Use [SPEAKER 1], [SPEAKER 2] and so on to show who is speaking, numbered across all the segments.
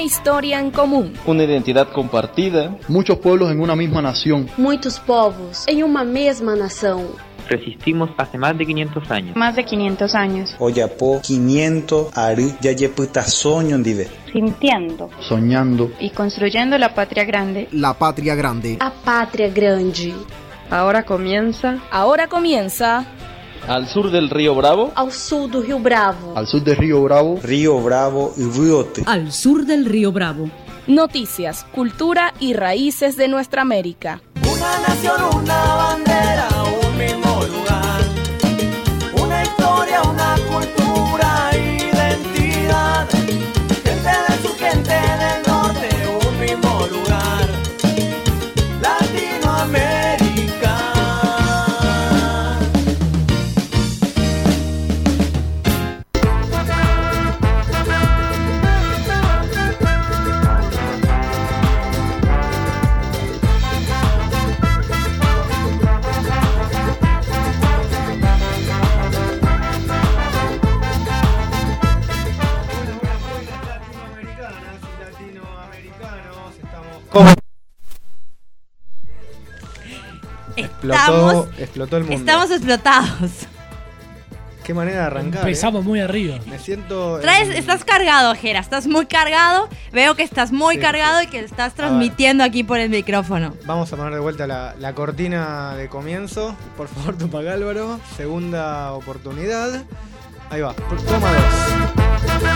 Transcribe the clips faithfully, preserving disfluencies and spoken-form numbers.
[SPEAKER 1] historia en común.
[SPEAKER 2] Una identidad compartida.
[SPEAKER 3] Muchos pueblos en una misma nación.
[SPEAKER 4] Muchos povos en una misma nación.
[SPEAKER 5] Resistimos hace más de quinientos años.
[SPEAKER 6] Más de quinientos años.
[SPEAKER 7] Oyapo quinientos ari yayeputa soño ndive.
[SPEAKER 6] Sintiendo.
[SPEAKER 3] Soñando.
[SPEAKER 6] Y construyendo la patria grande.
[SPEAKER 8] La patria grande.
[SPEAKER 4] A patria grande.
[SPEAKER 9] Ahora comienza.
[SPEAKER 1] Ahora comienza.
[SPEAKER 2] Al sur del río Bravo.
[SPEAKER 4] Al sur del río Bravo.
[SPEAKER 3] Al sur del río Bravo.
[SPEAKER 7] Río Bravo y Riote.
[SPEAKER 10] Al sur del río Bravo.
[SPEAKER 1] Noticias, cultura y raíces de nuestra América.
[SPEAKER 11] Una nación, una bandera, un mismo lugar. Una historia, una cultura, identidad. Gente del sur, gente del norte, un mismo lugar. Latinoamérica.
[SPEAKER 12] Explotó, explotó el mundo.
[SPEAKER 13] Estamos explotados.
[SPEAKER 12] Qué manera de arrancar.
[SPEAKER 14] Empezamos
[SPEAKER 12] ¿eh?
[SPEAKER 14] muy arriba.
[SPEAKER 12] Me siento.
[SPEAKER 13] Traes,
[SPEAKER 12] en...
[SPEAKER 13] Estás cargado, Jera. Estás muy cargado. Veo que estás muy sí, cargado sí. y que estás transmitiendo aquí por el micrófono.
[SPEAKER 12] Vamos a poner de vuelta la, la cortina de comienzo. Por favor, Tupac Álvaro. Segunda oportunidad. Ahí va. Toma dos.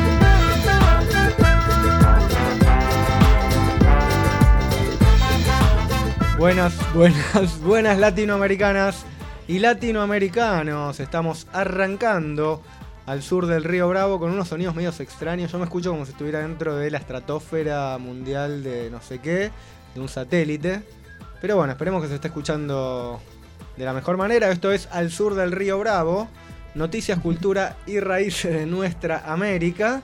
[SPEAKER 12] Buenas, buenas, buenas latinoamericanas y latinoamericanos. Estamos arrancando al sur del río Bravo con unos sonidos medios extraños. Yo me escucho como si estuviera dentro de la estratosfera mundial de no sé qué, de un satélite. Pero bueno, esperemos que se esté escuchando de la mejor manera. Esto es Al sur del río Bravo. Noticias, cultura y raíces de nuestra América.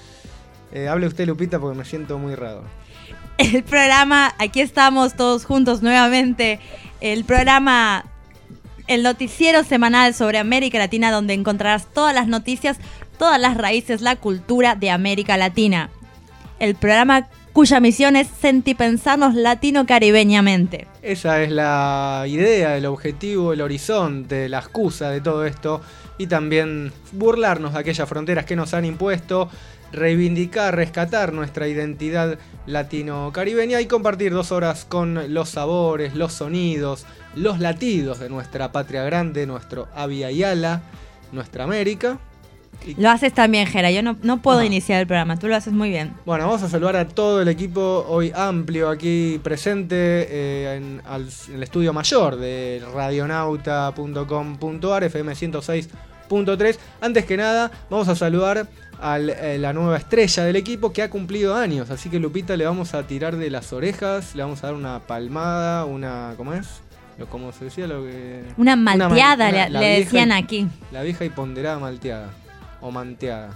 [SPEAKER 12] Eh, hable usted, Lupita, porque me siento muy raro.
[SPEAKER 13] El programa, aquí estamos todos juntos nuevamente, el programa, el noticiero semanal sobre América Latina, donde encontrarás todas las noticias, todas las raíces, la cultura de América Latina. El programa cuya misión es sentipensarnos latino-caribeñamente.
[SPEAKER 12] Esa es la idea, el objetivo, el horizonte, la excusa de todo esto, y también burlarnos de aquellas fronteras que nos han impuesto, reivindicar, rescatar nuestra identidad latino-caribeña y compartir dos horas con los sabores, los sonidos, los latidos de nuestra patria grande, nuestro Abya Yala, nuestra América. Y... Lo
[SPEAKER 13] haces también, Jera, yo no, no puedo Ajá. iniciar el programa, tú lo haces muy bien.
[SPEAKER 12] Bueno, vamos a saludar a todo el equipo hoy amplio aquí presente eh, en, al, en el estudio mayor de radionauta punto com punto a r, F M ciento seis punto tres. Antes que nada, vamos a saludar a la nueva estrella del equipo que ha cumplido años, así que Lupita le vamos a tirar de las orejas, le vamos a dar una palmada, una, ¿cómo es? ¿Cómo se decía? Lo que...
[SPEAKER 13] Una malteada, una, una, le, le decían y, aquí.
[SPEAKER 12] La vieja y ponderada malteada, o manteada.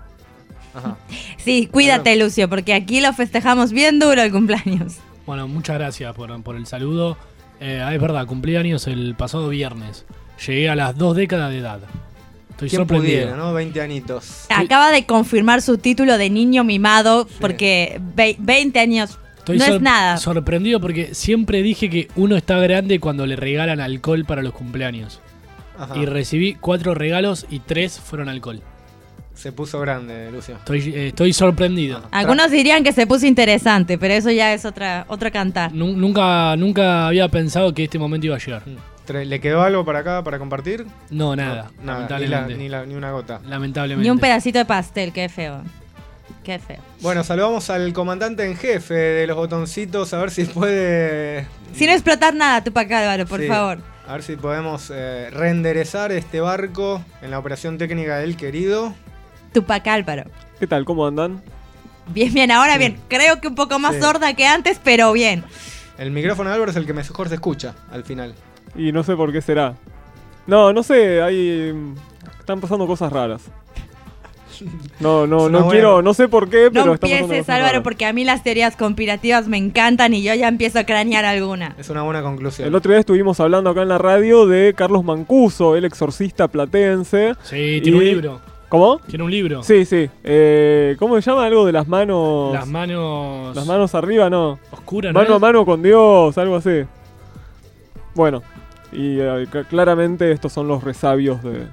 [SPEAKER 12] Ajá.
[SPEAKER 13] Sí, cuídate, bueno. Lucio, porque aquí lo festejamos bien duro el cumpleaños.
[SPEAKER 14] Bueno, muchas gracias por, por el saludo. Eh, es verdad, cumplí años el pasado viernes. Llegué a las dos décadas de edad. Estoy
[SPEAKER 12] ¿Quién
[SPEAKER 14] sorprendido.
[SPEAKER 12] pudiera, ¿no? veinte anitos.
[SPEAKER 13] Acaba de confirmar su título de niño mimado, sí. porque veinte años
[SPEAKER 14] Estoy
[SPEAKER 13] no
[SPEAKER 14] sor-
[SPEAKER 13] es nada.
[SPEAKER 14] sorprendido porque siempre dije que uno está grande cuando le regalan alcohol para los cumpleaños. Ajá. Y recibí cuatro regalos y tres fueron alcohol.
[SPEAKER 12] Se puso grande, Lucio.
[SPEAKER 14] Estoy, eh, estoy sorprendido.
[SPEAKER 13] Ajá. Algunos dirían que se puso interesante, pero eso ya es otra, otra cantar.
[SPEAKER 14] N- nunca, nunca había pensado que este momento iba a llegar.
[SPEAKER 12] ¿Le quedó algo para acá para compartir?
[SPEAKER 14] No, nada.
[SPEAKER 12] No, nada,
[SPEAKER 14] lamentablemente.
[SPEAKER 12] Ni, la, ni, la, ni una gota.
[SPEAKER 14] Lamentablemente.
[SPEAKER 13] Ni un pedacito de pastel, qué feo. Qué feo.
[SPEAKER 12] Bueno, saludamos al comandante en jefe de los botoncitos, a ver si puede...
[SPEAKER 13] Sin explotar nada, Tupac Álvaro, por
[SPEAKER 12] sí,
[SPEAKER 13] favor.
[SPEAKER 12] A ver si podemos eh, reenderezar este barco en la operación técnica del querido...
[SPEAKER 13] Tupac Álvaro.
[SPEAKER 15] ¿Qué tal? ¿Cómo andan?
[SPEAKER 13] Bien, bien, ahora sí. bien. Creo que un poco más sí. sorda que antes, pero bien.
[SPEAKER 12] El micrófono de Álvaro es el que mejor se escucha al final.
[SPEAKER 15] Y no sé por qué será. No, no sé, hay... están pasando cosas raras. No, no, no quiero, no sé por qué, pero
[SPEAKER 13] no
[SPEAKER 15] están pasando
[SPEAKER 13] empieces,
[SPEAKER 15] cosas
[SPEAKER 13] Álvaro,
[SPEAKER 15] raras.
[SPEAKER 13] porque a mí las teorías conspirativas me encantan y yo ya empiezo a cranear alguna.
[SPEAKER 12] Es una buena conclusión.
[SPEAKER 15] El otro día estuvimos hablando acá en la radio de Carlos Mancuso, el exorcista platense.
[SPEAKER 14] Sí, tiene un libro.
[SPEAKER 15] ¿Cómo?
[SPEAKER 14] ¿Tiene un libro?
[SPEAKER 15] Sí, sí. Eh, ¿Cómo se llama? Algo de las manos...
[SPEAKER 14] Las manos...
[SPEAKER 15] Las manos arriba, no.
[SPEAKER 14] Oscuras, ¿no?
[SPEAKER 15] Mano a mano con Dios, algo así. Bueno, y eh, claramente estos son los resabios de...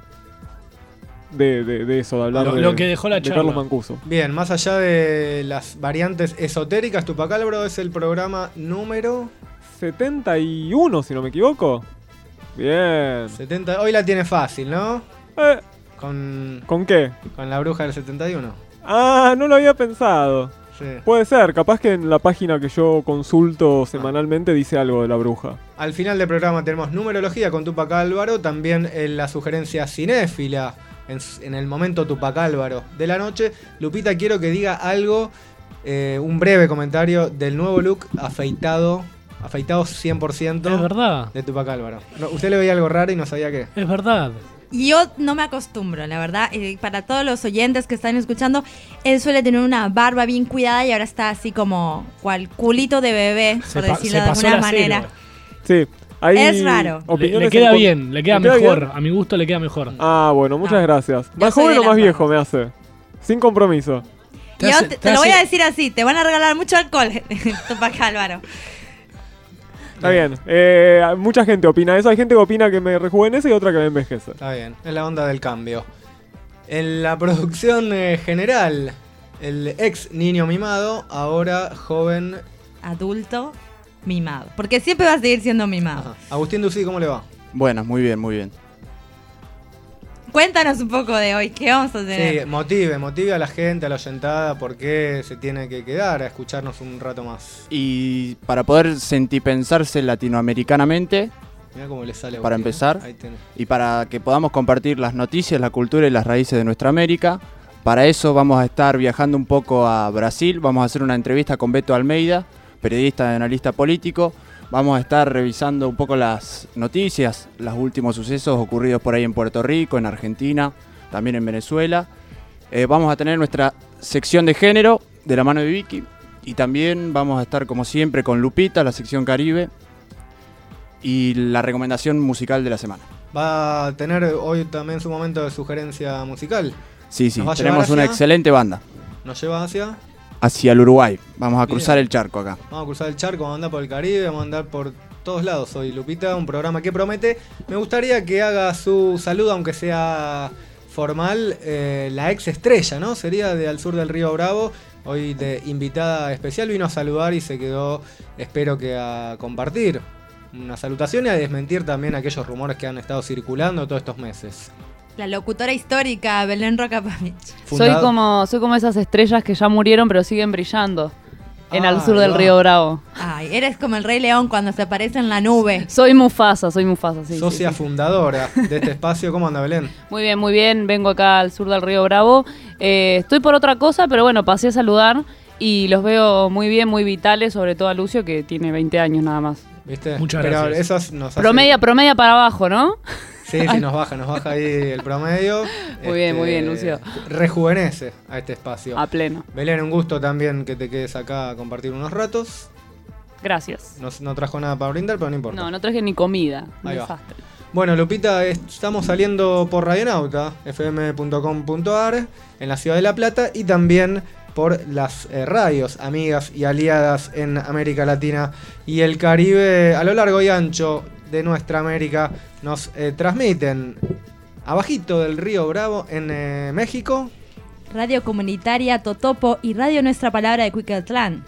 [SPEAKER 15] De, de, de eso, de hablar
[SPEAKER 14] lo,
[SPEAKER 15] de,
[SPEAKER 14] lo que dejó la
[SPEAKER 15] de
[SPEAKER 14] charla.
[SPEAKER 15] Carlos Mancuso.
[SPEAKER 12] Bien, más allá de las variantes esotéricas, Tupacálvaro es el programa número...
[SPEAKER 15] setenta y uno, si no me equivoco. Bien.
[SPEAKER 12] setenta, hoy la tiene fácil, ¿no?
[SPEAKER 15] Eh,
[SPEAKER 12] con...
[SPEAKER 15] ¿Con qué?
[SPEAKER 12] Con la bruja del setenta y uno.
[SPEAKER 15] Ah, no lo había pensado.
[SPEAKER 12] Sí.
[SPEAKER 15] Puede ser, capaz que en la página que yo consulto semanalmente dice algo de la bruja.
[SPEAKER 12] Al final del programa tenemos numerología con Tupacálvaro, también en la sugerencia cinéfila, en, en el momento Tupacálvaro de la noche. Lupita, quiero que diga algo, eh, un breve comentario del nuevo look afeitado, afeitado cien por ciento.
[SPEAKER 14] Es verdad.
[SPEAKER 12] De Tupacálvaro. No, usted le veía algo raro y no sabía qué.
[SPEAKER 14] Es verdad.
[SPEAKER 13] Yo no me acostumbro, la verdad. Eh, para todos los oyentes que están escuchando, él suele tener una barba bien cuidada y ahora está así como cual culito de bebé,
[SPEAKER 14] Se
[SPEAKER 13] por
[SPEAKER 14] pa-
[SPEAKER 13] decirlo
[SPEAKER 14] se
[SPEAKER 13] de
[SPEAKER 14] pasó
[SPEAKER 13] alguna
[SPEAKER 14] la
[SPEAKER 13] manera.
[SPEAKER 14] cero.
[SPEAKER 15] Sí. Hay
[SPEAKER 13] Es raro.
[SPEAKER 14] Le,
[SPEAKER 15] opiniones
[SPEAKER 14] le queda
[SPEAKER 15] en-
[SPEAKER 14] bien, le queda
[SPEAKER 15] ¿Le queda
[SPEAKER 14] mejor.
[SPEAKER 15] bien?
[SPEAKER 14] A mi gusto le queda mejor.
[SPEAKER 15] Ah, bueno, muchas
[SPEAKER 13] Ah.
[SPEAKER 15] gracias.
[SPEAKER 13] Yo
[SPEAKER 15] ¿Más
[SPEAKER 13] soy
[SPEAKER 15] joven
[SPEAKER 13] de
[SPEAKER 15] o más
[SPEAKER 13] las
[SPEAKER 15] viejo me hace? Sin compromiso.
[SPEAKER 14] Te
[SPEAKER 13] Yo
[SPEAKER 14] hace-
[SPEAKER 13] te,
[SPEAKER 14] te
[SPEAKER 13] te lo voy
[SPEAKER 14] hace-
[SPEAKER 13] a decir así, te van a regalar mucho alcohol, Tupacálvaro.
[SPEAKER 15] Está bien. Eh, mucha gente opina eso. Hay gente que opina que me rejuvenece y otra que me envejece.
[SPEAKER 12] Está bien, es la onda del cambio. En la producción eh, general, el ex niño mimado, ahora joven...
[SPEAKER 13] Adulto mimado. Porque siempre va a seguir siendo mimado.
[SPEAKER 12] Ajá. Agustín Ducí, ¿cómo le va?
[SPEAKER 8] Buenas, muy bien, muy bien.
[SPEAKER 13] Cuéntanos un poco de hoy, ¿qué vamos a tener?
[SPEAKER 12] Sí, motive, motive a la gente, a la oyentada, por qué se tiene que quedar a escucharnos un rato más.
[SPEAKER 8] Y para poder sentipensarse latinoamericanamente,
[SPEAKER 12] Mirá cómo le sale a
[SPEAKER 8] para
[SPEAKER 12] Agustín,
[SPEAKER 8] empezar,
[SPEAKER 12] ¿eh? Ahí tenés.
[SPEAKER 8] y para que podamos compartir las noticias, la cultura y las raíces de nuestra América, para eso vamos a estar viajando un poco a Brasil, vamos a hacer una entrevista con Beto Almeida, periodista y analista político. Vamos a estar revisando un poco las noticias, los últimos sucesos ocurridos por ahí en Puerto Rico, en Argentina, también en Venezuela. Eh, vamos a tener nuestra sección de género de la mano de Vicky y también vamos a estar como siempre con Lupita, la sección Caribe y la recomendación musical de la semana.
[SPEAKER 12] Va a tener hoy también su momento de sugerencia musical.
[SPEAKER 8] Sí, sí,
[SPEAKER 12] ¿Nos va a
[SPEAKER 8] tenemos
[SPEAKER 12] llevar
[SPEAKER 8] una
[SPEAKER 12] hacia?
[SPEAKER 8] excelente banda.
[SPEAKER 12] Nos lleva hacia...
[SPEAKER 8] Hacia el Uruguay. Vamos a
[SPEAKER 12] Bien.
[SPEAKER 8] cruzar el charco acá.
[SPEAKER 12] Vamos a cruzar el charco, vamos a andar por el Caribe, vamos a andar por todos lados hoy, Lupita, un programa que promete. Me gustaría que haga su saludo, aunque sea formal, eh, la ex estrella, ¿no? Sería de Al Sur del Río Bravo, hoy de invitada especial, vino a saludar y se quedó, espero que a compartir una salutación y a desmentir también aquellos rumores que han estado circulando todos estos meses.
[SPEAKER 13] La locutora histórica Belén Roca Pamich.
[SPEAKER 16] Soy como, soy como esas estrellas que ya murieron pero siguen brillando en
[SPEAKER 12] Ah,
[SPEAKER 16] Al Sur
[SPEAKER 12] ahí
[SPEAKER 16] del
[SPEAKER 12] va.
[SPEAKER 16] Río Bravo.
[SPEAKER 13] Ay, eres como el Rey León cuando se aparece en la nube.
[SPEAKER 16] Soy Mufasa, soy Mufasa, sí.
[SPEAKER 12] Socia
[SPEAKER 16] sí, sí.
[SPEAKER 12] fundadora de este espacio, ¿cómo anda Belén?
[SPEAKER 16] Muy bien, muy bien. Vengo acá al Sur del Río Bravo. Eh, estoy por otra cosa, pero bueno, pasé a saludar y los veo muy bien, muy vitales, sobre todo a Lucio, que tiene veinte años nada más.
[SPEAKER 12] ¿Viste?
[SPEAKER 14] Muchas
[SPEAKER 12] Pero
[SPEAKER 14] gracias.
[SPEAKER 12] esas nos hace-
[SPEAKER 16] Promedia, promedia para abajo, ¿no?
[SPEAKER 12] Sí, sí, nos baja, nos baja ahí el promedio.
[SPEAKER 16] Muy bien, muy bien, Lucio.
[SPEAKER 12] Rejuvenece a este espacio.
[SPEAKER 16] A pleno.
[SPEAKER 12] Belén, un gusto también que te quedes acá a compartir unos ratos.
[SPEAKER 16] Gracias.
[SPEAKER 12] No, no trajo nada para brindar, pero no importa.
[SPEAKER 16] No, no traje ni comida. Un
[SPEAKER 12] Ahí va.
[SPEAKER 16] desastre.
[SPEAKER 12] Bueno, Lupita, estamos saliendo por Radionauta, f m punto com punto a r, en la ciudad de La Plata, y también por las eh, radios amigas y aliadas en América Latina y el Caribe, a lo largo y ancho de nuestra América. Nos eh, transmiten abajito del Río Bravo en eh, México.
[SPEAKER 13] Radio Comunitaria Totopo y Radio Nuestra Palabra de Cuicatlán.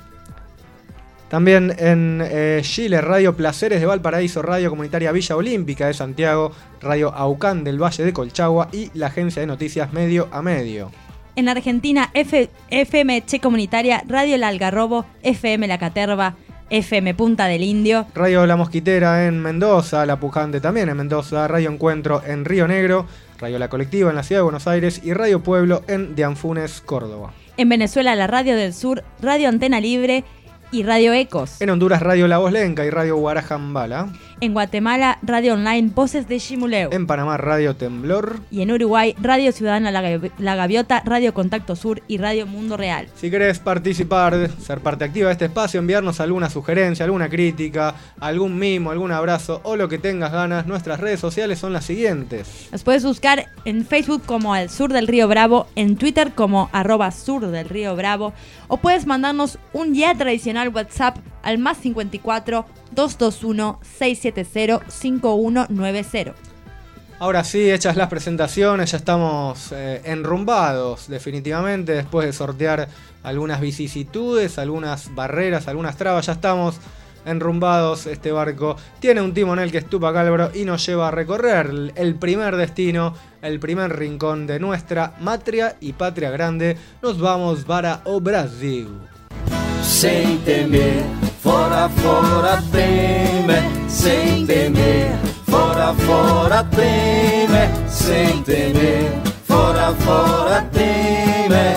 [SPEAKER 12] También en eh, Chile, Radio Placeres de Valparaíso, Radio Comunitaria Villa Olímpica de Santiago, Radio Aucán del Valle de Colchagua y la agencia de noticias Medio a Medio.
[SPEAKER 13] En Argentina, F- FM Che Comunitaria, Radio El Algarrobo, F M La Caterva, F M Punta del Indio.
[SPEAKER 12] Radio La Mosquitera en Mendoza, La Pujante también en Mendoza, Radio Encuentro en Río Negro, Radio La Colectiva en la Ciudad de Buenos Aires y Radio Pueblo en Dianfunes, Córdoba.
[SPEAKER 13] En Venezuela, la Radio del Sur, Radio Antena Libre y Radio Ecos.
[SPEAKER 12] En Honduras, Radio La Voz Lenca y Radio Guarajambala.
[SPEAKER 13] En Guatemala, Radio Online Voces de Ximuleu.
[SPEAKER 12] En Panamá, Radio Temblor.
[SPEAKER 13] Y en Uruguay, Radio Ciudadana La, Gav- La Gaviota, Radio Contacto Sur y Radio Mundo Real.
[SPEAKER 12] Si querés participar, ser parte activa de este espacio, enviarnos alguna sugerencia, alguna crítica, algún mimo, algún abrazo o lo que tengas ganas, nuestras redes sociales son las siguientes.
[SPEAKER 13] Nos puedes buscar en Facebook como Al Sur del Río Bravo, en Twitter como arroba Sur del Río Bravo, o puedes mandarnos un ya tradicional WhatsApp al más cincuenta y cuatro, doscientos veintiuno, seiscientos setenta, cincuenta y uno noventa.
[SPEAKER 12] Ahora sí, hechas las presentaciones, ya estamos eh, enrumbados definitivamente, después de sortear algunas vicisitudes, algunas barreras, algunas trabas, ya estamos enrumbados. Este barco tiene un timonel que es Tupac Calbro y nos lleva a recorrer el primer destino, el primer rincón de nuestra matria y patria grande. Nos vamos para o Brasil.
[SPEAKER 11] Sem temer, fora, fora, temer, sem temer, fora, fora, temer, sem temer, fora, fora, temer,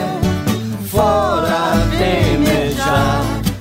[SPEAKER 11] fora, temer já,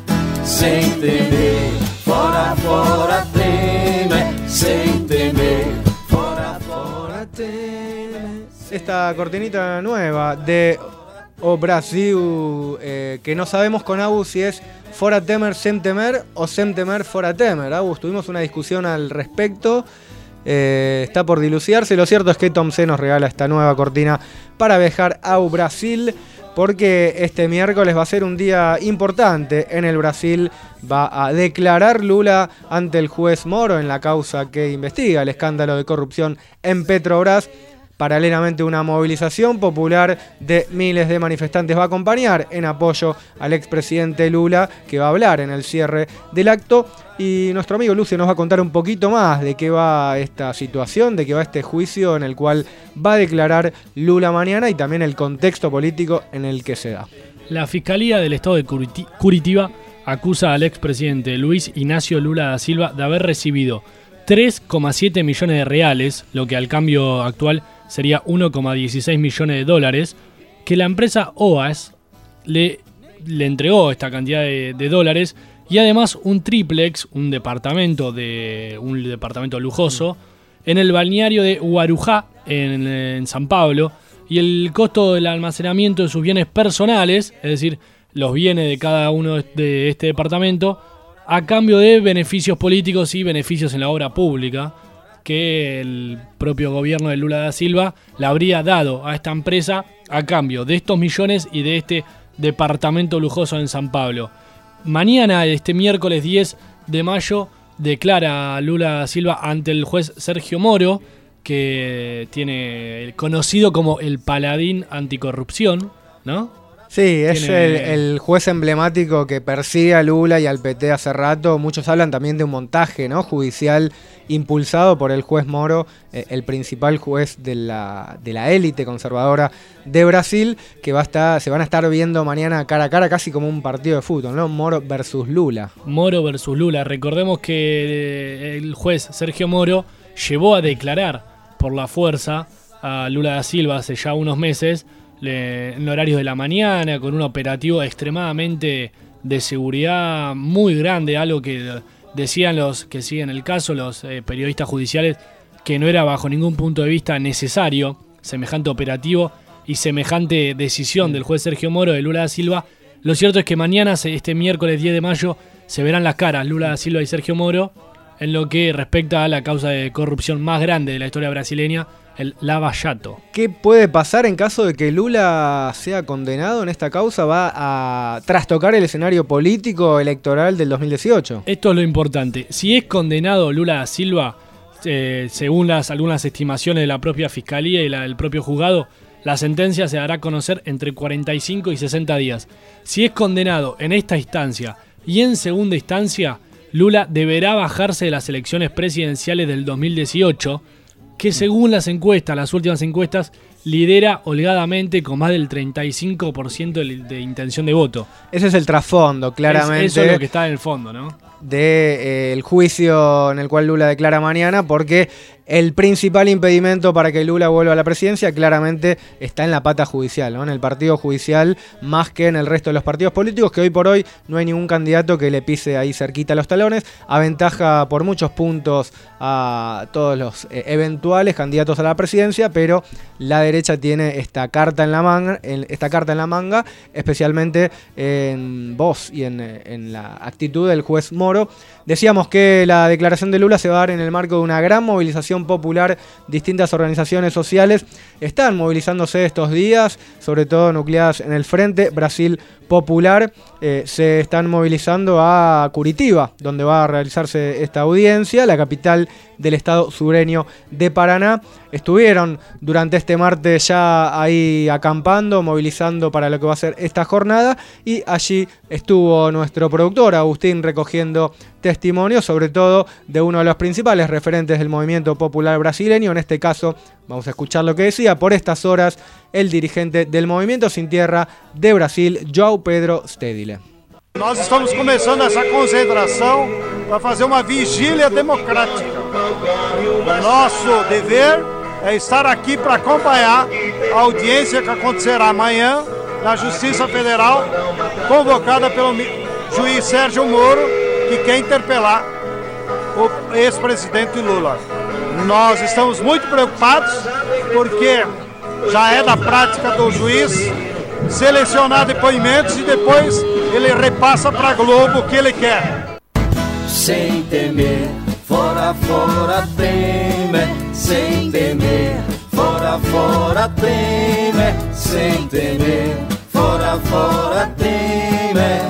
[SPEAKER 11] sem temer, fora, fora, temer, sem temer, fora, fora, temer.
[SPEAKER 12] Esta cortinita nueva de O Brasil, eh, que no sabemos con Agus si es Fora Temer, Sem Temer o Sem Temer, Fora Temer. Agus, tuvimos una discusión al respecto, eh, está por dilucidarse. Lo cierto es que Tom C nos regala esta nueva cortina para viajar a Brasil, porque este miércoles va a ser un día importante en el Brasil. Va a declarar Lula ante el juez Moro en la causa que investiga el escándalo de corrupción en Petrobras. Paralelamente, una movilización popular de miles de manifestantes va a acompañar en apoyo al expresidente Lula, que va a hablar en el cierre del acto. Y nuestro amigo Lucio nos va a contar un poquito más de qué va esta situación, de qué va este juicio en el cual va a declarar Lula mañana y también el contexto político en el que se da.
[SPEAKER 14] La Fiscalía del Estado de Curiti- Curitiba acusa al expresidente Luis Ignacio Lula da Silva de haber recibido tres coma siete millones de reales, lo que al cambio actual sería uno coma dieciséis millones de dólares, que la empresa O A S le, le entregó esta cantidad de, de dólares, y además un triplex, un departamento de un departamento lujoso en el balneario de Guarujá, en, en San Pablo, y el costo del almacenamiento de sus bienes personales, es decir, los bienes de cada uno de este departamento, a cambio de beneficios políticos y beneficios en la obra pública, que el propio gobierno de Lula da Silva le habría dado a esta empresa a cambio de estos millones y de este departamento lujoso en San Pablo. Mañana, este miércoles diez de mayo, declara Lula da Silva ante el juez Sergio Moro, que tiene conocido como el paladín anticorrupción, ¿no?
[SPEAKER 12] Sí, es
[SPEAKER 14] Tiene...
[SPEAKER 12] el, el juez emblemático que persigue a Lula y al P T hace rato. Muchos hablan también de un montaje, ¿no?, judicial impulsado por el juez Moro, eh, el principal juez de la de la élite conservadora de Brasil, que va a estar, se van a estar viendo mañana cara a cara, casi como un partido de fútbol, ¿no? Moro versus Lula.
[SPEAKER 14] Moro versus Lula. Recordemos que el juez Sergio Moro llevó a declarar por la fuerza a Lula da Silva hace ya unos meses, en horarios de la mañana, con un operativo extremadamente de seguridad muy grande, algo que decían los que siguen el caso, los eh, periodistas judiciales, que no era bajo ningún punto de vista necesario semejante operativo y semejante decisión del juez Sergio Moro de Lula da Silva. Lo cierto es que mañana, este miércoles diez de mayo, se verán las caras Lula da Silva y Sergio Moro en lo que respecta a la causa de corrupción más grande de la historia brasileña, el Lava Jato.
[SPEAKER 12] ¿Qué puede pasar en caso de que Lula sea condenado en esta causa? ¿Va a trastocar el escenario político electoral del dos mil dieciocho?
[SPEAKER 14] Esto es lo importante. Si es condenado Lula da Silva, eh, según las algunas estimaciones de la propia Fiscalía y la del propio juzgado, la sentencia se dará a conocer entre cuarenta y cinco y sesenta días. Si es condenado en esta instancia y en segunda instancia, Lula deberá bajarse de las elecciones presidenciales del dos mil dieciocho, que según las encuestas, las últimas encuestas, lidera holgadamente con más del treinta y cinco por ciento de, de intención de voto.
[SPEAKER 12] Ese es el trasfondo, claramente.
[SPEAKER 14] Es, eso es lo que está en el fondo, ¿no?
[SPEAKER 12] De, eh, el juicio en el cual Lula declara mañana, porque el principal impedimento para que Lula vuelva a la presidencia claramente está en la pata judicial, ¿no? En el partido judicial, más que en el resto de los partidos políticos, que hoy por hoy no hay ningún candidato que le pise ahí cerquita los talones. Aventaja por muchos puntos a todos los eh, eventuales candidatos a la presidencia, pero la derecha tiene esta carta en la manga, en, esta carta en la manga, especialmente en voz y en, en la actitud del juez Moro. Decíamos que la declaración de Lula se va a dar en el marco de una gran movilización popular. Distintas organizaciones sociales están movilizándose estos días, sobre todo nucleadas en el Frente Brasil Popular. Eh, se están movilizando a Curitiba, donde va a realizarse esta audiencia, la capital del estado sureño de Paraná. Estuvieron durante este martes ya ahí acampando, movilizando para lo que va a ser esta jornada, y allí estuvo nuestro productor Agustín recogiendo testimonios, sobre todo de uno de los principales referentes del movimiento popular brasileño. En este caso, vamos a escuchar lo que decía por estas horas el dirigente del Movimento Sin Tierra de Brasil, João Pedro Stedile.
[SPEAKER 17] Nós estamos começando essa concentração para fazer uma vigília democrática. O nosso dever é estar aqui para acompanhar a audiência que acontecerá amanhã na Justiça Federal, convocada pelo juiz Sérgio Moro, que quer interpelar o ex-presidente Lula. Nós estamos muito preocupados porque já é da prática do juiz selecionar depoimentos e depois ele repassa para a Globo o que ele quer.
[SPEAKER 11] Sem temer, fora, fora, Temer. Sem temer, fora, fora, Temer. Sem temer, fora, fora, Temer.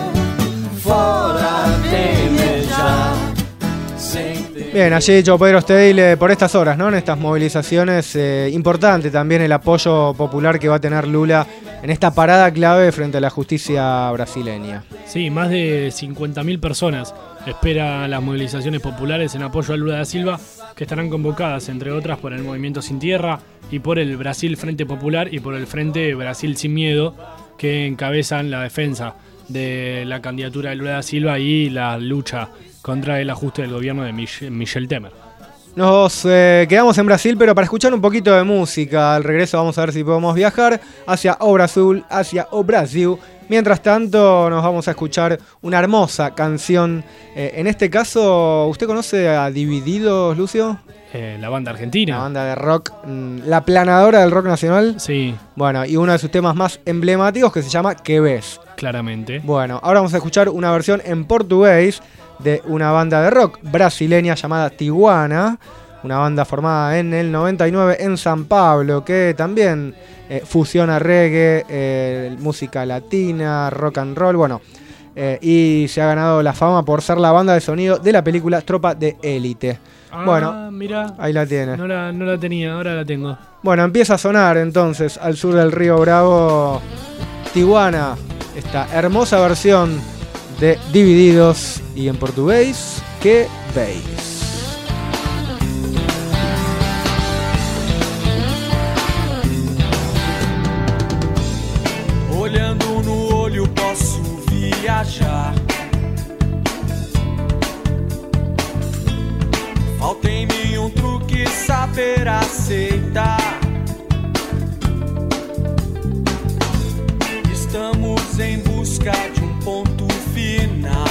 [SPEAKER 11] Fora, Temer já.
[SPEAKER 12] Bien, allí João Pedro Stedile por estas horas, ¿no? En estas movilizaciones, eh, importante también el apoyo popular que va a tener Lula en esta parada clave frente a la justicia brasileña.
[SPEAKER 14] Sí, más de cincuenta mil personas esperan las movilizaciones populares en apoyo a Lula da Silva, que estarán convocadas, entre otras, por el Movimiento Sin Tierra y por el Brasil Frente Popular y por el Frente Brasil Sin Miedo, que encabezan la defensa de la candidatura de Lula da Silva y la lucha contra el ajuste del gobierno de Mich- Michel Temer.
[SPEAKER 12] Nos eh, quedamos en Brasil, pero para escuchar un poquito de música. Al regreso vamos a ver si podemos viajar hacia o Brasil, hacia o Brasil. Mientras tanto, nos vamos a escuchar una hermosa canción. Eh, en este caso, ¿usted conoce a Divididos, Lucio?
[SPEAKER 14] Eh, la banda argentina.
[SPEAKER 12] La banda de rock, la planadora del rock nacional.
[SPEAKER 14] Sí.
[SPEAKER 12] Bueno, y uno de sus temas más emblemáticos que se llama ¿Qué ves?
[SPEAKER 14] Claramente.
[SPEAKER 12] Bueno, ahora vamos a escuchar una versión en portugués de una banda de rock brasileña llamada Tijuana, una banda formada en el noventa y nueve en San Pablo, que también eh, fusiona reggae, eh, música latina, rock and roll, bueno, eh, y se ha ganado la fama por ser la banda de sonido de la película Tropa de Élite.
[SPEAKER 14] Ah,
[SPEAKER 12] bueno,
[SPEAKER 14] mira,
[SPEAKER 12] ahí la tiene.
[SPEAKER 14] No la, no la tenía, ahora la tengo.
[SPEAKER 12] Bueno, empieza a sonar entonces al sur del Río Bravo, Tijuana, esta hermosa versión de Divididos, y en portugués, ¿qué veis?
[SPEAKER 11] Olhando no olho posso viajar. Falta em mim um truque saber aceitar. Estamos em busca de um ponto final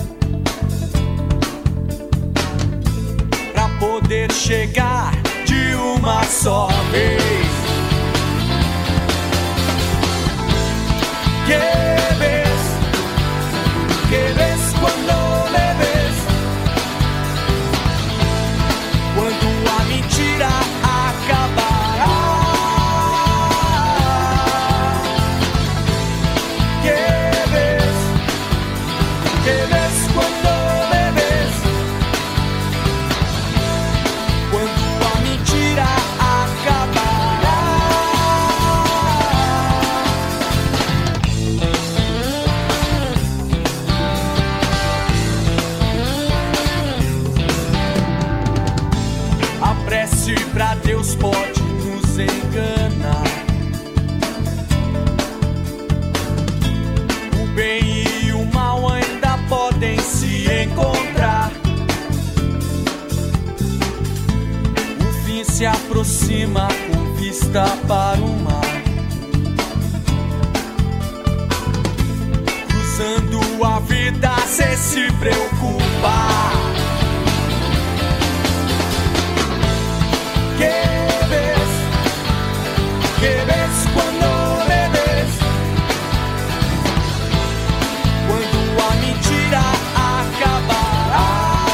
[SPEAKER 11] pra poder chegar de uma só vez. Que ves, que ves quando me ves, quando a mentira acabará. Que ves, que ves quando me ves, quando a mentira acabará. A prece pra Deus pode nos enganar. O bem e o mal ainda podem se encontrar. O aproxima com vista para o mar, cruzando a vida sem se preocupar. Que ves, que ves quando me ves, quando a mentira acabará.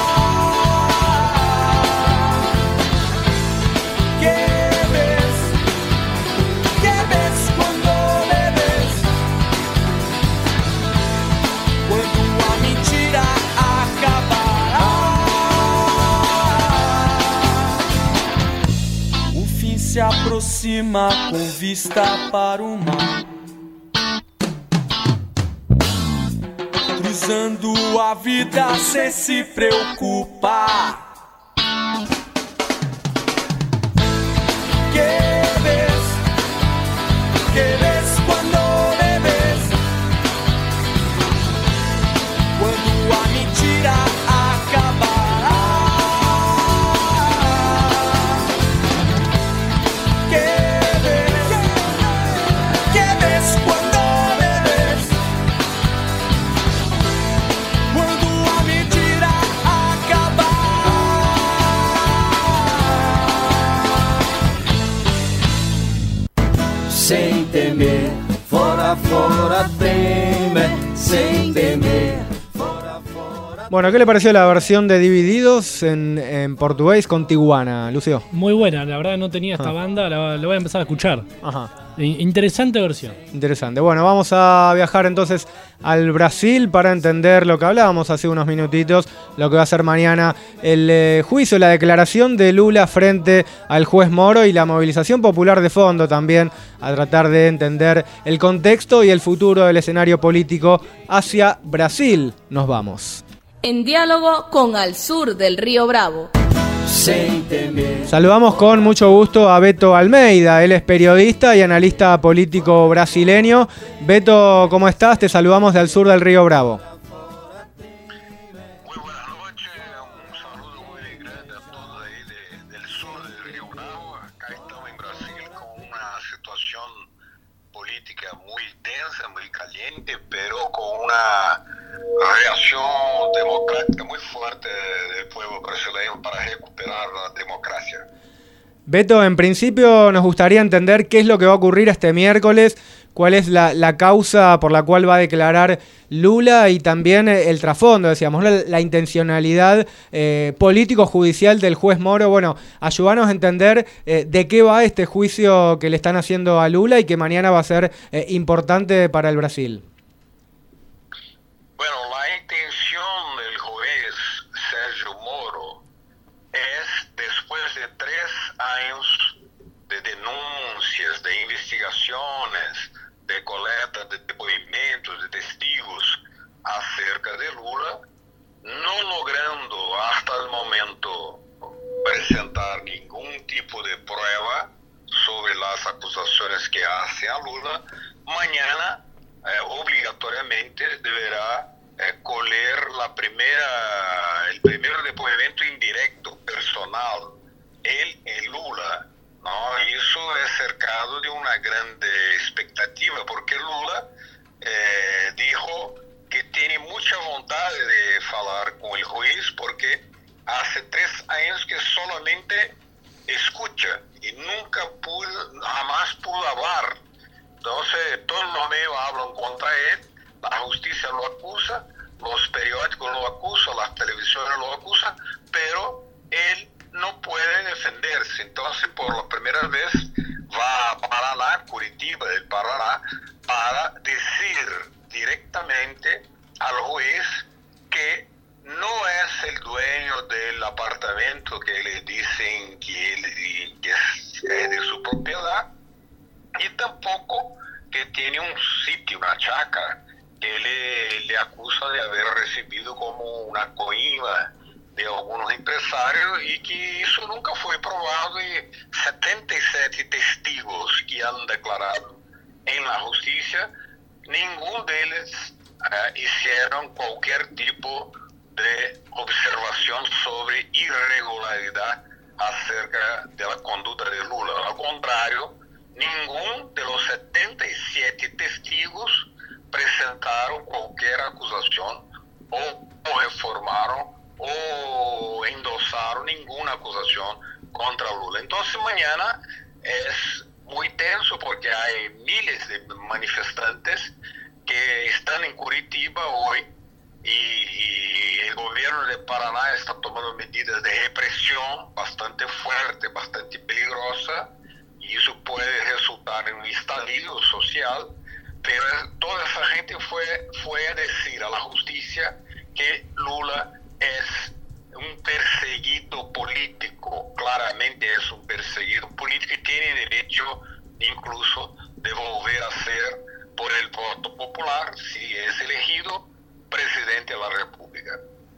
[SPEAKER 11] Que ves, que ves quando me ves, quando a mentira acabará. O fim se aproxima com vista para o mar, cruzando a vida sem se preocupar. Que ves, que ves quando me ves, quando a mentira acabará. Que ves, que ves quando me ves, quando a mentira acabar.
[SPEAKER 18] Sem temer, fora, fora, teme, sem temer.
[SPEAKER 12] Bueno, ¿qué le pareció la versión de Divididos en, en portugués con Tiguana, Lucio?
[SPEAKER 14] Muy buena, la verdad no tenía esta
[SPEAKER 12] Ah.
[SPEAKER 14] banda, la, la voy a empezar a escuchar.
[SPEAKER 12] Ajá.
[SPEAKER 14] I- Interesante versión.
[SPEAKER 12] Interesante. Bueno, vamos a viajar entonces al Brasil para entender lo que hablábamos hace unos minutitos, lo que va a ser mañana el eh, juicio, la declaración de Lula frente al juez Moro y la movilización popular de fondo también, a tratar de entender el contexto y el futuro del escenario político hacia Brasil. Nos vamos.
[SPEAKER 1] En diálogo con Al Sur del Río Bravo.
[SPEAKER 18] Sem temer.
[SPEAKER 12] Saludamos con mucho gusto a Beto Almeida, él es periodista y analista político brasileño. Beto, ¿cómo estás? Te saludamos de Al Sur del Río Bravo.
[SPEAKER 19] Pero con una reacción democrática muy fuerte del pueblo brasileño para recuperar la democracia.
[SPEAKER 12] Beto, en principio nos gustaría entender qué es lo que va a ocurrir este miércoles, cuál es la, la causa por la cual va a declarar Lula y también el trasfondo, decíamos, la, la intencionalidad eh, político-judicial del juez Moro. Bueno, ayúdanos a entender eh, de qué va este juicio que le están haciendo a Lula y que mañana va a ser eh, importante para el Brasil.
[SPEAKER 19] Bueno, la intención del juez Sérgio Moro es, después de tres años de denuncias, de investigaciones, de coleta de depoimentos, de testigos acerca de Lula, no logrando hasta el momento presentar ningún tipo de prueba sobre las acusaciones que hace a Lula, mañana eh, obligatoriamente deberá eh, coler la primera, el primer depoimento indirecto, personal, él y Lula, ¿no? Y eso es cercado de una grande expectativa, porque Lula eh, dijo que tiene mucha voluntad de hablar con el juez, porque hace tres años que solamente escucha y nunca pudo, jamás pudo hablar. Entonces todos los medios hablan contra él, la justicia lo acusa, los periódicos lo acusan, las televisiones lo acusan, pero él no puede defenderse. Entonces por la primera vez va a Paraná, Curitiba del Paraná, para decir directamente al juez que no es el dueño del apartamento que le dicen que, él, que es de su propiedad, y tampoco que tiene un sitio, una chácara, que le, le acusa de haber recibido como una coima de algunos empresarios y que eso nunca fue probado, y setenta y siete testigos que han declarado en la justicia, ninguno de ellos uh, hicieron cualquier tipo de observación sobre irregularidad acerca de la conducta de Lula. Al contrario, ningún de los setenta y siete testigos presentaron cualquier acusación o, o reformaron o endosaron ninguna acusación contra Lula. Entonces mañana es muy tenso porque hay miles de manifestantes que están en Curitiba hoy y, y el gobierno de Paraná está tomando medidas de represión bastante fuerte, bastante peligrosa, y eso puede resultar en un estallido social, pero toda esa gente fue, fue a decir a la justicia que Lula es un perseguido político, claramente es un perseguido político y tiene derecho incluso de volver a ser, por el voto popular, si es elegido presidente de la República.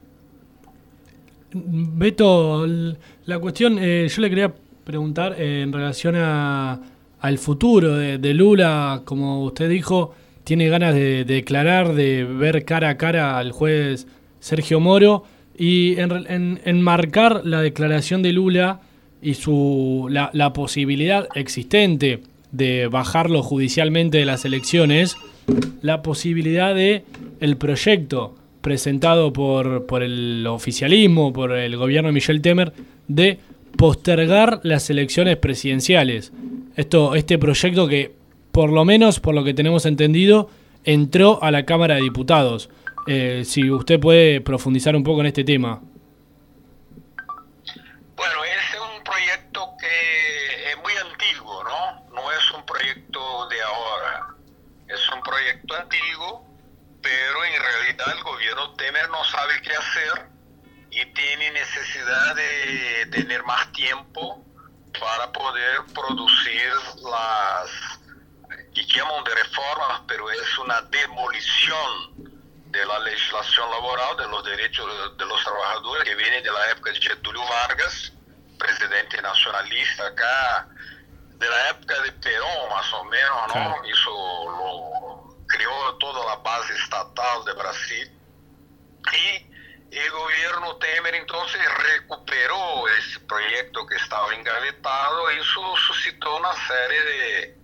[SPEAKER 14] Beto, la cuestión, eh, yo le quería preguntar eh, en relación a, al futuro de, de Lula, como usted dijo, tiene ganas de, de declarar, de ver cara a cara al juez Sergio Moro, y en, en, enmarcar la declaración de Lula y su la, la posibilidad existente de bajarlo judicialmente de las elecciones, la posibilidad de el proyecto presentado por, por el oficialismo, por el gobierno de Michel Temer, de postergar las elecciones presidenciales. Esto, este proyecto que, por lo menos por lo que tenemos entendido, entró a la Cámara de Diputados. Eh, si usted puede profundizar un poco en este tema.
[SPEAKER 19] Bueno, ese es un proyecto que es muy antiguo, ¿no? No es un proyecto de ahora. Es un proyecto antiguo, pero en realidad el gobierno Temer no sabe qué hacer y tiene necesidad de tener más tiempo para poder producir las que llaman de reformas, pero es una demolición de la legislación laboral, de los derechos de, de los trabajadores, que viene de la época de Getúlio Vargas, presidente nacionalista acá, de la época de Perón más o menos, ¿no? Claro. Eso lo creó toda la base estatal de Brasil. Y el gobierno Temer entonces recuperó ese proyecto que estaba engavetado, y eso suscitó una serie de,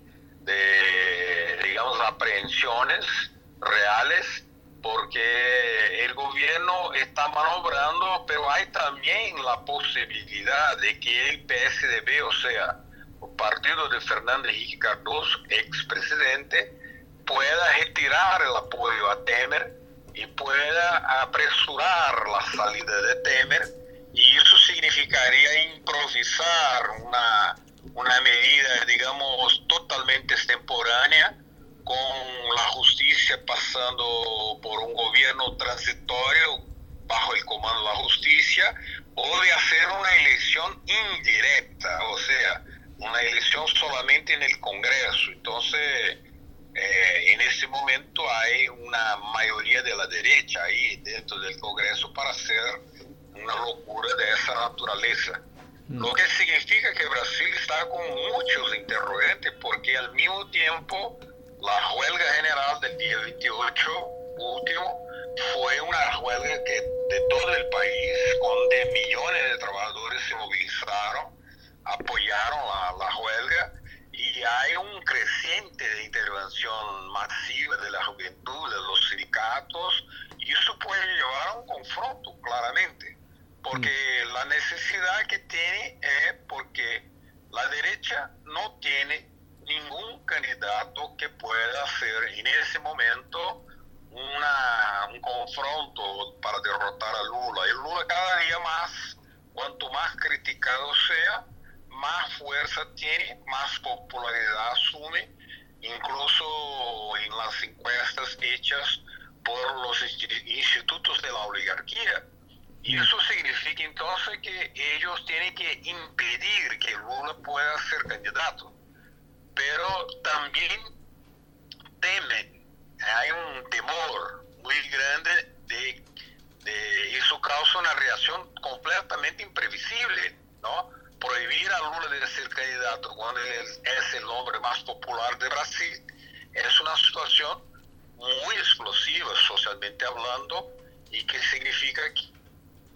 [SPEAKER 19] de digamos, aprehensiones reales, porque el gobierno está manobrando, pero hay también la posibilidad de que el P S D B, o sea, el partido de Fernando Henrique Cardoso, expresidente, pueda retirar el apoyo a Temer y pueda apresurar la salida de Temer, y eso significaría improvisar una, una medida, digamos, totalmente extemporánea, con la justicia pasando por un gobierno transitorio bajo el comando de la justicia, o de hacer una elección indirecta, o sea, una elección solamente en el Congreso. Entonces, eh, en ese momento hay una mayoría de la derecha ahí dentro del Congreso para hacer una locura de esa naturaleza. Mm. Lo que significa que Brasil está con muchos interrogantes, porque al mismo tiempo la huelga general del día veintiocho último fue una huelga que de todo el país, con de millones de trabajadores se movilizaron, apoyaron la, la huelga, y hay un creciente de intervención masiva de la juventud, de los sindicatos, y eso puede llevar a un confronto claramente, porque mm. la necesidad que tiene es porque la derecha no tiene ningún candidato que pueda hacer en ese momento una, un confronto para derrotar a Lula. Y Lula cada día más, cuanto más criticado sea, más fuerza tiene, más popularidad asume, incluso en las encuestas hechas por los institutos de la oligarquía. Y eso significa entonces que ellos tienen que impedir que Lula pueda ser candidato. Pero también temen, hay un temor muy grande de, de eso causa una reacción completamente imprevisible, ¿no? Prohibir a Lula de ser candidato cuando él es el hombre más popular de Brasil es una situación muy explosiva socialmente hablando, y que significa que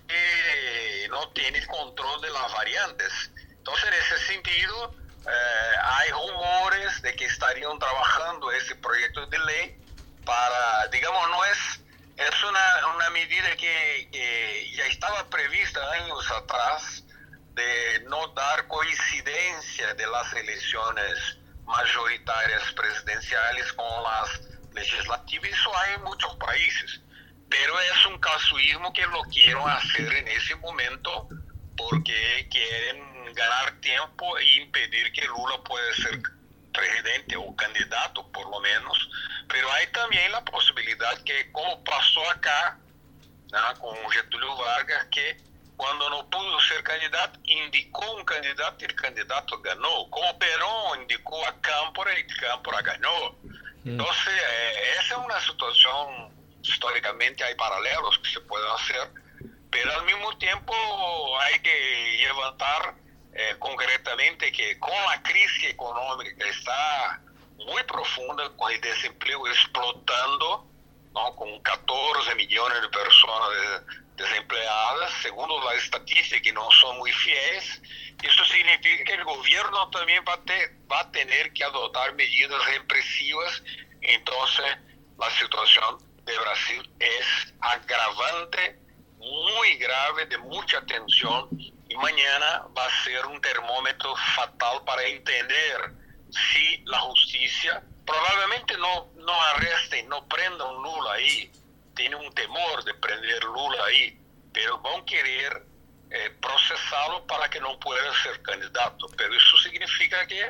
[SPEAKER 19] porque no tiene el control de las variantes. Entonces, en ese sentido, eh, hay rumores de que estarían trabajando ese proyecto de ley para, digamos, no es, es una, una medida que, que ya estaba prevista años atrás, de no dar coincidencia de las elecciones mayoritarias presidenciales con las legislativas. Eso hay en muchos países, pero es un casuismo que lo quieren hacer en ese momento porque quieren ganar tiempo e impedir que Lula pueda ser presidente o candidato por lo menos. Pero hay también la posibilidad que, como pasó acá, ¿no?, con Getúlio Vargas, que cuando no pudo ser candidato, indicó un candidato y el candidato ganó. Como Perón indicó a Cámpora y Cámpora ganó. Entonces, eh, esa es una situación, históricamente hay paralelos que se pueden hacer, pero al mismo tiempo hay que levantar eh, concretamente que con la crisis económica que está muy profunda, con el desempleo explotando, ¿no?, con catorce millones de personas de, desempleadas, según las estadísticas que no son muy fieles, eso significa que el gobierno también va a, te, va a tener que adoptar medidas represivas. Entonces, la situación de Brasil es agravante, muy grave, de mucha tensión, y mañana va a ser un termómetro fatal para entender si la justicia, probablemente no, no arresten, no prendan Lula ahí, tienen un temor de prender Lula ahí, pero van a querer eh, procesarlo para que no pueda ser candidato. Pero eso significa que,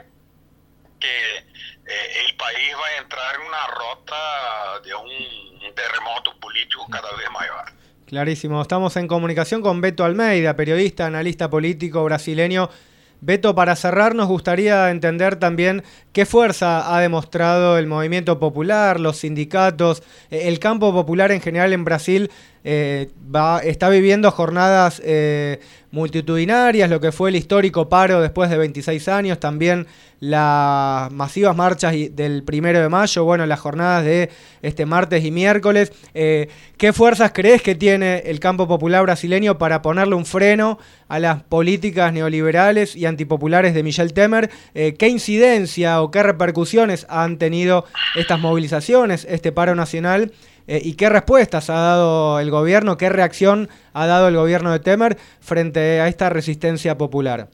[SPEAKER 19] que eh, el país va a entrar en una rota de un, un terremoto político cada vez mayor.
[SPEAKER 12] Clarísimo. Estamos en comunicación con Beto Almeida, periodista, analista político brasileño. Beto, para cerrar, nos gustaría entender también qué fuerza ha demostrado el movimiento popular, los sindicatos, el campo popular en general en Brasil. Eh, va, está viviendo jornadas eh, multitudinarias, lo que fue el histórico paro después de veintiséis años, también las masivas marchas del primero de mayo, bueno, las jornadas de este martes y miércoles. Eh, ¿Qué fuerzas crees que tiene el campo popular brasileño para ponerle un freno a las políticas neoliberales y antipopulares de Michel Temer? Eh, ¿Qué incidencia o qué repercusiones han tenido estas movilizaciones, este paro nacional? Eh, ¿Y qué respuestas ha dado el gobierno, qué reacción ha dado el gobierno de Temer frente a esta resistencia popular?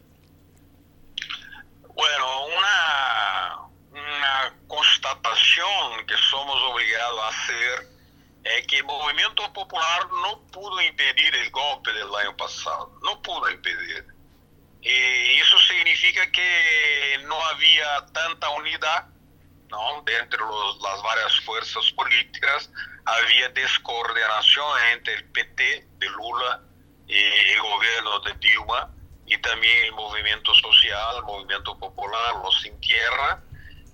[SPEAKER 19] Bueno, una, una constatación que somos obligados a hacer es que el movimiento popular no pudo impedir el golpe del año pasado, no pudo impedir. Y eso significa que no había tanta unidad, ¿no?, de entre los, las varias fuerzas políticas. Había descoordinación entre el P T de Lula y el gobierno de Dilma, y también el movimiento social, el movimiento popular, los sin tierra,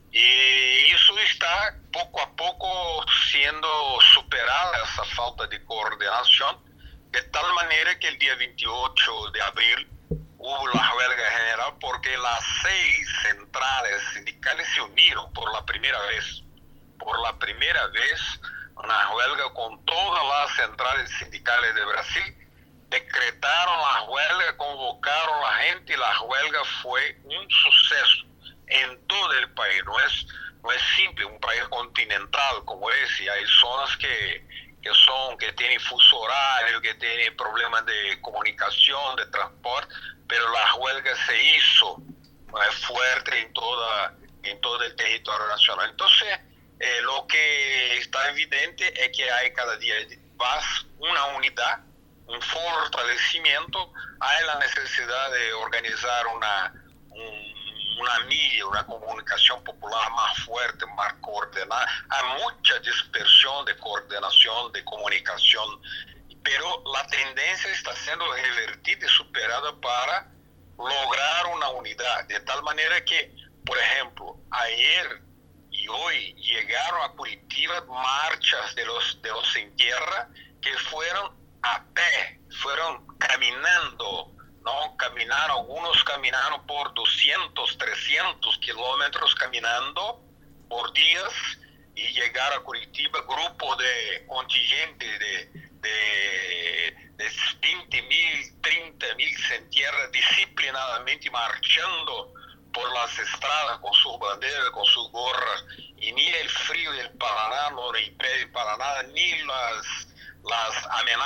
[SPEAKER 19] y eso está poco a poco siendo superada, esa falta de coordinación, de tal manera que el día veintiocho de abril hubo la huelga general porque las seis centrales sindicales se unieron por la primera vez, por la primera vez, una huelga con todas las centrales sindicales de Brasil, decretaron la huelga, convocaron a la gente y la huelga fue un suceso en todo el país. No es, no es simple, un país continental como ese, hay zonas que, que son, que tienen fuso horario, que tienen problemas de comunicación, de transporte, pero la huelga se hizo eh, fuerte en toda, en todo el territorio nacional. Entonces, Eh, lo que está evidente es que hay cada día más una unidad, un fortalecimiento, hay la necesidad de organizar una, un, una media, una comunicación popular más fuerte, más coordinada. Hay mucha dispersión de coordinación, de comunicación, pero la tendencia está siendo revertida y superada para lograr una unidad, de tal manera que, por ejemplo, ayer y hoy llegaron a Curitiba marchas de los de los sin tierra que fueron a pie, fueron caminando, ¿no? Caminaron, algunos caminaron por doscientos, trescientos kilómetros caminando por días y llegaron a Curitiba, grupos de contingentes de, de, de veinte mil, treinta mil sin tierra disciplinadamente marchando por las estradas con sus banderas, con sus gorras, y ni el frío del Paraná no le impide para nada, ni las, las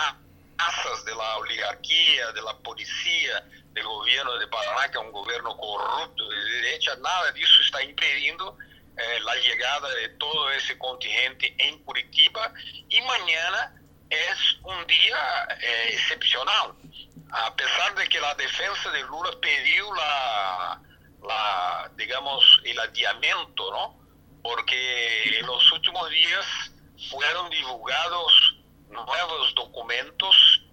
[SPEAKER 19] amenazas de la oligarquía, de la policía, del gobierno de Paraná, que es un gobierno corrupto de derecha, nada de eso está impidiendo eh, la llegada de todo ese contingente en Curitiba, y mañana es un día eh, excepcional, a pesar de que la defensa de Lula pidió la... la digamos el adiamento, ¿no? Porque en los últimos días fueron divulgados nuevos documentos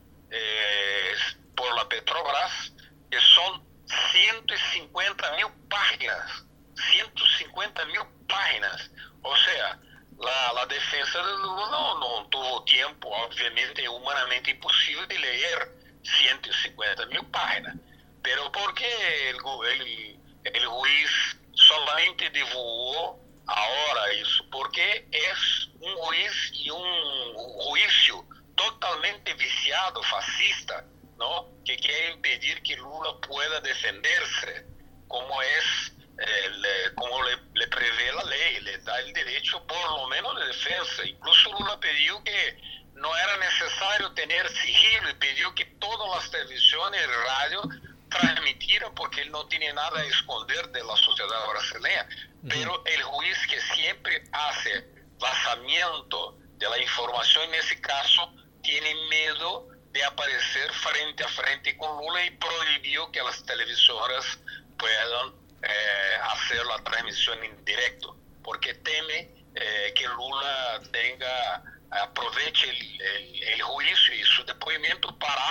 [SPEAKER 19] eh, por la Petrobras que son ciento cincuenta mil páginas, ciento cincuenta mil páginas, o sea, la, la defensa de Lula no, no tuvo tiempo, obviamente humanamente imposible de leer ciento cincuenta mil páginas, pero porque el, el el juez solamente divulgó ahora eso, porque es un juez y un juicio totalmente viciado, fascista, ¿no? Que quiere impedir que Lula pueda defenderse, como es, eh, le, como le, le prevé la ley, le da el derecho por lo menos de defensa. Incluso Lula pidió que no era necesario tener sigilo y pidió que todas las televisiones y radio transmitieron, porque él no tiene nada a esconder de la sociedad brasileña, uh-huh. Pero el juez que siempre hace vazamiento de la información en ese caso tiene miedo de aparecer frente a frente con Lula y prohibió que las televisoras puedan eh, hacer la transmisión en directo, porque teme eh, que Lula tenga aproveche el, el, el juicio y su depoimiento para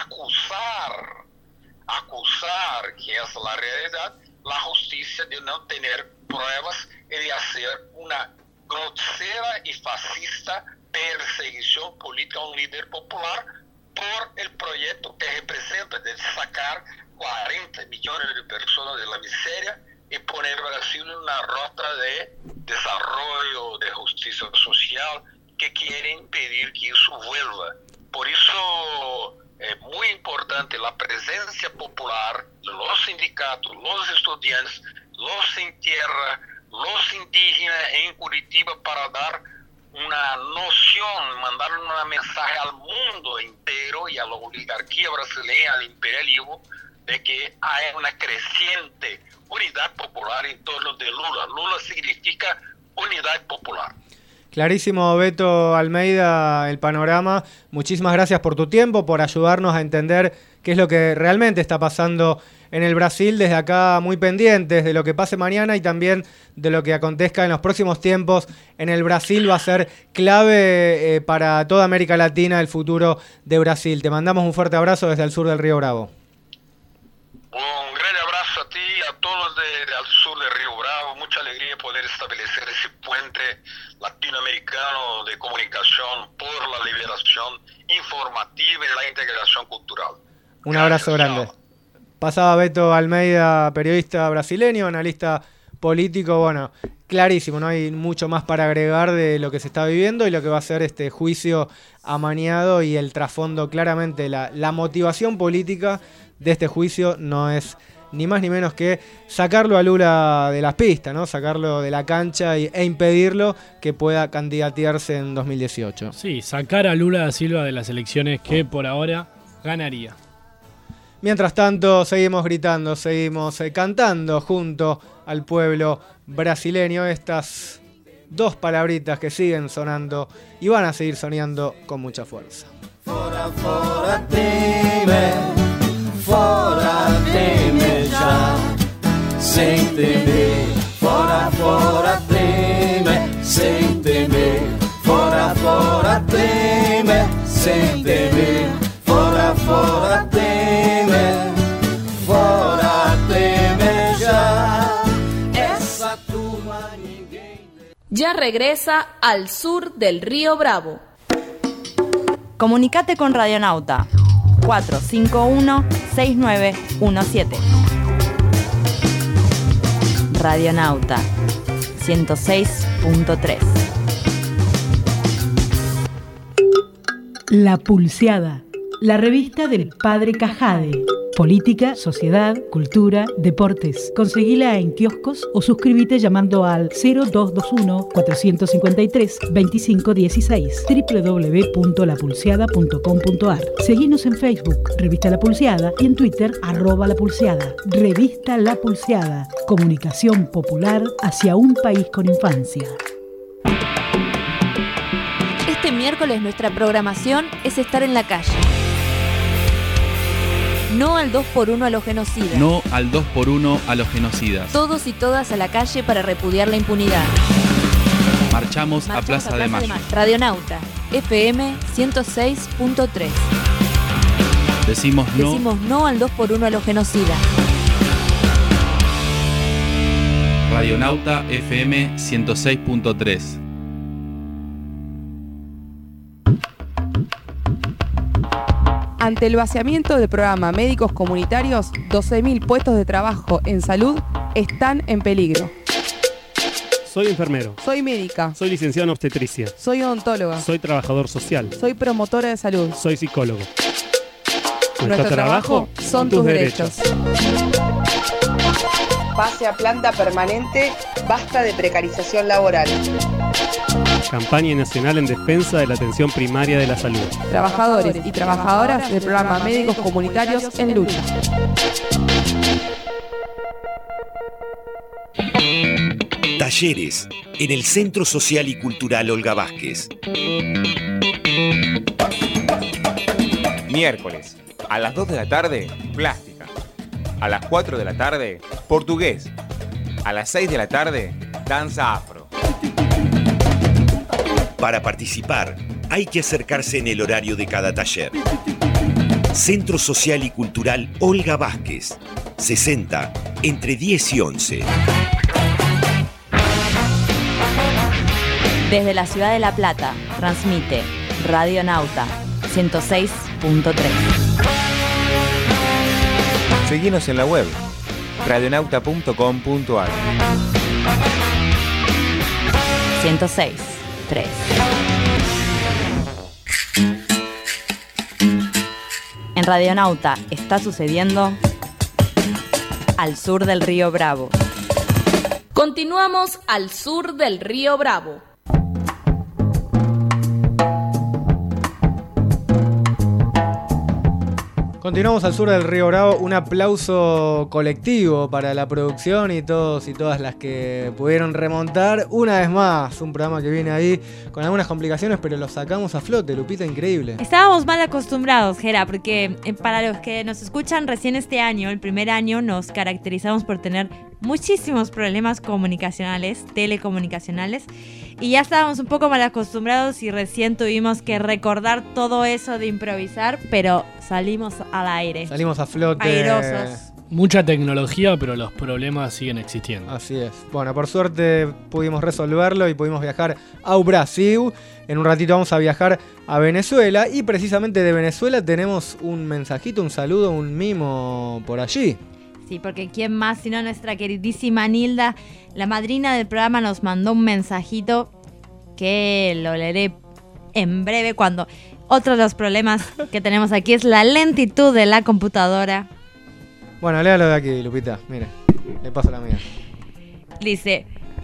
[SPEAKER 19] acusar acusar, que es la realidad, la justicia de no tener pruebas y de hacer una grosera y fascista perseguición política a un líder popular por el proyecto que representa de sacar cuarenta millones de personas de la miseria y poner a Brasil en una ruta de desarrollo, de justicia social, que quieren impedir que eso vuelva. Por eso es muy importante la presencia popular de los sindicatos, los estudiantes, los sin tierra, los indígenas en Curitiba, para dar una noción, mandar un mensaje al mundo entero y a la oligarquía brasileña, al imperialismo, de que hay una creciente unidad popular en torno de Lula. Lula significa unidad popular.
[SPEAKER 12] Clarísimo, Beto Almeida, el panorama. Muchísimas gracias por tu tiempo, por ayudarnos a entender qué es lo que realmente está pasando en el Brasil. Desde acá muy pendientes de lo que pase mañana y también de lo que acontezca en los próximos tiempos en el Brasil. Va a ser clave eh, para toda América Latina el futuro de Brasil. Te mandamos un fuerte abrazo desde el sur del Río Bravo.
[SPEAKER 19] Un gran abrazo a ti y a todos de, de al sur del Río Bravo. Mucha alegría poder establecer ese puente latinoamericano de comunicación por la liberación informativa y la integración cultural.
[SPEAKER 12] Un abrazo grande. Chao. Pasaba Beto Almeida, periodista brasileño, analista político. Bueno, clarísimo, no hay mucho más para agregar de lo que se está viviendo y lo que va a ser este juicio amañado, y el trasfondo, claramente la, la motivación política de este juicio no es ni más ni menos que sacarlo a Lula de las pistas, ¿no? Sacarlo de la cancha y, e impedirlo que pueda candidatearse en dos mil dieciocho.
[SPEAKER 14] Sí, sacar a Lula da Silva de las elecciones, que por ahora ganaría.
[SPEAKER 12] Mientras tanto, seguimos gritando, seguimos eh, cantando junto al pueblo brasileño estas dos palabritas que siguen sonando y van a seguir sonando con mucha fuerza.
[SPEAKER 18] Fora, fora, teme, fora, teme já, sem temer. Fora, fora, teme, sem temer. Fora, fora, teme, sem temer. Fora, fora, teme, fora, teme já. Essa turma ninguém.
[SPEAKER 1] Ya regresa al sur del Río Bravo.
[SPEAKER 13] Comunicate con Radionauta cuatro cinco uno, seis nueve uno siete. Radionauta ciento seis punto tres.
[SPEAKER 10] La Pulseada, la revista del Padre Cajade. Política, sociedad, cultura, deportes. Conseguila en kioscos o suscríbete llamando al cero dos dos uno, cuatro cinco tres, dos cinco uno seis doble u doble u doble u punto la pulseada punto com punto a r. Seguinos en Facebook, Revista La Pulseada, y en Twitter, arroba La Pulseada. Revista La Pulseada, comunicación popular hacia un país con infancia.
[SPEAKER 20] Este miércoles nuestra programación es estar en la calle. No al dos por uno a los genocidas.
[SPEAKER 21] No al dos por uno a los genocidas.
[SPEAKER 20] Todos y todas a la calle para repudiar la impunidad.
[SPEAKER 21] Marchamos, Marchamos a Plaza, a Plaza de, Mayo. de Mayo.
[SPEAKER 20] Radionauta, F M ciento seis punto tres.
[SPEAKER 21] Decimos no.
[SPEAKER 20] Decimos no al dos por uno a los genocidas.
[SPEAKER 21] Radionauta F M ciento seis punto tres.
[SPEAKER 22] Ante el vaciamiento del programa Médicos Comunitarios, doce mil puestos de trabajo en salud están en peligro.
[SPEAKER 23] Soy enfermero.
[SPEAKER 22] Soy médica.
[SPEAKER 23] Soy licenciado en obstetricia.
[SPEAKER 22] Soy odontóloga.
[SPEAKER 23] Soy trabajador social.
[SPEAKER 22] Soy promotora de salud.
[SPEAKER 23] Soy psicólogo.
[SPEAKER 22] Nuestro, Nuestro trabajo son tus derechos. derechos.
[SPEAKER 24] Pase a planta permanente, basta de precarización laboral.
[SPEAKER 23] Campaña nacional en defensa de la atención primaria de la salud.
[SPEAKER 22] Trabajadores y trabajadoras del programa Médicos Comunitarios en lucha.
[SPEAKER 25] Talleres en el Centro Social y Cultural Olga Vázquez.
[SPEAKER 26] Miércoles, a las dos de la tarde, plástica. A las cuatro de la tarde, portugués. A las seis de la tarde, danza afro.
[SPEAKER 25] Para participar, hay que acercarse en el horario de cada taller. Centro Social y Cultural Olga Vázquez, sesenta, entre diez y once.
[SPEAKER 20] Desde la ciudad de La Plata, transmite Radionauta ciento seis punto tres.
[SPEAKER 26] Seguinos en la web, radionauta punto com punto a r.
[SPEAKER 20] ciento seis punto tres. En Radionauta está sucediendo al sur del río Bravo.
[SPEAKER 1] Continuamos al sur del río Bravo.
[SPEAKER 12] Continuamos al sur del río Bravo. Un aplauso colectivo para la producción y todos y todas las que pudieron remontar una vez más. Un programa que viene ahí con algunas complicaciones, pero lo sacamos a flote, Lupita, increíble.
[SPEAKER 13] Estábamos mal acostumbrados, Gera, porque eh, para los que nos escuchan recién este año, el primer año, nos caracterizamos por tener muchísimos problemas comunicacionales, telecomunicacionales, y ya estábamos un poco mal acostumbrados y recién tuvimos que recordar todo eso de improvisar, pero salimos al aire.
[SPEAKER 12] Salimos a flote.
[SPEAKER 13] Airosos.
[SPEAKER 14] Mucha tecnología, pero los problemas siguen existiendo.
[SPEAKER 12] Así es. Bueno, por suerte pudimos resolverlo y pudimos viajar a Brasil. En un ratito vamos a viajar a Venezuela y precisamente de Venezuela tenemos un mensajito, un saludo, un mimo por allí.
[SPEAKER 13] Sí, porque quién más sino nuestra queridísima Nilda, la madrina del programa, nos mandó un mensajito que lo leeré en breve cuando otro de los problemas que tenemos aquí es la lentitud de la computadora.
[SPEAKER 12] Bueno, léalo de aquí, Lupita. Mire, le paso la mía.
[SPEAKER 13] Dice: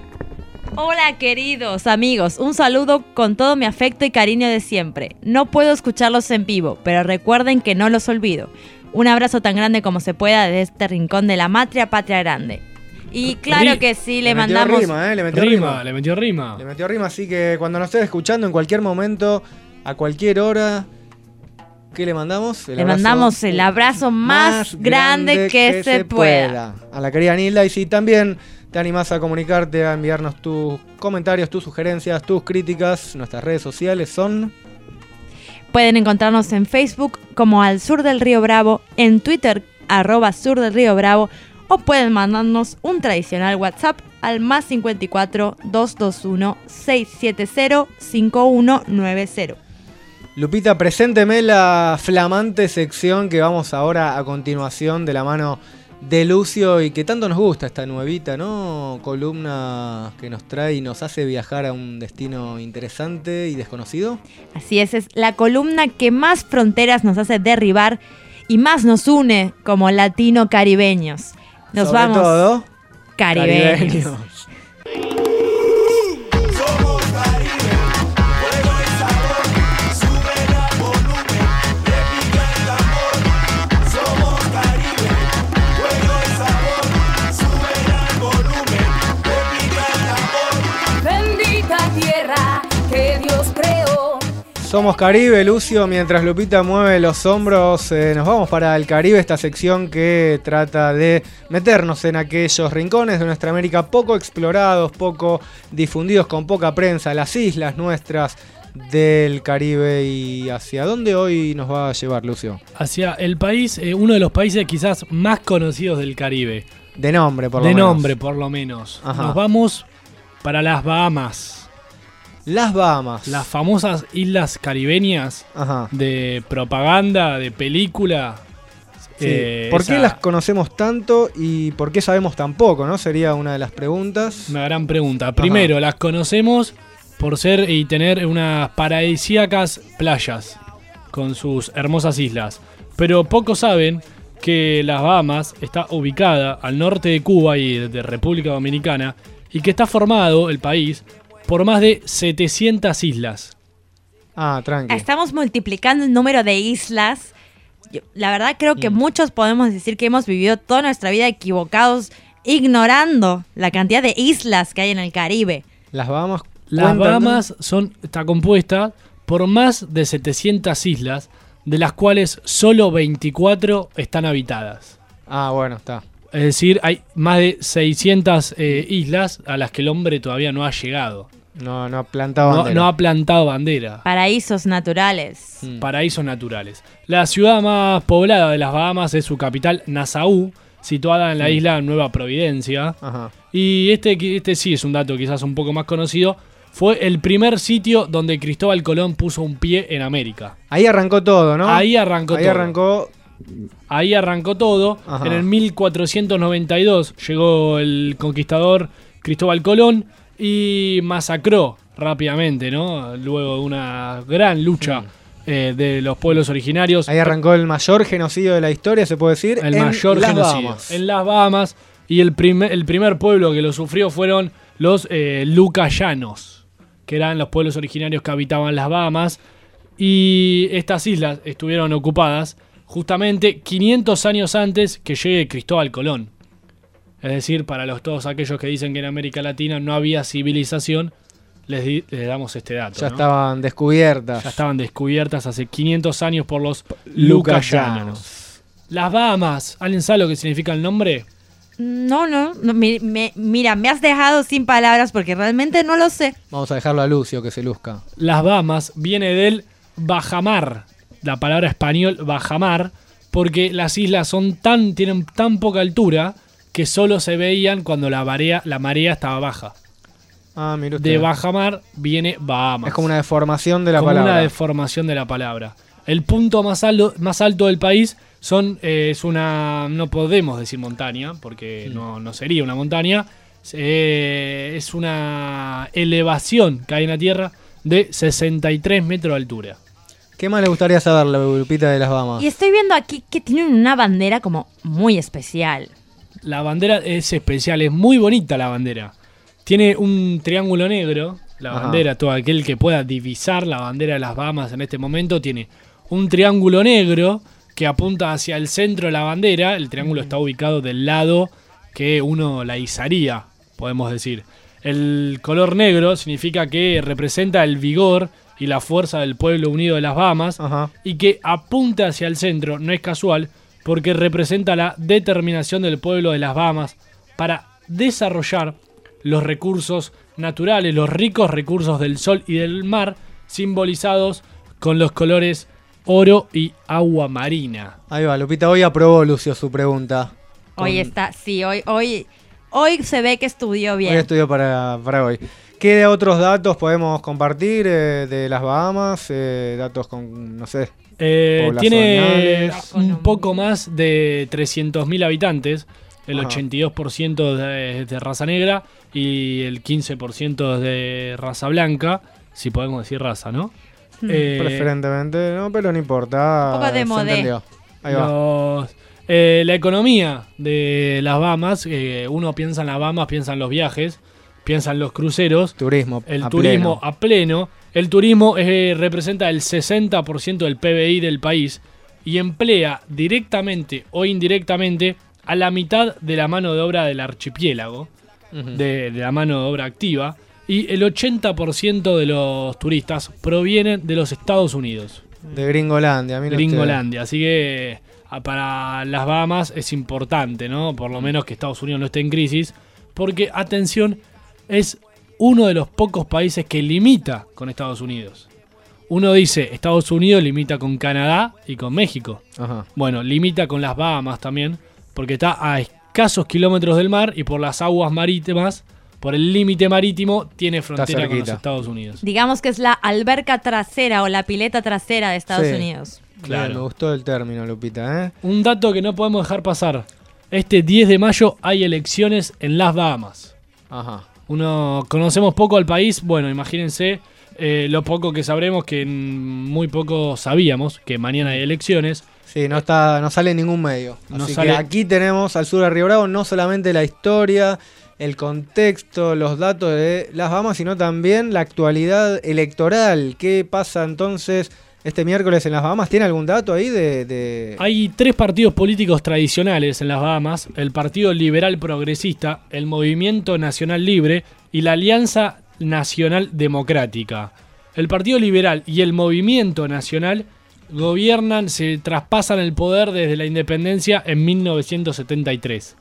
[SPEAKER 13] hola queridos amigos, un saludo con todo mi afecto y cariño de siempre. No puedo escucharlos en vivo, pero recuerden que no los olvido. Un abrazo tan grande como se pueda desde este rincón de la matria patria grande. Y claro
[SPEAKER 14] Ri-
[SPEAKER 13] que sí, le,
[SPEAKER 12] le metió
[SPEAKER 13] mandamos...
[SPEAKER 12] Rima, ¿eh? Le metió
[SPEAKER 14] rima,
[SPEAKER 12] rima.
[SPEAKER 14] le metió rima.
[SPEAKER 12] Le metió rima, así que cuando nos estés escuchando en cualquier momento, a cualquier hora, ¿qué le mandamos? El
[SPEAKER 13] le
[SPEAKER 12] abrazo
[SPEAKER 13] mandamos el abrazo más, más grande, grande que, que se, se pueda.
[SPEAKER 12] pueda. A la querida Nilda, y si también te animás a comunicarte, a enviarnos tus comentarios, tus sugerencias, tus críticas, nuestras redes sociales son...
[SPEAKER 13] Pueden encontrarnos en Facebook como Al Sur del Río Bravo, en Twitter arroba Sur del Río Bravo, o pueden mandarnos un tradicional WhatsApp al más cincuenta y cuatro, doscientos veintiuno, seiscientos setenta, cincuenta y uno noventa.
[SPEAKER 12] Lupita, presénteme la flamante sección que vamos ahora a continuación de la mano de Lucio y que tanto nos gusta esta nuevita, ¿no? Columna que nos trae y nos hace viajar a un destino interesante y desconocido.
[SPEAKER 13] Así es, es la columna que más fronteras nos hace derribar y más nos une como latino-caribeños. Nos
[SPEAKER 12] Sobre
[SPEAKER 13] vamos
[SPEAKER 12] todo,
[SPEAKER 13] caribeños.
[SPEAKER 12] caribeños. Somos Caribe, Lucio, mientras Lupita mueve los hombros, eh, nos vamos para el Caribe, esta sección que trata de meternos en aquellos rincones de nuestra América poco explorados, poco difundidos, con poca prensa, las islas nuestras del Caribe. ¿Y hacia dónde hoy nos va a llevar, Lucio?
[SPEAKER 14] Hacia el país, eh, uno de los países quizás más conocidos del Caribe.
[SPEAKER 12] De nombre, por lo
[SPEAKER 14] de
[SPEAKER 12] menos.
[SPEAKER 14] De nombre, por lo menos.
[SPEAKER 12] Ajá.
[SPEAKER 14] Nos vamos para las Bahamas.
[SPEAKER 12] Las Bahamas.
[SPEAKER 14] Las famosas islas caribeñas.
[SPEAKER 12] Ajá.
[SPEAKER 14] De propaganda, de película.
[SPEAKER 12] Sí.
[SPEAKER 14] Eh,
[SPEAKER 12] ¿Por
[SPEAKER 14] esa...
[SPEAKER 12] qué las conocemos tanto y por qué sabemos tan poco, no? Sería una de las preguntas.
[SPEAKER 14] Una gran pregunta. Primero, Ajá. las conocemos por ser y tener unas paradisíacas playas con sus hermosas islas. Pero pocos saben que las Bahamas está ubicada al norte de Cuba y de República Dominicana y que está formado el país por más de setecientas islas.
[SPEAKER 12] Ah, tranqui.
[SPEAKER 13] Estamos multiplicando el número de islas. Yo, la verdad creo que mm. muchos podemos decir que hemos vivido toda nuestra vida equivocados, ignorando la cantidad de islas que hay en el Caribe.
[SPEAKER 12] Las Bahamas.
[SPEAKER 14] Las Bahamas son, está compuesta por más de setecientas islas, de las cuales solo veinticuatro están habitadas.
[SPEAKER 12] Ah, bueno, está.
[SPEAKER 14] Es decir, hay más de seiscientas eh, islas a las que el hombre todavía no ha llegado.
[SPEAKER 12] No, no ha plantado
[SPEAKER 14] no,
[SPEAKER 12] bandera.
[SPEAKER 14] No ha plantado bandera.
[SPEAKER 13] Paraísos naturales.
[SPEAKER 14] Mm. Paraísos naturales. La ciudad más poblada de las Bahamas es su capital, Nassau, situada en la sí. isla Nueva Providencia.
[SPEAKER 12] Ajá.
[SPEAKER 14] Y este, este sí es un dato quizás un poco más conocido. Fue el primer sitio donde Cristóbal Colón puso un pie en América.
[SPEAKER 12] Ahí arrancó todo, ¿no?
[SPEAKER 14] Ahí arrancó
[SPEAKER 12] Ahí
[SPEAKER 14] todo.
[SPEAKER 12] arrancó...
[SPEAKER 14] Ahí arrancó todo.
[SPEAKER 12] Ajá.
[SPEAKER 14] En el mil cuatrocientos noventa y dos llegó el conquistador Cristóbal Colón y masacró rápidamente, ¿no? Luego de una gran lucha sí. eh, de los pueblos originarios.
[SPEAKER 12] Ahí arrancó el mayor genocidio de la historia, se puede decir.
[SPEAKER 14] El
[SPEAKER 12] en
[SPEAKER 14] mayor
[SPEAKER 12] las
[SPEAKER 14] genocidio.
[SPEAKER 12] Bahamas.
[SPEAKER 14] En las Bahamas. Y el primer, el primer pueblo que lo sufrió fueron los eh, lucayanos, que eran los pueblos originarios que habitaban las Bahamas. Y estas islas estuvieron ocupadas justamente quinientos años antes que llegue Cristóbal Colón. Es decir, para los, todos aquellos que dicen que en América Latina no había civilización, les, di, les damos este dato.
[SPEAKER 12] Ya
[SPEAKER 14] ¿no?
[SPEAKER 12] estaban descubiertas.
[SPEAKER 14] Ya estaban descubiertas hace quinientos años por los lucayanos. Las Bahamas, ¿alguien sabe lo que significa el nombre?
[SPEAKER 13] No, no, no me, me, mira, me has dejado sin palabras porque realmente no lo sé.
[SPEAKER 12] Vamos a dejarlo a Lucio que se luzca.
[SPEAKER 14] Las Bahamas viene del bajamar, la palabra español bajamar, porque las islas son tan, tienen tan poca altura que solo se veían cuando la marea, la marea estaba baja.
[SPEAKER 12] Ah, mira usted.
[SPEAKER 14] De bajamar viene Bahamas.
[SPEAKER 12] Es como una deformación de la
[SPEAKER 14] como
[SPEAKER 12] palabra.
[SPEAKER 14] una deformación de la palabra. El punto más alto, más alto del país son eh, es una, no podemos decir montaña, porque sí. no, no sería una montaña, eh, es una elevación que hay en la tierra de sesenta y tres metros de altura.
[SPEAKER 12] ¿Qué más le gustaría saber, la Lupita de las Bahamas?
[SPEAKER 13] Y estoy viendo aquí que tienen una bandera como muy especial.
[SPEAKER 14] La bandera es especial, es muy bonita la bandera. Tiene un triángulo negro, la
[SPEAKER 12] Ajá.
[SPEAKER 14] bandera, todo aquel que pueda divisar la bandera de las Bahamas en este momento, tiene un triángulo negro que apunta hacia el centro de la bandera. El triángulo está ubicado del lado que uno la izaría, podemos decir. El color negro significa que representa el vigor y la fuerza del pueblo unido de las Bahamas.
[SPEAKER 12] Ajá.
[SPEAKER 14] Y que apunta hacia el centro, no es casual, porque representa la determinación del pueblo de las Bahamas para desarrollar los recursos naturales, los ricos recursos del sol y del mar, simbolizados con los colores oro y agua marina.
[SPEAKER 12] Ahí va, Lupita, hoy aprobó Lucio su pregunta.
[SPEAKER 13] Hoy
[SPEAKER 12] Con...
[SPEAKER 13] está, sí, hoy, hoy, hoy se ve que estudió bien.
[SPEAKER 12] Hoy estudió para, para hoy. ¿Qué otros datos podemos compartir eh, de las Bahamas? Eh, datos con, no sé,
[SPEAKER 14] Eh, tiene
[SPEAKER 12] poblacionales.
[SPEAKER 14] un poco más de trescientos mil habitantes, el
[SPEAKER 12] Ajá.
[SPEAKER 14] ochenta y dos por ciento de, de raza negra y el quince por ciento de raza blanca, si podemos decir raza, ¿no?
[SPEAKER 12] Hmm.
[SPEAKER 14] Eh,
[SPEAKER 12] Preferentemente, no, pero no importa.
[SPEAKER 13] Un poco de
[SPEAKER 12] se
[SPEAKER 13] modé.
[SPEAKER 12] entendió. Ahí va.
[SPEAKER 14] los- eh, la economía de las Bahamas, eh, uno piensa en las Bahamas, piensa en los viajes, piensa en los cruceros,
[SPEAKER 12] Turismo.
[SPEAKER 14] el
[SPEAKER 12] a
[SPEAKER 14] turismo
[SPEAKER 12] pleno.
[SPEAKER 14] a pleno. El turismo eh, representa el sesenta por ciento del P B I del país y emplea directamente o indirectamente a la mitad de la mano de obra del archipiélago,
[SPEAKER 12] Ujú.
[SPEAKER 14] de, de la mano de obra activa, y el ochenta por ciento de los turistas provienen de los Estados Unidos.
[SPEAKER 12] De Gringolandia, mire usted.
[SPEAKER 14] Gringolandia. Así que a- para las Bahamas es importante, ¿no? Por lo menos que Estados Unidos no esté en crisis, porque, atención, es uno de los pocos países que limita con Estados Unidos. Uno dice, Estados Unidos limita con Canadá y con México.
[SPEAKER 12] Ajá.
[SPEAKER 14] Bueno, limita con las Bahamas también, porque está a escasos kilómetros del mar y por las aguas marítimas, por el límite marítimo, tiene frontera con los
[SPEAKER 12] cerquita.
[SPEAKER 14] Estados Unidos.
[SPEAKER 13] Digamos que es la alberca trasera o la pileta trasera de Estados
[SPEAKER 12] Sí.
[SPEAKER 13] Unidos.
[SPEAKER 14] Claro.
[SPEAKER 12] Bien, me gustó el término, Lupita, ¿eh?
[SPEAKER 14] Un dato que no podemos dejar pasar. Este diez de mayo hay elecciones en las Bahamas.
[SPEAKER 12] Ajá.
[SPEAKER 14] Uno conocemos poco al país, bueno, imagínense eh, lo poco que sabremos, que mm, muy poco sabíamos, que mañana hay elecciones.
[SPEAKER 12] Sí, no está, no sale en ningún medio.
[SPEAKER 14] No
[SPEAKER 12] Así
[SPEAKER 14] sale-
[SPEAKER 12] que aquí tenemos al sur de Río Bravo no solamente la historia, el contexto, los datos de las Bahamas, sino también la actualidad electoral. ¿Qué pasa entonces este miércoles en las Bahamas? ¿Tiene algún dato ahí de...? de...
[SPEAKER 14] Hay tres partidos políticos tradicionales en las Bahamas, el Partido Liberal Progresista, el Movimiento Nacional Libre y la Alianza Nacional Democrática. El Partido Liberal y el Movimiento Nacional gobiernan, se traspasan el poder desde la independencia en mil novecientos setenta y tres.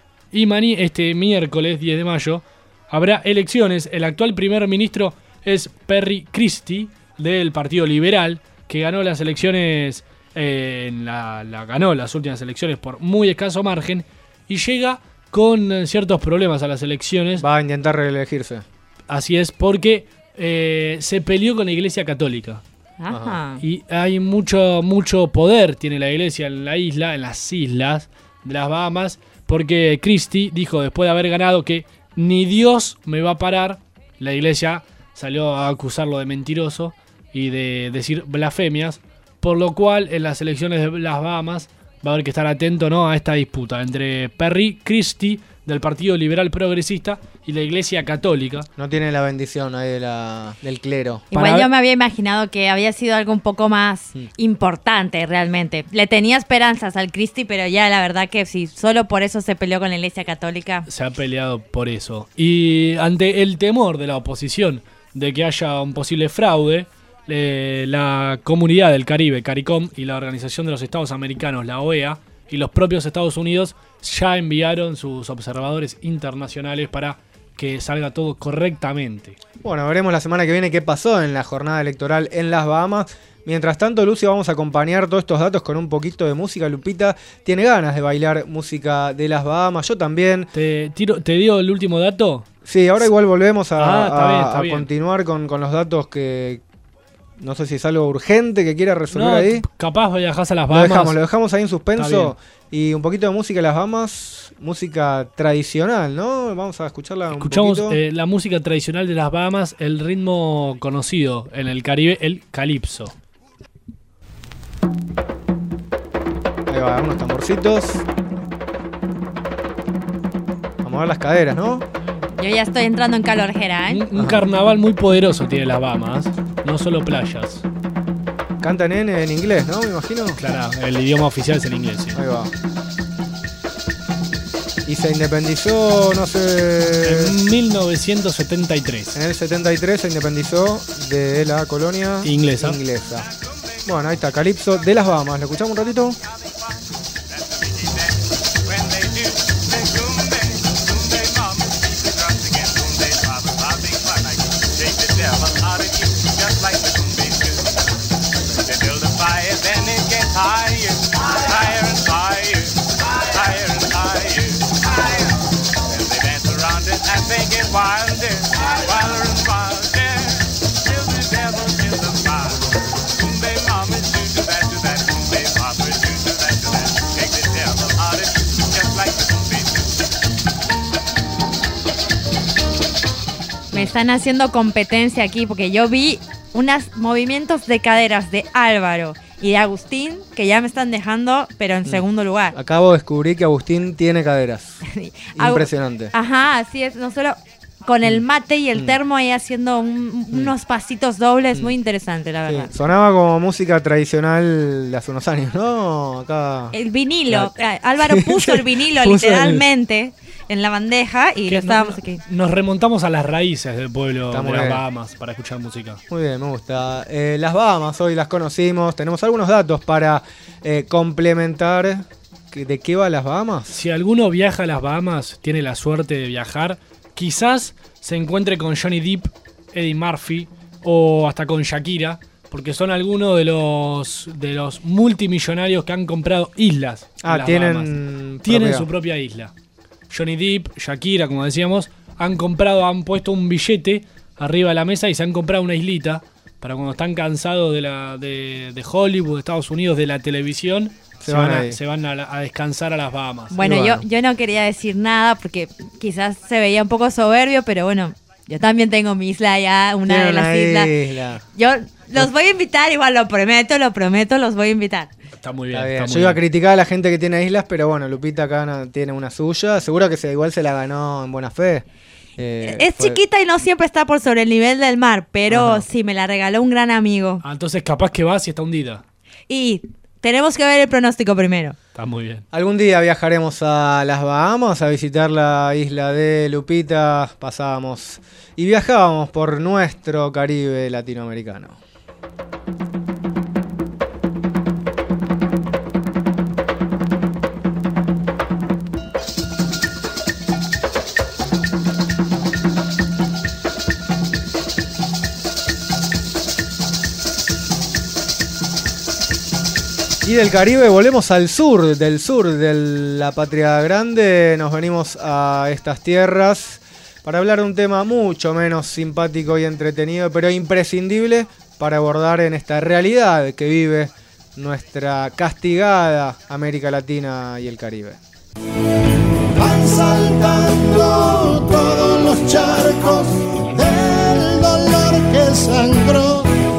[SPEAKER 14] Y mani- este miércoles diez de mayo habrá elecciones. El actual primer ministro es Perry Christie del Partido Liberal, que ganó las elecciones, eh, en la, la- ganó las últimas elecciones por muy escaso margen y llega con eh, ciertos problemas a las elecciones.
[SPEAKER 12] Va a intentar reelegirse.
[SPEAKER 14] Así es, porque eh, se peleó con la Iglesia Católica.
[SPEAKER 13] Ajá.
[SPEAKER 14] Y hay mucho, mucho poder tiene la iglesia en la isla, en las islas de las Bahamas, porque Christie dijo después de haber ganado que ni Dios me va a parar. La iglesia salió a acusarlo de mentiroso y de decir blasfemias, por lo cual en las elecciones de las Bahamas va a haber que estar atento, ¿no?, a esta disputa entre Perry Christie del Partido Liberal Progresista y la Iglesia Católica.
[SPEAKER 12] No tiene la bendición ahí de la, del clero.
[SPEAKER 13] Igual
[SPEAKER 14] Para-
[SPEAKER 13] yo me había imaginado que había sido algo un poco más importante realmente. Le tenía esperanzas al Christie, pero ya la verdad que si solo por eso se peleó con la Iglesia Católica.
[SPEAKER 14] Se ha peleado por eso. Y ante el temor de la oposición de que haya un posible fraude, eh, la Comunidad del Caribe, CARICOM, y la Organización de los Estados Americanos, la O E A, y los propios Estados Unidos ya enviaron sus observadores internacionales para que salga todo correctamente.
[SPEAKER 12] Bueno, veremos la semana que viene qué pasó en la jornada electoral en las Bahamas. Mientras tanto, Lucio, vamos a acompañar todos estos datos con un poquito de música. Lupita tiene ganas de bailar música de las Bahamas, yo también.
[SPEAKER 14] ¿Te, tiro, ¿te dio el último dato?
[SPEAKER 12] Sí, ahora igual volvemos a,
[SPEAKER 14] Ah, está
[SPEAKER 12] a-
[SPEAKER 14] bien, está
[SPEAKER 12] a
[SPEAKER 14] bien.
[SPEAKER 12] continuar con, con los datos que... No sé si es algo urgente que quiera resolver
[SPEAKER 14] No,
[SPEAKER 12] ahí.
[SPEAKER 14] capaz viajás a las
[SPEAKER 12] Lo
[SPEAKER 14] Bahamas.
[SPEAKER 12] dejamos, lo dejamos ahí en
[SPEAKER 14] Está
[SPEAKER 12] suspenso. Y un poquito de música de las Bahamas, música tradicional, ¿no? Vamos a escucharla un
[SPEAKER 14] Escuchamos
[SPEAKER 12] poquito.
[SPEAKER 14] eh, la música tradicional de las Bahamas, el ritmo conocido en el Caribe, el calipso.
[SPEAKER 12] Ahí va, unos tamborcitos. Vamos a ver las caderas, ¿no?
[SPEAKER 13] Yo ya estoy entrando en calorjera, ¿eh?
[SPEAKER 14] Un, un carnaval muy poderoso tiene las Bahamas, no solo playas.
[SPEAKER 12] Cantan en, en inglés, ¿no? Me imagino.
[SPEAKER 14] Claro, el idioma oficial es el inglés. Sí.
[SPEAKER 12] Ahí va. Y se independizó, no sé...
[SPEAKER 14] En mil novecientos setenta y tres.
[SPEAKER 12] En el setenta y tres se independizó de la colonia
[SPEAKER 14] Inglesa.
[SPEAKER 12] inglesa. Bueno, ahí está, Calipso de las Bahamas. ¿Lo escuchamos un ratito?
[SPEAKER 11] And they dance around it and they they get wilder, wilder and wilder. Till the devil's in the fire. Boombe mama, do do that, do that. Boombe papa, do do that, do that. Take the devil out of you, just like the boombe do.
[SPEAKER 13] Me están haciendo competencia aquí porque yo vi unos movimientos de caderas de Álvaro y de Agustín que ya me están dejando, pero en
[SPEAKER 12] Mm.
[SPEAKER 13] segundo lugar.
[SPEAKER 12] Acabo de descubrir que Agustín tiene caderas.
[SPEAKER 13] Agu-
[SPEAKER 12] Impresionante.
[SPEAKER 13] Ajá, así es, no solo con el mate y el
[SPEAKER 12] Mm.
[SPEAKER 13] termo ahí haciendo un- unos pasitos dobles, muy interesante, la
[SPEAKER 12] Sí,
[SPEAKER 13] verdad.
[SPEAKER 12] sonaba como música tradicional de hace unos años, ¿no? Acá.
[SPEAKER 13] El vinilo, ah, Álvaro puso el vinilo
[SPEAKER 14] Puso el-
[SPEAKER 13] literalmente en la bandeja y lo estábamos aquí.
[SPEAKER 14] Nos remontamos a las raíces del pueblo
[SPEAKER 12] Está
[SPEAKER 14] de
[SPEAKER 12] muy
[SPEAKER 14] las
[SPEAKER 12] bien.
[SPEAKER 14] Bahamas para escuchar música.
[SPEAKER 12] Muy bien, me gusta. Eh, las Bahamas, hoy las conocimos. Tenemos algunos datos para eh, complementar. que- ¿De qué va las Bahamas?
[SPEAKER 14] Si alguno viaja a las Bahamas, tiene la suerte de viajar, quizás se encuentre con Johnny Depp, Eddie Murphy o hasta con Shakira, porque son algunos de los de los multimillonarios que han comprado islas. en
[SPEAKER 12] Ah,
[SPEAKER 14] las
[SPEAKER 12] tienen
[SPEAKER 14] Bahamas. Tienen
[SPEAKER 12] propiedad.
[SPEAKER 14] su propia isla. Johnny Depp, Shakira, como decíamos, han comprado, han puesto un billete arriba de la mesa y se han comprado una islita para cuando están cansados de la de, de Hollywood, de Estados Unidos, de la televisión, se,
[SPEAKER 12] van
[SPEAKER 14] van, a,
[SPEAKER 12] ahí.
[SPEAKER 14] se van a, la- a descansar a las Bahamas.
[SPEAKER 13] Bueno, yo, yo no quería decir nada porque quizás se veía un poco soberbio, pero bueno, yo también tengo mi isla allá, una
[SPEAKER 12] Tiene
[SPEAKER 13] de las
[SPEAKER 12] una
[SPEAKER 13] islas.
[SPEAKER 12] isla.
[SPEAKER 13] Yo los voy a invitar, igual lo prometo, lo prometo, los voy a invitar.
[SPEAKER 14] Está muy bien.
[SPEAKER 12] Está bien.
[SPEAKER 14] está
[SPEAKER 12] Yo
[SPEAKER 14] muy
[SPEAKER 12] iba a
[SPEAKER 14] bien.
[SPEAKER 12] criticar a la gente que tiene islas, pero bueno, Lupita acá no- tiene una suya. Seguro que se, igual se la ganó en buena fe. Eh,
[SPEAKER 13] Es
[SPEAKER 12] fue-
[SPEAKER 13] chiquita y no siempre está por sobre el nivel del mar, pero sí, me la regaló un gran amigo.
[SPEAKER 14] Ah, entonces capaz que vas y está hundida.
[SPEAKER 13] Y tenemos que ver el pronóstico primero.
[SPEAKER 14] Está muy bien.
[SPEAKER 12] Algún día viajaremos a las Bahamas a visitar la isla de Lupita. Pasábamos y viajábamos por nuestro Caribe latinoamericano. Y del Caribe volvemos al sur, del sur de la patria grande, nos venimos a estas tierras para hablar de un tema mucho menos simpático y entretenido, pero imprescindible para abordar en esta realidad que vive nuestra castigada América Latina y el Caribe.
[SPEAKER 18] Van saltando todos los charcos del dolor que sangró,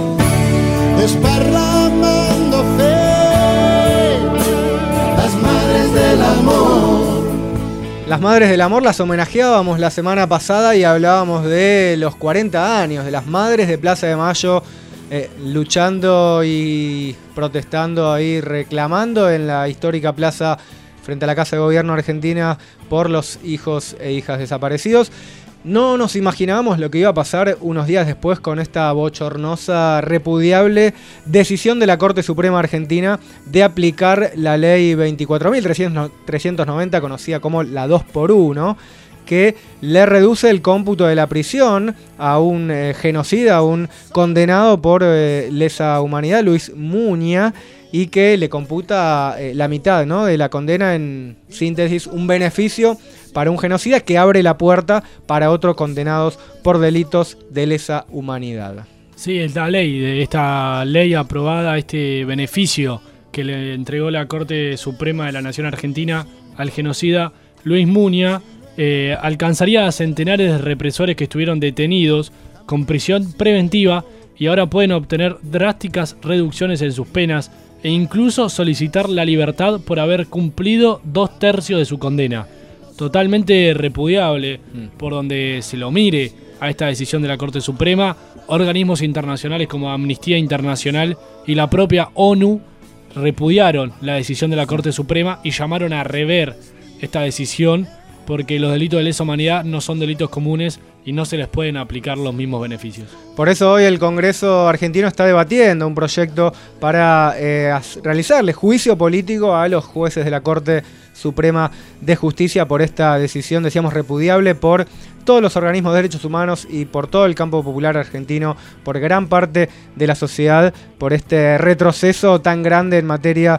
[SPEAKER 18] desparramando fe, las madres del amor.
[SPEAKER 12] Las Madres del Amor las homenajeábamos la semana pasada y hablábamos de los cuarenta años, de las Madres de Plaza de Mayo, eh, luchando y protestando ahí, reclamando en la histórica plaza frente a la Casa de Gobierno Argentina por los hijos e hijas desaparecidos. No nos imaginábamos lo que iba a pasar unos días después con esta bochornosa, repudiable decisión de la Corte Suprema Argentina de aplicar la ley veinticuatro mil trescientos noventa, conocida como la dos por uno, que le reduce el cómputo de la prisión a un eh, genocida, a un condenado por eh, lesa humanidad, Luis Muña, y que le computa eh, la mitad, ¿no?, de la condena, en síntesis, un beneficio para un genocida que abre la puerta para otros condenados por delitos de lesa humanidad.
[SPEAKER 14] Sí, esta ley, de esta ley aprobada, este beneficio que le entregó la Corte Suprema de la Nación Argentina al genocida Luis Muña, eh, alcanzaría a centenares de represores que estuvieron detenidos con prisión preventiva y ahora pueden obtener drásticas reducciones en sus penas e incluso solicitar la libertad por haber cumplido dos tercios de su condena. Totalmente repudiable por donde se lo mire a esta decisión de la Corte Suprema. Organismos internacionales como Amnistía Internacional y la propia ONU repudiaron la decisión de la Corte Suprema y llamaron a rever esta decisión porque los delitos de lesa humanidad no son delitos comunes y no se les pueden aplicar los mismos beneficios.
[SPEAKER 12] Por eso hoy el Congreso argentino está debatiendo un proyecto para eh, realizarle juicio político a los jueces de la Corte Suprema de Justicia por esta decisión, decíamos, repudiable por todos los organismos de derechos humanos y por todo el campo popular argentino, por gran parte de la sociedad, por este retroceso tan grande en materia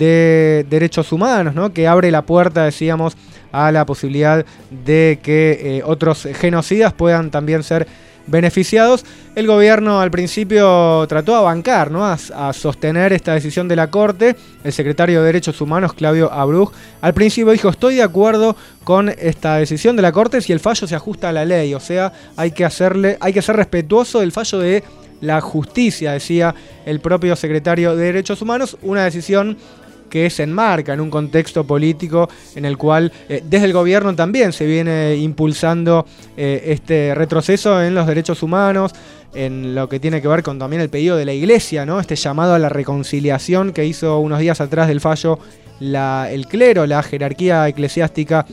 [SPEAKER 12] de derechos humanos, ¿no? Que abre la puerta, decíamos, a la posibilidad de que eh, otros genocidas puedan también ser beneficiados. El gobierno al principio trató a bancar, ¿no? a, a sostener esta decisión de la Corte. El secretario de Derechos Humanos, Claudio Abruj, al principio dijo: estoy de acuerdo con esta decisión de la Corte si el fallo se ajusta a la ley, o sea, hay que hacerle, hay que ser respetuoso del fallo de la justicia, decía el propio secretario de Derechos Humanos. Una decisión que se enmarca en un contexto político en el cual eh, desde el gobierno también se viene impulsando eh, este retroceso en los derechos humanos, en lo que tiene que ver con también el pedido de la Iglesia, ¿no? Este llamado a la reconciliación que hizo unos días atrás del fallo la, el clero, la jerarquía eclesiástica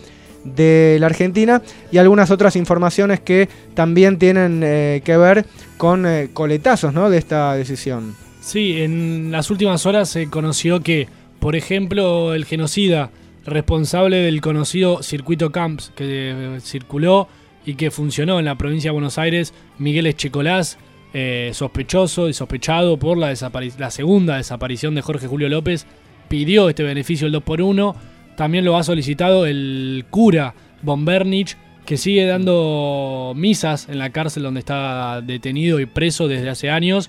[SPEAKER 12] de la Argentina, y algunas otras informaciones que también tienen eh, que ver con eh, coletazos, ¿no? de esta decisión.
[SPEAKER 14] Sí, en las últimas horas se conoció que, por ejemplo, el genocida responsable del conocido circuito Camps que circuló y que funcionó en la provincia de Buenos Aires, Miguel Echecolás, eh, sospechoso y sospechado por la, desapari- la segunda desaparición de Jorge Julio López, pidió este beneficio del dos por uno. También lo ha solicitado el cura Von Bernich, que sigue dando misas en la cárcel donde está detenido y preso desde hace años.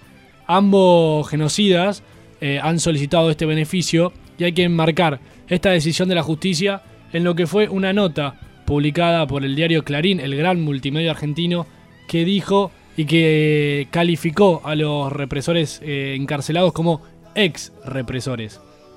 [SPEAKER 14] Ambos genocidas eh, han solicitado este beneficio, y hay que enmarcar esta decisión de la justicia en lo que fue una nota publicada por el diario Clarín, el gran multimedio argentino, que dijo y que calificó a los represores eh, encarcelados como ex represores.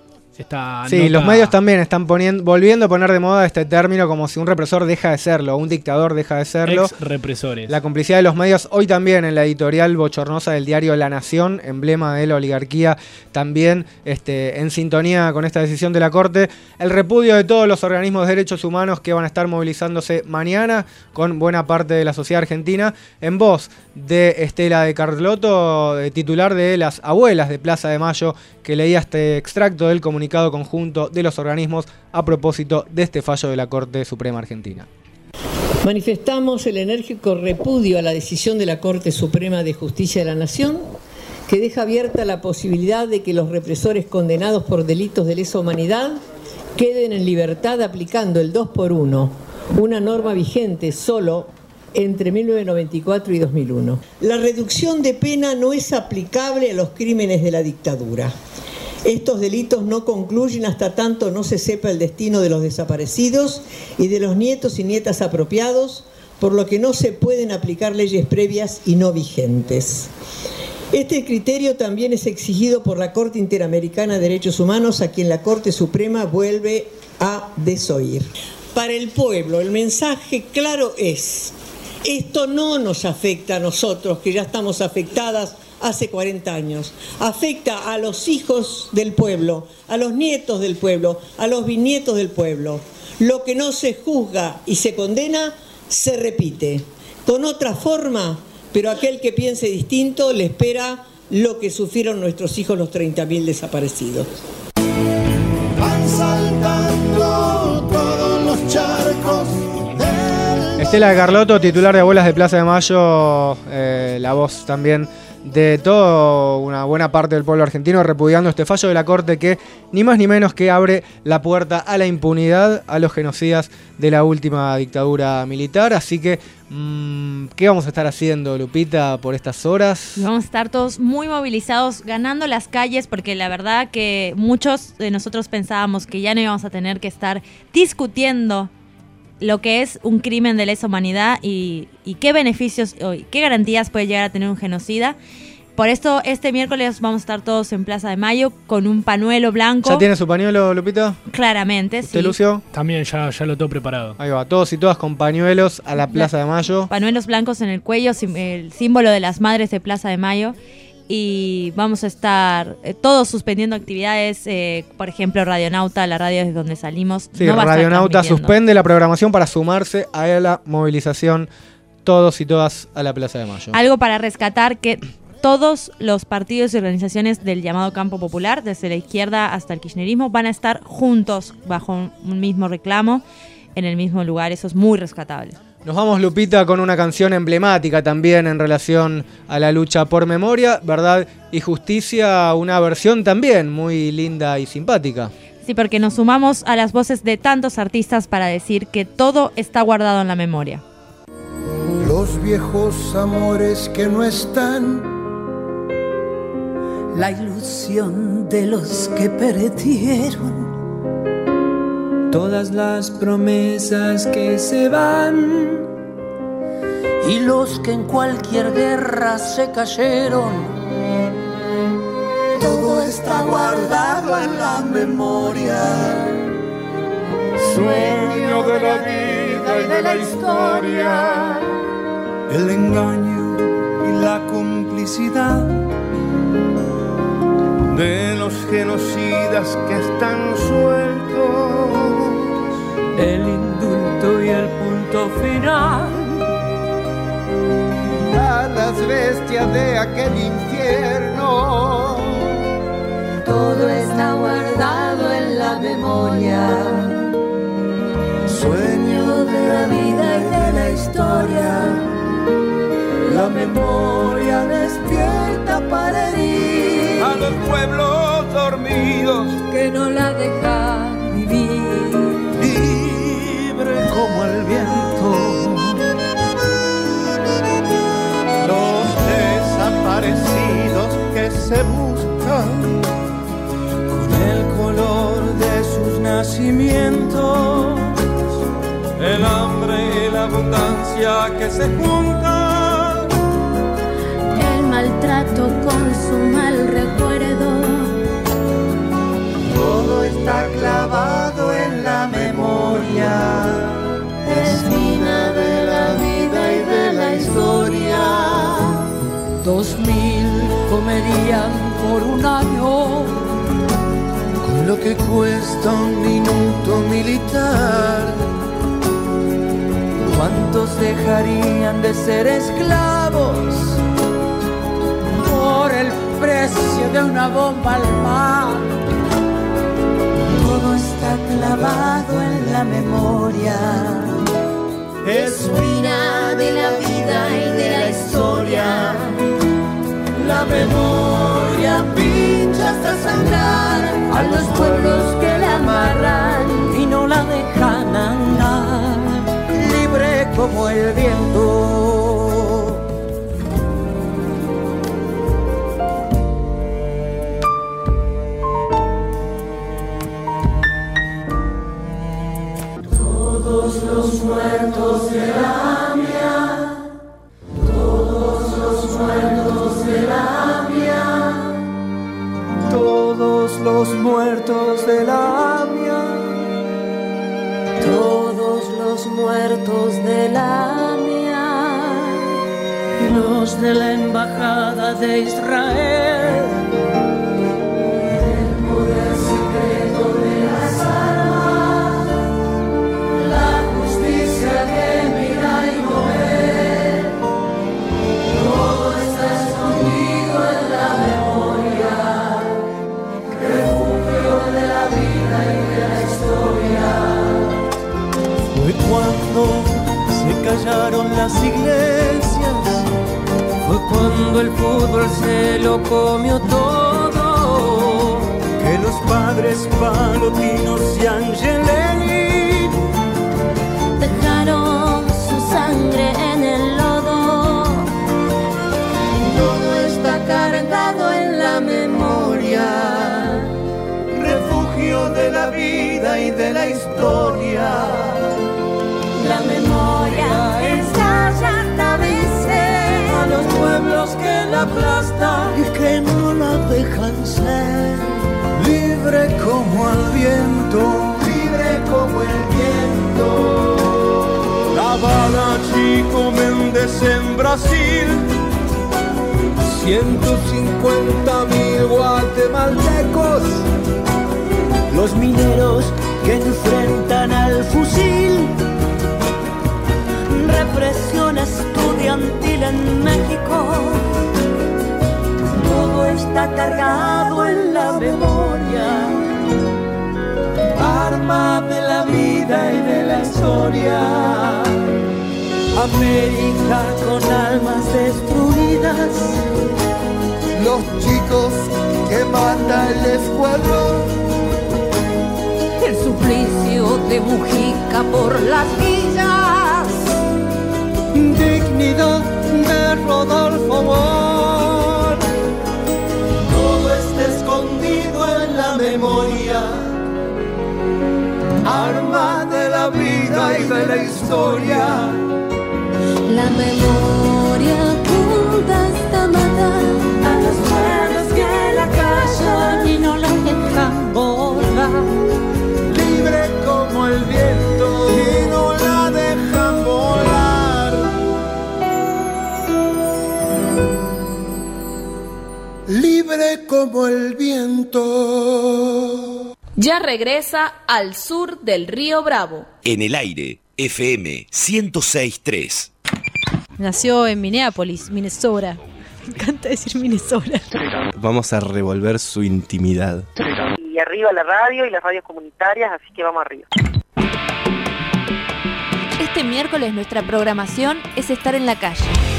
[SPEAKER 14] Esta
[SPEAKER 12] sí,
[SPEAKER 14] nota...
[SPEAKER 12] los medios también están poniendo, volviendo a poner de moda este término como si un represor deja de serlo, un dictador deja de serlo.
[SPEAKER 14] Ex represores.
[SPEAKER 12] La complicidad de los medios, hoy también en la editorial bochornosa del diario La Nación, emblema de la oligarquía, también este, en sintonía con esta decisión de la Corte, el repudio de todos los organismos de derechos humanos que van a estar movilizándose mañana con buena parte de la sociedad argentina, en voz de Estela de Carlotto, titular de las abuelas de Plaza de Mayo, que leía este extracto del comunicado conjunto de los organismos a propósito de este fallo de la Corte Suprema Argentina.
[SPEAKER 2] Manifestamos el enérgico repudio a la decisión de la Corte Suprema de Justicia de la Nación, que deja abierta la posibilidad de que los represores condenados por delitos de lesa humanidad queden en libertad aplicando el dos por uno, una norma vigente solo entre mil novecientos noventa y cuatro y dos mil uno. La reducción de pena no es aplicable a los crímenes de la dictadura. Estos delitos no concluyen hasta tanto no se sepa el destino de los desaparecidos y de los nietos y nietas apropiados, por lo que no se pueden aplicar leyes previas y no vigentes. Este criterio también es exigido por la Corte Interamericana de Derechos Humanos, a quien la Corte Suprema vuelve a desoír. Para el pueblo, el mensaje claro es: esto no nos afecta a nosotros, que ya estamos afectadas hace cuarenta años. Afecta a los hijos del pueblo, a los nietos del pueblo, a los bisnietos del pueblo. Lo que no se juzga y se condena, se repite. Con otra forma, pero aquel que piense distinto le espera lo que sufrieron nuestros hijos, los treinta mil desaparecidos.
[SPEAKER 18] Van saltando todos los charcos.
[SPEAKER 12] Estela de Carlotto, titular de Abuelas de Plaza de Mayo, eh, la voz también de toda una buena parte del pueblo argentino, repudiando este fallo de la Corte que ni más ni menos que abre la puerta a la impunidad a los genocidas de la última dictadura militar. Así que, mmm, ¿qué vamos a estar haciendo, Lupita, por estas horas?
[SPEAKER 13] Vamos a estar todos muy movilizados, ganando las calles, porque la verdad que muchos de nosotros pensábamos que ya no íbamos a tener que estar discutiendo lo que es un crimen de lesa humanidad y, y qué beneficios y qué garantías puede llegar a tener un genocida. Por esto, este miércoles vamos a estar todos en Plaza de Mayo con un pañuelo blanco.
[SPEAKER 12] ¿Ya tiene su pañuelo, Lupita?
[SPEAKER 13] Claramente,
[SPEAKER 12] ¿Usted,
[SPEAKER 13] sí.
[SPEAKER 12] Lucio?
[SPEAKER 14] También ya, ya lo tengo preparado.
[SPEAKER 12] Ahí va, todos y todas con pañuelos a la Plaza de Mayo.
[SPEAKER 13] Pañuelos blancos en el cuello, el símbolo de las madres de Plaza de Mayo. Y vamos a estar eh, todos suspendiendo actividades, eh, por ejemplo, Radionauta, la radio desde donde salimos.
[SPEAKER 12] Sí,
[SPEAKER 13] no va
[SPEAKER 12] Radionauta suspende la programación para sumarse a la movilización, todos y todas a la Plaza de Mayo.
[SPEAKER 13] Algo para rescatar, que todos los partidos y organizaciones del llamado campo popular, desde la izquierda hasta el kirchnerismo, van a estar juntos bajo un, un mismo reclamo, en el mismo lugar. Eso es muy rescatable.
[SPEAKER 12] Nos vamos, Lupita, con una canción emblemática también en relación a la lucha por memoria, verdad y justicia, una versión también muy linda y simpática.
[SPEAKER 13] Sí, porque nos sumamos a las voces de tantos artistas para decir que todo está guardado en la memoria.
[SPEAKER 18] Los viejos amores que no están,
[SPEAKER 3] la ilusión de los que perdieron,
[SPEAKER 11] todas las promesas que se van
[SPEAKER 3] y los que en cualquier guerra se cayeron.
[SPEAKER 18] Todo está guardado en la memoria.
[SPEAKER 3] Sueño de la vida y de la historia.
[SPEAKER 18] El engaño y la complicidad de los genocidas que están sueltos.
[SPEAKER 11] El indulto y el punto final.
[SPEAKER 18] A las bestias de aquel infierno.
[SPEAKER 3] Todo está guardado en la memoria.
[SPEAKER 18] Sueño de la vida y de la historia. La memoria despierta para herir
[SPEAKER 3] a los pueblos dormidos que no la dejan vivir.
[SPEAKER 18] Libre como el viento. Los desaparecidos que se buscan con el color de sus nacimientos. El hambre y la abundancia que se juntan.
[SPEAKER 3] El maltrato con su mal recuerdo.
[SPEAKER 18] Todo está clavado en la memoria. Espina de la vida y de la historia.
[SPEAKER 3] Dos mil comerían por un año
[SPEAKER 18] con lo que cuesta un minuto militar. ¿Cuántos dejarían de ser esclavos
[SPEAKER 3] por el precio de una bomba al mar?
[SPEAKER 18] Todo está clavado en la memoria. Espina de la vida y de la historia. La memoria pincha hasta sangrar
[SPEAKER 3] a los pueblos que la amarran y no la dejan andar.
[SPEAKER 18] Libre como el viento.
[SPEAKER 3] Todos los muertos de la AMIA, todos los muertos de la AMIA,
[SPEAKER 18] todos los muertos de la AMIA.
[SPEAKER 3] Todos los muertos de la AMIA y los de la Embajada de Israel. El poder secreto de las armas, la justicia que mira y no ve. Todo está escondido en la memoria, refugio de la vida y de la historia.
[SPEAKER 18] Fue cuando se callaron las iglesias,
[SPEAKER 3] fue cuando el fútbol se lo comió todo,
[SPEAKER 18] que los padres Palotinos y Angelelli
[SPEAKER 3] dejaron su sangre en el lodo.
[SPEAKER 18] Todo está cargado en la memoria, refugio de la vida y de la historia.
[SPEAKER 3] La memoria estalla hasta vencer
[SPEAKER 18] a los pueblos que la aplastan
[SPEAKER 3] y que no la dejan ser.
[SPEAKER 18] Libre como el viento, libre como el viento. La Habana, Chico Méndez en Brasil, ciento cincuenta mil guatemaltecos,
[SPEAKER 3] los mineros que enfrentan al fusil. Represión estudiantil en México, todo está cargado en la memoria, arma de la vida y de la historia. América con almas destruidas,
[SPEAKER 18] los chicos que manda el escuadrón,
[SPEAKER 3] el suplicio de Mujica por las villas, dignidad de Rodolfo Wall. Todo está escondido en la memoria, arma de la vida y de la historia.
[SPEAKER 4] La memoria oculta está matada
[SPEAKER 3] a los pueblos que la callan y no la dejan volar, libre como el viento y no la dejan volar.
[SPEAKER 18] Libre como el viento.
[SPEAKER 1] Ya regresa al sur del Río Bravo.
[SPEAKER 25] En el aire, F M ciento seis punto tres.
[SPEAKER 5] Nació en Minneapolis, Minnesota. Me encanta decir Minnesota.
[SPEAKER 6] Vamos a revolver su intimidad.
[SPEAKER 7] Y arriba la radio y las radios comunitarias, así que vamos arriba.
[SPEAKER 5] Este miércoles nuestra programación es estar en la calle.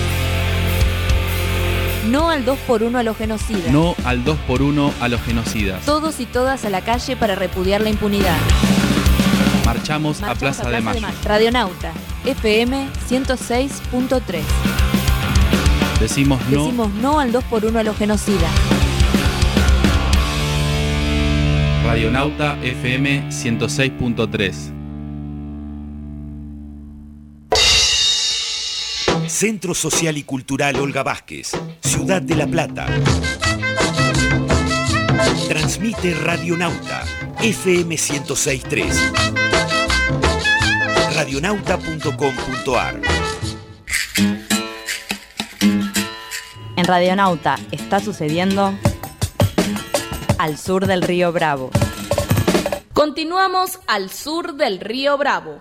[SPEAKER 5] No al dos por uno a los genocidas.
[SPEAKER 21] No al dos por uno a los genocidas.
[SPEAKER 5] Todos y todas a la calle para repudiar la impunidad.
[SPEAKER 21] Marchamos, Marchamos a Plaza, a Plaza de, Mayo. de Mayo.
[SPEAKER 5] Radionauta, F M ciento seis punto tres.
[SPEAKER 21] Decimos no.
[SPEAKER 5] Decimos no al dos por uno a los genocidas.
[SPEAKER 21] Radionauta F M ciento seis punto tres.
[SPEAKER 25] Centro Social y Cultural Olga Vázquez, Ciudad de La Plata. Transmite Radionauta F M ciento seis punto tres. radionauta punto com punto a r.
[SPEAKER 20] En Radionauta está sucediendo al sur del Río Bravo.
[SPEAKER 1] Continuamos al sur del Río Bravo.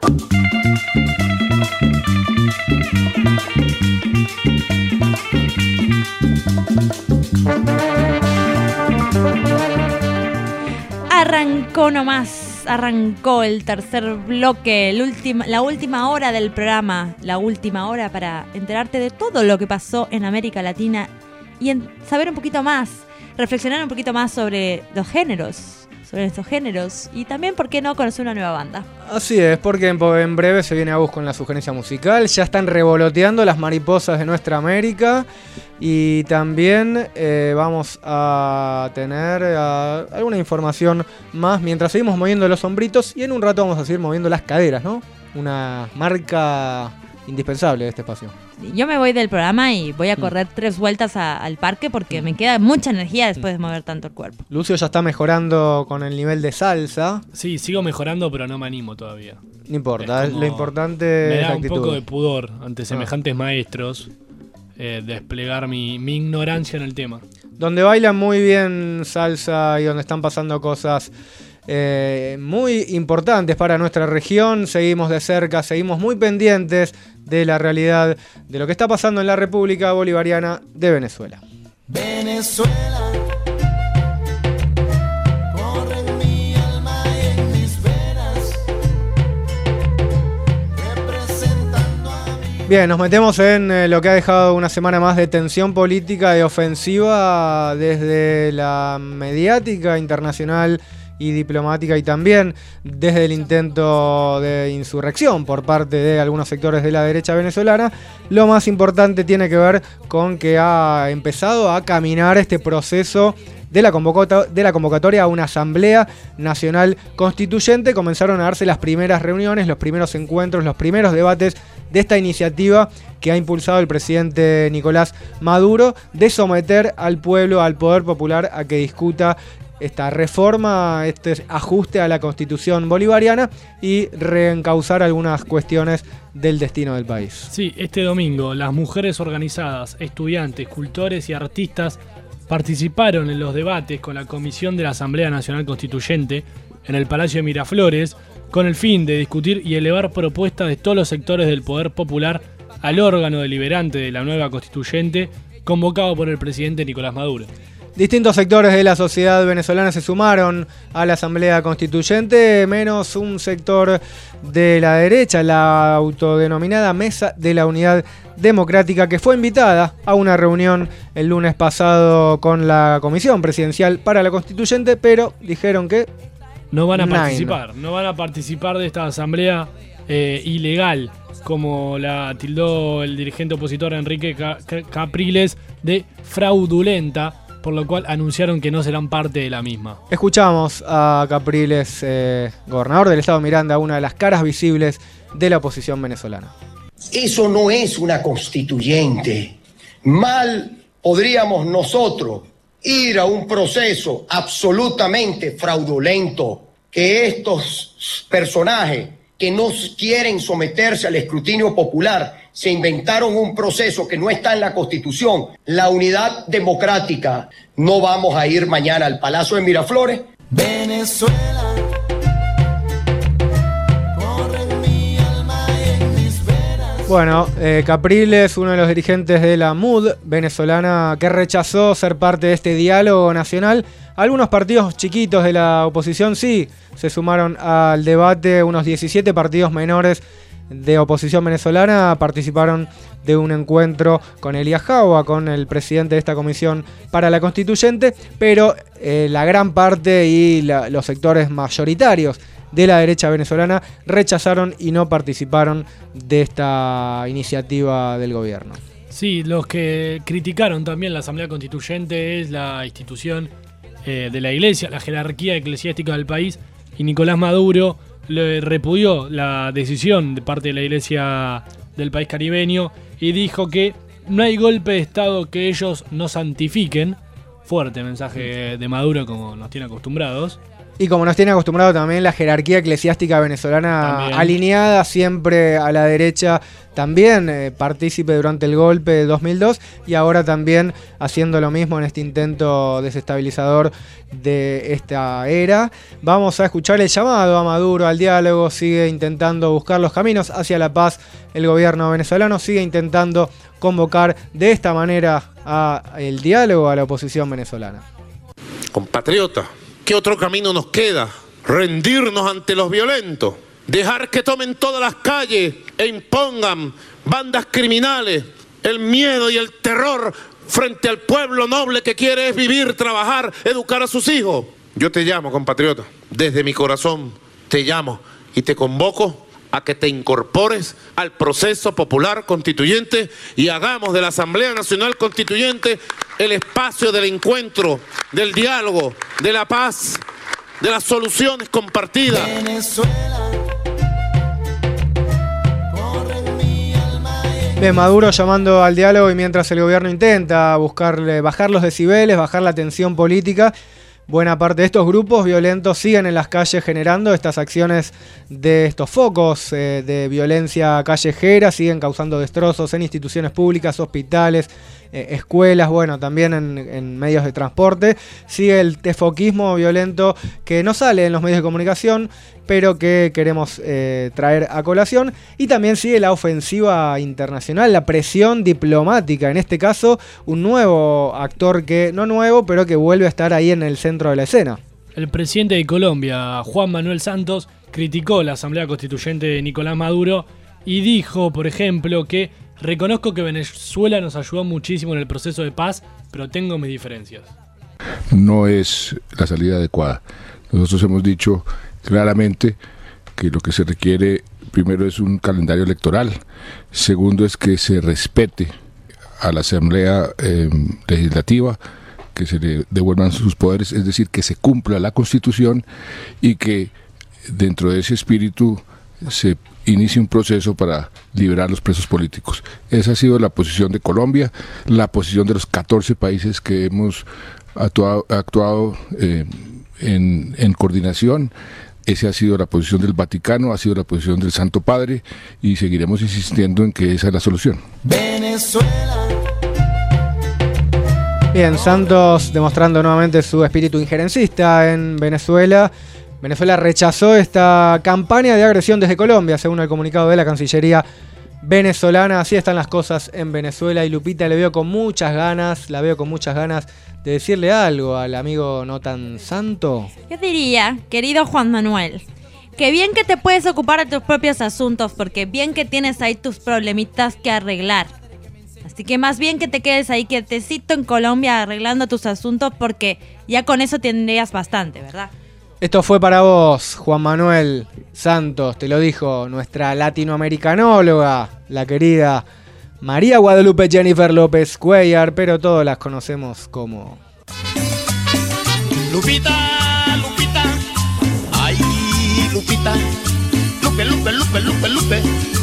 [SPEAKER 13] Arrancó nomás, arrancó el tercer bloque, el última, la última hora del programa, la última hora para enterarte de todo lo que pasó en América Latina y en saber un poquito más, reflexionar un poquito más sobre los géneros, sobre estos géneros y también, ¿por qué no?, conocer una nueva banda.
[SPEAKER 12] Así es, porque en, en breve se viene Agus con la sugerencia musical, ya están revoloteando las mariposas de nuestra América. Y también eh, vamos a tener uh, alguna información más mientras seguimos moviendo los hombritos y en un rato vamos a seguir moviendo las caderas, ¿no? Una marca indispensable de este espacio.
[SPEAKER 13] Yo me voy del programa y voy a correr mm. tres vueltas a, al parque porque mm. me queda mucha energía después mm. de mover tanto el cuerpo.
[SPEAKER 12] Lucio ya está mejorando con el nivel de salsa.
[SPEAKER 14] Sí, sigo mejorando, pero no me animo todavía.
[SPEAKER 12] No importa, lo importante
[SPEAKER 14] me
[SPEAKER 12] es
[SPEAKER 14] da
[SPEAKER 12] la
[SPEAKER 14] un
[SPEAKER 12] actitud.
[SPEAKER 14] poco de pudor ante semejantes ah. maestros. Eh, desplegar mi, mi ignorancia en el tema.
[SPEAKER 12] Donde bailan muy bien salsa y donde están pasando cosas eh, muy importantes para nuestra región. Seguimos de cerca, seguimos muy pendientes de la realidad de lo que está pasando en la República Bolivariana de Venezuela.
[SPEAKER 3] Venezuela.
[SPEAKER 12] Bien, nos metemos en eh, lo que ha dejado una semana más de tensión política y ofensiva desde la mediática internacional y diplomática y también desde el intento de insurrección por parte de algunos sectores de la derecha venezolana. Lo más importante tiene que ver con que ha empezado a caminar este proceso de la, convocatoria, de la convocatoria a una Asamblea Nacional Constituyente. Comenzaron a darse las primeras reuniones, los primeros encuentros, los primeros debates de esta iniciativa que ha impulsado el presidente Nicolás Maduro de someter al pueblo, al poder popular, a que discuta esta reforma, este ajuste a la Constitución bolivariana y reencauzar algunas cuestiones del destino del país.
[SPEAKER 14] Sí, este domingo las mujeres organizadas, estudiantes, cultores y artistas participaron en los debates con la Comisión de la Asamblea Nacional Constituyente en el Palacio de Miraflores con el fin de discutir y elevar propuestas de todos los sectores del poder popular al órgano deliberante de la nueva constituyente convocado por el presidente Nicolás Maduro.
[SPEAKER 12] Distintos sectores de la sociedad venezolana se sumaron a la Asamblea Constituyente, menos un sector de la derecha, la autodenominada Mesa de la Unidad Democrática, que fue invitada a una reunión el lunes pasado con la Comisión Presidencial para la Constituyente, pero dijeron que
[SPEAKER 14] no van a
[SPEAKER 12] nine.
[SPEAKER 14] participar, no van a participar de esta asamblea eh, ilegal, como la tildó el dirigente opositor Enrique Capriles de fraudulenta, por lo cual anunciaron que no serán parte de la misma.
[SPEAKER 12] Escuchamos a Capriles, eh, gobernador del estado Miranda, una de las caras visibles de la oposición venezolana.
[SPEAKER 8] Eso no es una constituyente. Mal podríamos nosotros ir a un proceso absolutamente fraudulento, que estos personajes que no quieren someterse al escrutinio popular se inventaron un proceso que no está en la Constitución, la unidad democrática. No vamos a ir mañana al Palacio de Miraflores.
[SPEAKER 3] Venezuela, corre mi alma en mis venas.
[SPEAKER 12] Bueno, eh, Capriles, uno de los dirigentes de la M U D venezolana, que rechazó ser parte de este diálogo nacional. Algunos partidos chiquitos de la oposición sí se sumaron al debate. Unos diecisiete partidos menores de oposición venezolana participaron de un encuentro con Elías Jaua, con el presidente de esta comisión para la Constituyente, pero eh, la gran parte y la, los sectores mayoritarios de la derecha venezolana rechazaron y no participaron de esta iniciativa del gobierno.
[SPEAKER 14] Sí, los que criticaron también la Asamblea Constituyente es la institución eh, de la Iglesia, la jerarquía eclesiástica del país, y Nicolás Maduro le repudió la decisión de parte de la Iglesia del país caribeño y dijo que no hay golpe de Estado que ellos no santifiquen. Fuerte mensaje de Maduro, como nos tiene acostumbrados.
[SPEAKER 12] Y como nos tiene acostumbrado también la jerarquía eclesiástica venezolana, también alineada siempre a la derecha, también eh, partícipe durante el golpe de dos mil dos y ahora también haciendo lo mismo en este intento desestabilizador de esta era. Vamos a escuchar el llamado a Maduro al diálogo. Sigue intentando buscar los caminos hacia la paz. El gobierno venezolano sigue intentando convocar de esta manera al diálogo a la oposición venezolana.
[SPEAKER 9] Compatriota, ¿qué otro camino nos queda? Rendirnos ante los violentos, dejar que tomen todas las calles e impongan bandas criminales el miedo y el terror frente al pueblo noble que quiere vivir, trabajar, educar a sus hijos. Yo te llamo, compatriota, desde mi corazón te llamo y te convoco a que te incorpores al proceso popular constituyente y hagamos de la Asamblea Nacional Constituyente el espacio del encuentro, del diálogo, de la paz, de las soluciones compartidas.
[SPEAKER 3] Venezuela, corre mi alma en...
[SPEAKER 12] Bien, Maduro llamando al diálogo y mientras el gobierno intenta buscarle, bajar los decibeles, bajar la tensión política, buena parte de estos grupos violentos siguen en las calles generando estas acciones de estos focos eh, de violencia callejera, siguen causando destrozos en instituciones públicas, hospitales, eh, escuelas, bueno, también en, en medios de transporte. Sigue el tefoquismo violento que no sale en los medios de comunicación, pero que queremos eh, traer a colación. Y también sigue la ofensiva internacional, la presión diplomática. En este caso, un nuevo actor que, no nuevo, pero que vuelve a estar ahí en el centro de la escena.
[SPEAKER 14] El presidente de Colombia, Juan Manuel Santos, criticó la Asamblea Constituyente de Nicolás Maduro y dijo, por ejemplo, que reconozco que Venezuela nos ayudó muchísimo en el proceso de paz, pero tengo mis diferencias.
[SPEAKER 15] No es la salida adecuada. Nosotros hemos dicho claramente que lo que se requiere primero es un calendario electoral, segundo es que se respete a la Asamblea eh, Legislativa, que se le devuelvan sus poderes, es decir, que se cumpla la Constitución y que dentro de ese espíritu se inicie un proceso para liberar los presos políticos. Esa ha sido la posición de Colombia, la posición de los catorce países que hemos actuado, actuado eh, en, en coordinación. Esa ha sido la posición del Vaticano, ha sido la posición del Santo Padre y seguiremos insistiendo en que esa es la solución.
[SPEAKER 3] Venezuela.
[SPEAKER 12] Bien, Santos demostrando nuevamente su espíritu injerencista en Venezuela. Venezuela rechazó esta campaña de agresión desde Colombia, según el comunicado de la Cancillería venezolana. Así están las cosas en Venezuela y Lupita le veo con muchas ganas, la veo con muchas ganas de decirle algo al amigo no tan santo.
[SPEAKER 13] Yo diría, querido Juan Manuel, que bien que te puedes ocupar de tus propios asuntos, porque bien que tienes ahí tus problemitas que arreglar. Así que más bien que te quedes ahí quietecito en Colombia arreglando tus asuntos, porque ya con eso tendrías bastante, ¿verdad?
[SPEAKER 12] Esto fue para vos, Juan Manuel Santos, te lo dijo nuestra latinoamericanóloga, la querida María Guadalupe Jennifer López Cuellar, pero todos las conocemos como
[SPEAKER 3] Lupita, Lupita, ay, Lupita, Lupe, Lupe, Lupe, Lupe, Lupe,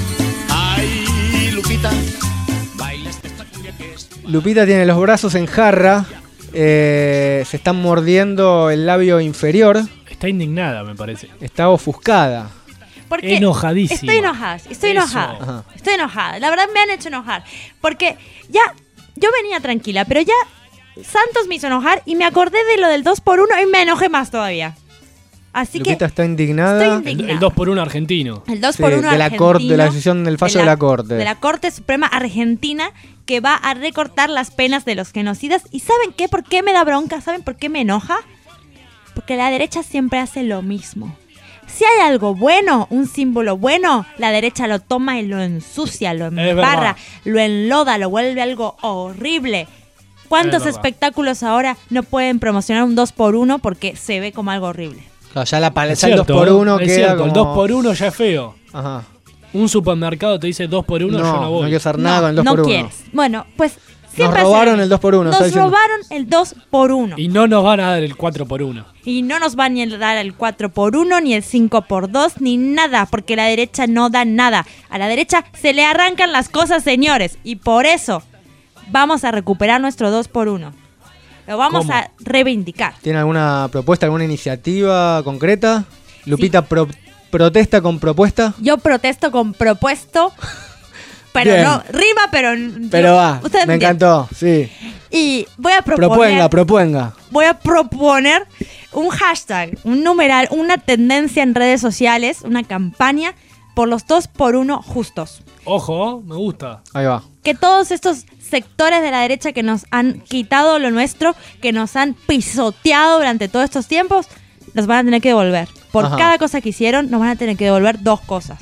[SPEAKER 3] ay, Lupita, bailas esta cumbia que es...
[SPEAKER 12] Lupita tiene los brazos en jarra, eh, se están mordiendo el labio inferior.
[SPEAKER 14] Está indignada, me parece.
[SPEAKER 12] Está ofuscada.
[SPEAKER 13] Porque
[SPEAKER 14] enojadísima.
[SPEAKER 13] Estoy enojada, estoy
[SPEAKER 14] Eso.
[SPEAKER 13] enojada.
[SPEAKER 12] Ajá.
[SPEAKER 13] Estoy enojada. La verdad me han hecho enojar. Porque ya, yo venía tranquila, pero ya Santos me hizo enojar y me acordé de lo del dos por uno y me enojé más todavía. Así
[SPEAKER 12] Lupita
[SPEAKER 13] que
[SPEAKER 12] está indignada.
[SPEAKER 13] estoy
[SPEAKER 14] El,
[SPEAKER 13] indignada.
[SPEAKER 14] el dos por uno argentino.
[SPEAKER 13] El dos
[SPEAKER 12] Sí,
[SPEAKER 13] por uno
[SPEAKER 12] de la
[SPEAKER 13] argentino,
[SPEAKER 12] corte, de la decisión del fallo de la, Corte.
[SPEAKER 13] De la Corte Suprema Argentina, que va a recortar las penas de los genocidas. ¿Y saben qué? ¿Por qué me da bronca? ¿Saben por qué me enoja? Porque la derecha siempre hace lo mismo. Si hay algo bueno, un símbolo bueno, la derecha lo toma y lo ensucia, lo embarra, lo enloda, lo vuelve algo horrible. ¿Cuántos espectáculos ahora no pueden promocionar un dos por uno porque se ve como algo horrible?
[SPEAKER 12] Claro, ya la
[SPEAKER 14] Es
[SPEAKER 12] paleta del dos
[SPEAKER 14] cierto,
[SPEAKER 12] por uno
[SPEAKER 14] es
[SPEAKER 12] queda
[SPEAKER 14] cierto,
[SPEAKER 12] como...
[SPEAKER 14] el dos por uno ya es feo.
[SPEAKER 12] Ajá.
[SPEAKER 14] Un supermercado te dice dos por uno,
[SPEAKER 12] No,
[SPEAKER 14] yo no voy.
[SPEAKER 12] no quiero hacer nada con el dos
[SPEAKER 13] no
[SPEAKER 12] por uno.
[SPEAKER 13] quieres. Bueno, pues
[SPEAKER 12] Nos
[SPEAKER 13] siempre
[SPEAKER 12] robaron
[SPEAKER 13] hacen-
[SPEAKER 12] el dos por uno.
[SPEAKER 13] Nos
[SPEAKER 12] está diciendo.
[SPEAKER 13] robaron el dos por uno.
[SPEAKER 14] Y no nos van a dar el cuatro por uno.
[SPEAKER 13] Y no nos van a dar el cuatro por uno, ni el cinco por dos, ni nada, porque la derecha no da nada. A la derecha se le arrancan las cosas, señores. Y por eso vamos a recuperar nuestro dos por uno. Lo vamos
[SPEAKER 12] ¿Cómo?
[SPEAKER 13] a reivindicar.
[SPEAKER 12] ¿Tiene alguna propuesta, alguna iniciativa concreta? Lupita pro- protesta con propuesta.
[SPEAKER 13] Yo protesto con propuesto, pero
[SPEAKER 12] Bien.
[SPEAKER 13] no, rima, pero...
[SPEAKER 12] Pero
[SPEAKER 13] yo-
[SPEAKER 12] va,
[SPEAKER 13] ustedes
[SPEAKER 12] me
[SPEAKER 13] entienden.
[SPEAKER 12] encantó, sí.
[SPEAKER 13] Y voy a proponer...
[SPEAKER 12] Propuenga, propuenga.
[SPEAKER 13] Voy a proponer un hashtag, un numeral, una tendencia en redes sociales, una campaña por los dos por uno justos.
[SPEAKER 14] Ojo, me gusta.
[SPEAKER 12] Ahí va.
[SPEAKER 13] Que todos estos sectores de la derecha que nos han quitado lo nuestro, que nos han pisoteado durante todos estos tiempos, nos van a tener que devolver. Por
[SPEAKER 12] Ajá.
[SPEAKER 13] cada cosa que hicieron, nos van a tener que devolver dos cosas.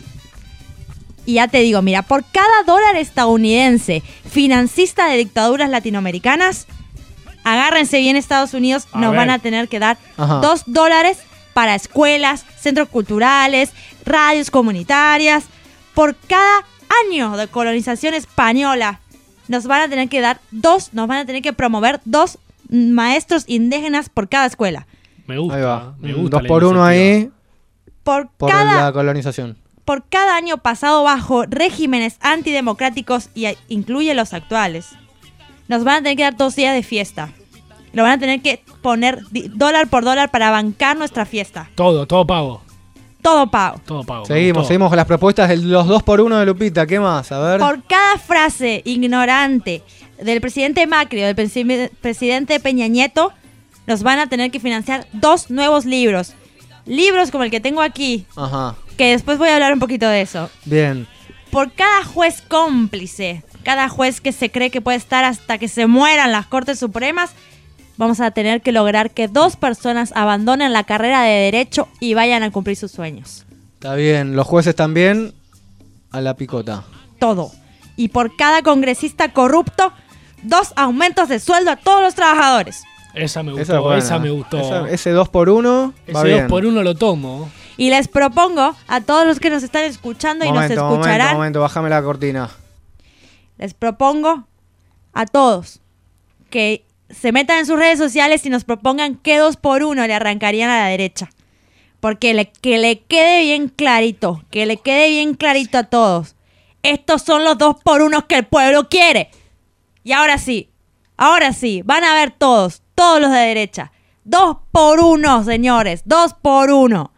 [SPEAKER 13] Y ya te digo, mira, por cada dólar estadounidense financista de dictaduras latinoamericanas, agárrense bien Estados Unidos,
[SPEAKER 12] A
[SPEAKER 13] nos
[SPEAKER 12] ver.
[SPEAKER 13] van a tener que dar
[SPEAKER 12] Ajá.
[SPEAKER 13] dos dólares para escuelas, centros culturales, radios comunitarias. Por cada año de colonización española, nos van a tener que dar dos, nos van a tener que promover dos maestros indígenas por cada escuela.
[SPEAKER 14] Me gusta.
[SPEAKER 12] Ahí va.
[SPEAKER 14] Me
[SPEAKER 12] Un
[SPEAKER 14] gusta
[SPEAKER 12] dos
[SPEAKER 14] la
[SPEAKER 12] por uno
[SPEAKER 14] iniciativa.
[SPEAKER 12] ahí
[SPEAKER 13] Por
[SPEAKER 12] por
[SPEAKER 13] cada
[SPEAKER 12] la colonización.
[SPEAKER 13] por cada año pasado bajo regímenes antidemocráticos y a- incluye los actuales, nos van a tener que dar dos días de fiesta. Lo van a tener que poner di- dólar por dólar para bancar nuestra fiesta.
[SPEAKER 14] Todo, todo pago.
[SPEAKER 13] Todo pago.
[SPEAKER 14] Todo pago. me
[SPEAKER 12] Seguimos,
[SPEAKER 14] gustó.
[SPEAKER 12] seguimos con las propuestas de los dos por uno de Lupita. ¿Qué más? A ver.
[SPEAKER 13] Por cada frase ignorante del presidente Macri o del presi- presidente Peña Nieto, nos van a tener que financiar dos nuevos libros. Libros como el que tengo aquí,
[SPEAKER 12] Ajá.
[SPEAKER 13] que después voy a hablar un poquito de eso.
[SPEAKER 12] Bien.
[SPEAKER 13] Por cada juez cómplice, cada juez que se cree que puede estar hasta que se mueran las Cortes Supremas, vamos a tener que lograr que dos personas abandonen la carrera de derecho y vayan a cumplir sus sueños.
[SPEAKER 12] Está bien. Los jueces también a la picota.
[SPEAKER 13] Todo. Y por cada congresista corrupto, dos aumentos de sueldo a todos los trabajadores.
[SPEAKER 14] Esa me
[SPEAKER 12] Esa
[SPEAKER 14] gustó,
[SPEAKER 12] es buena.
[SPEAKER 14] esa me gustó.
[SPEAKER 12] Esa- ese dos por uno va
[SPEAKER 14] Ese
[SPEAKER 12] bien.
[SPEAKER 14] dos por uno lo tomo.
[SPEAKER 13] Y les propongo a todos los que nos están escuchando y
[SPEAKER 12] Momento,
[SPEAKER 13] nos
[SPEAKER 12] momento,
[SPEAKER 13] escucharán,
[SPEAKER 12] momento. Bájame la cortina.
[SPEAKER 13] les propongo a todos que se metan en sus redes sociales y nos propongan qué dos por uno le arrancarían a la derecha. Porque le, que le quede bien clarito, que le quede bien clarito a todos. Estos son los dos por unos que el pueblo quiere. Y ahora sí, ahora sí, van a ver todos, todos los de derecha. Dos por uno, señores, dos por uno.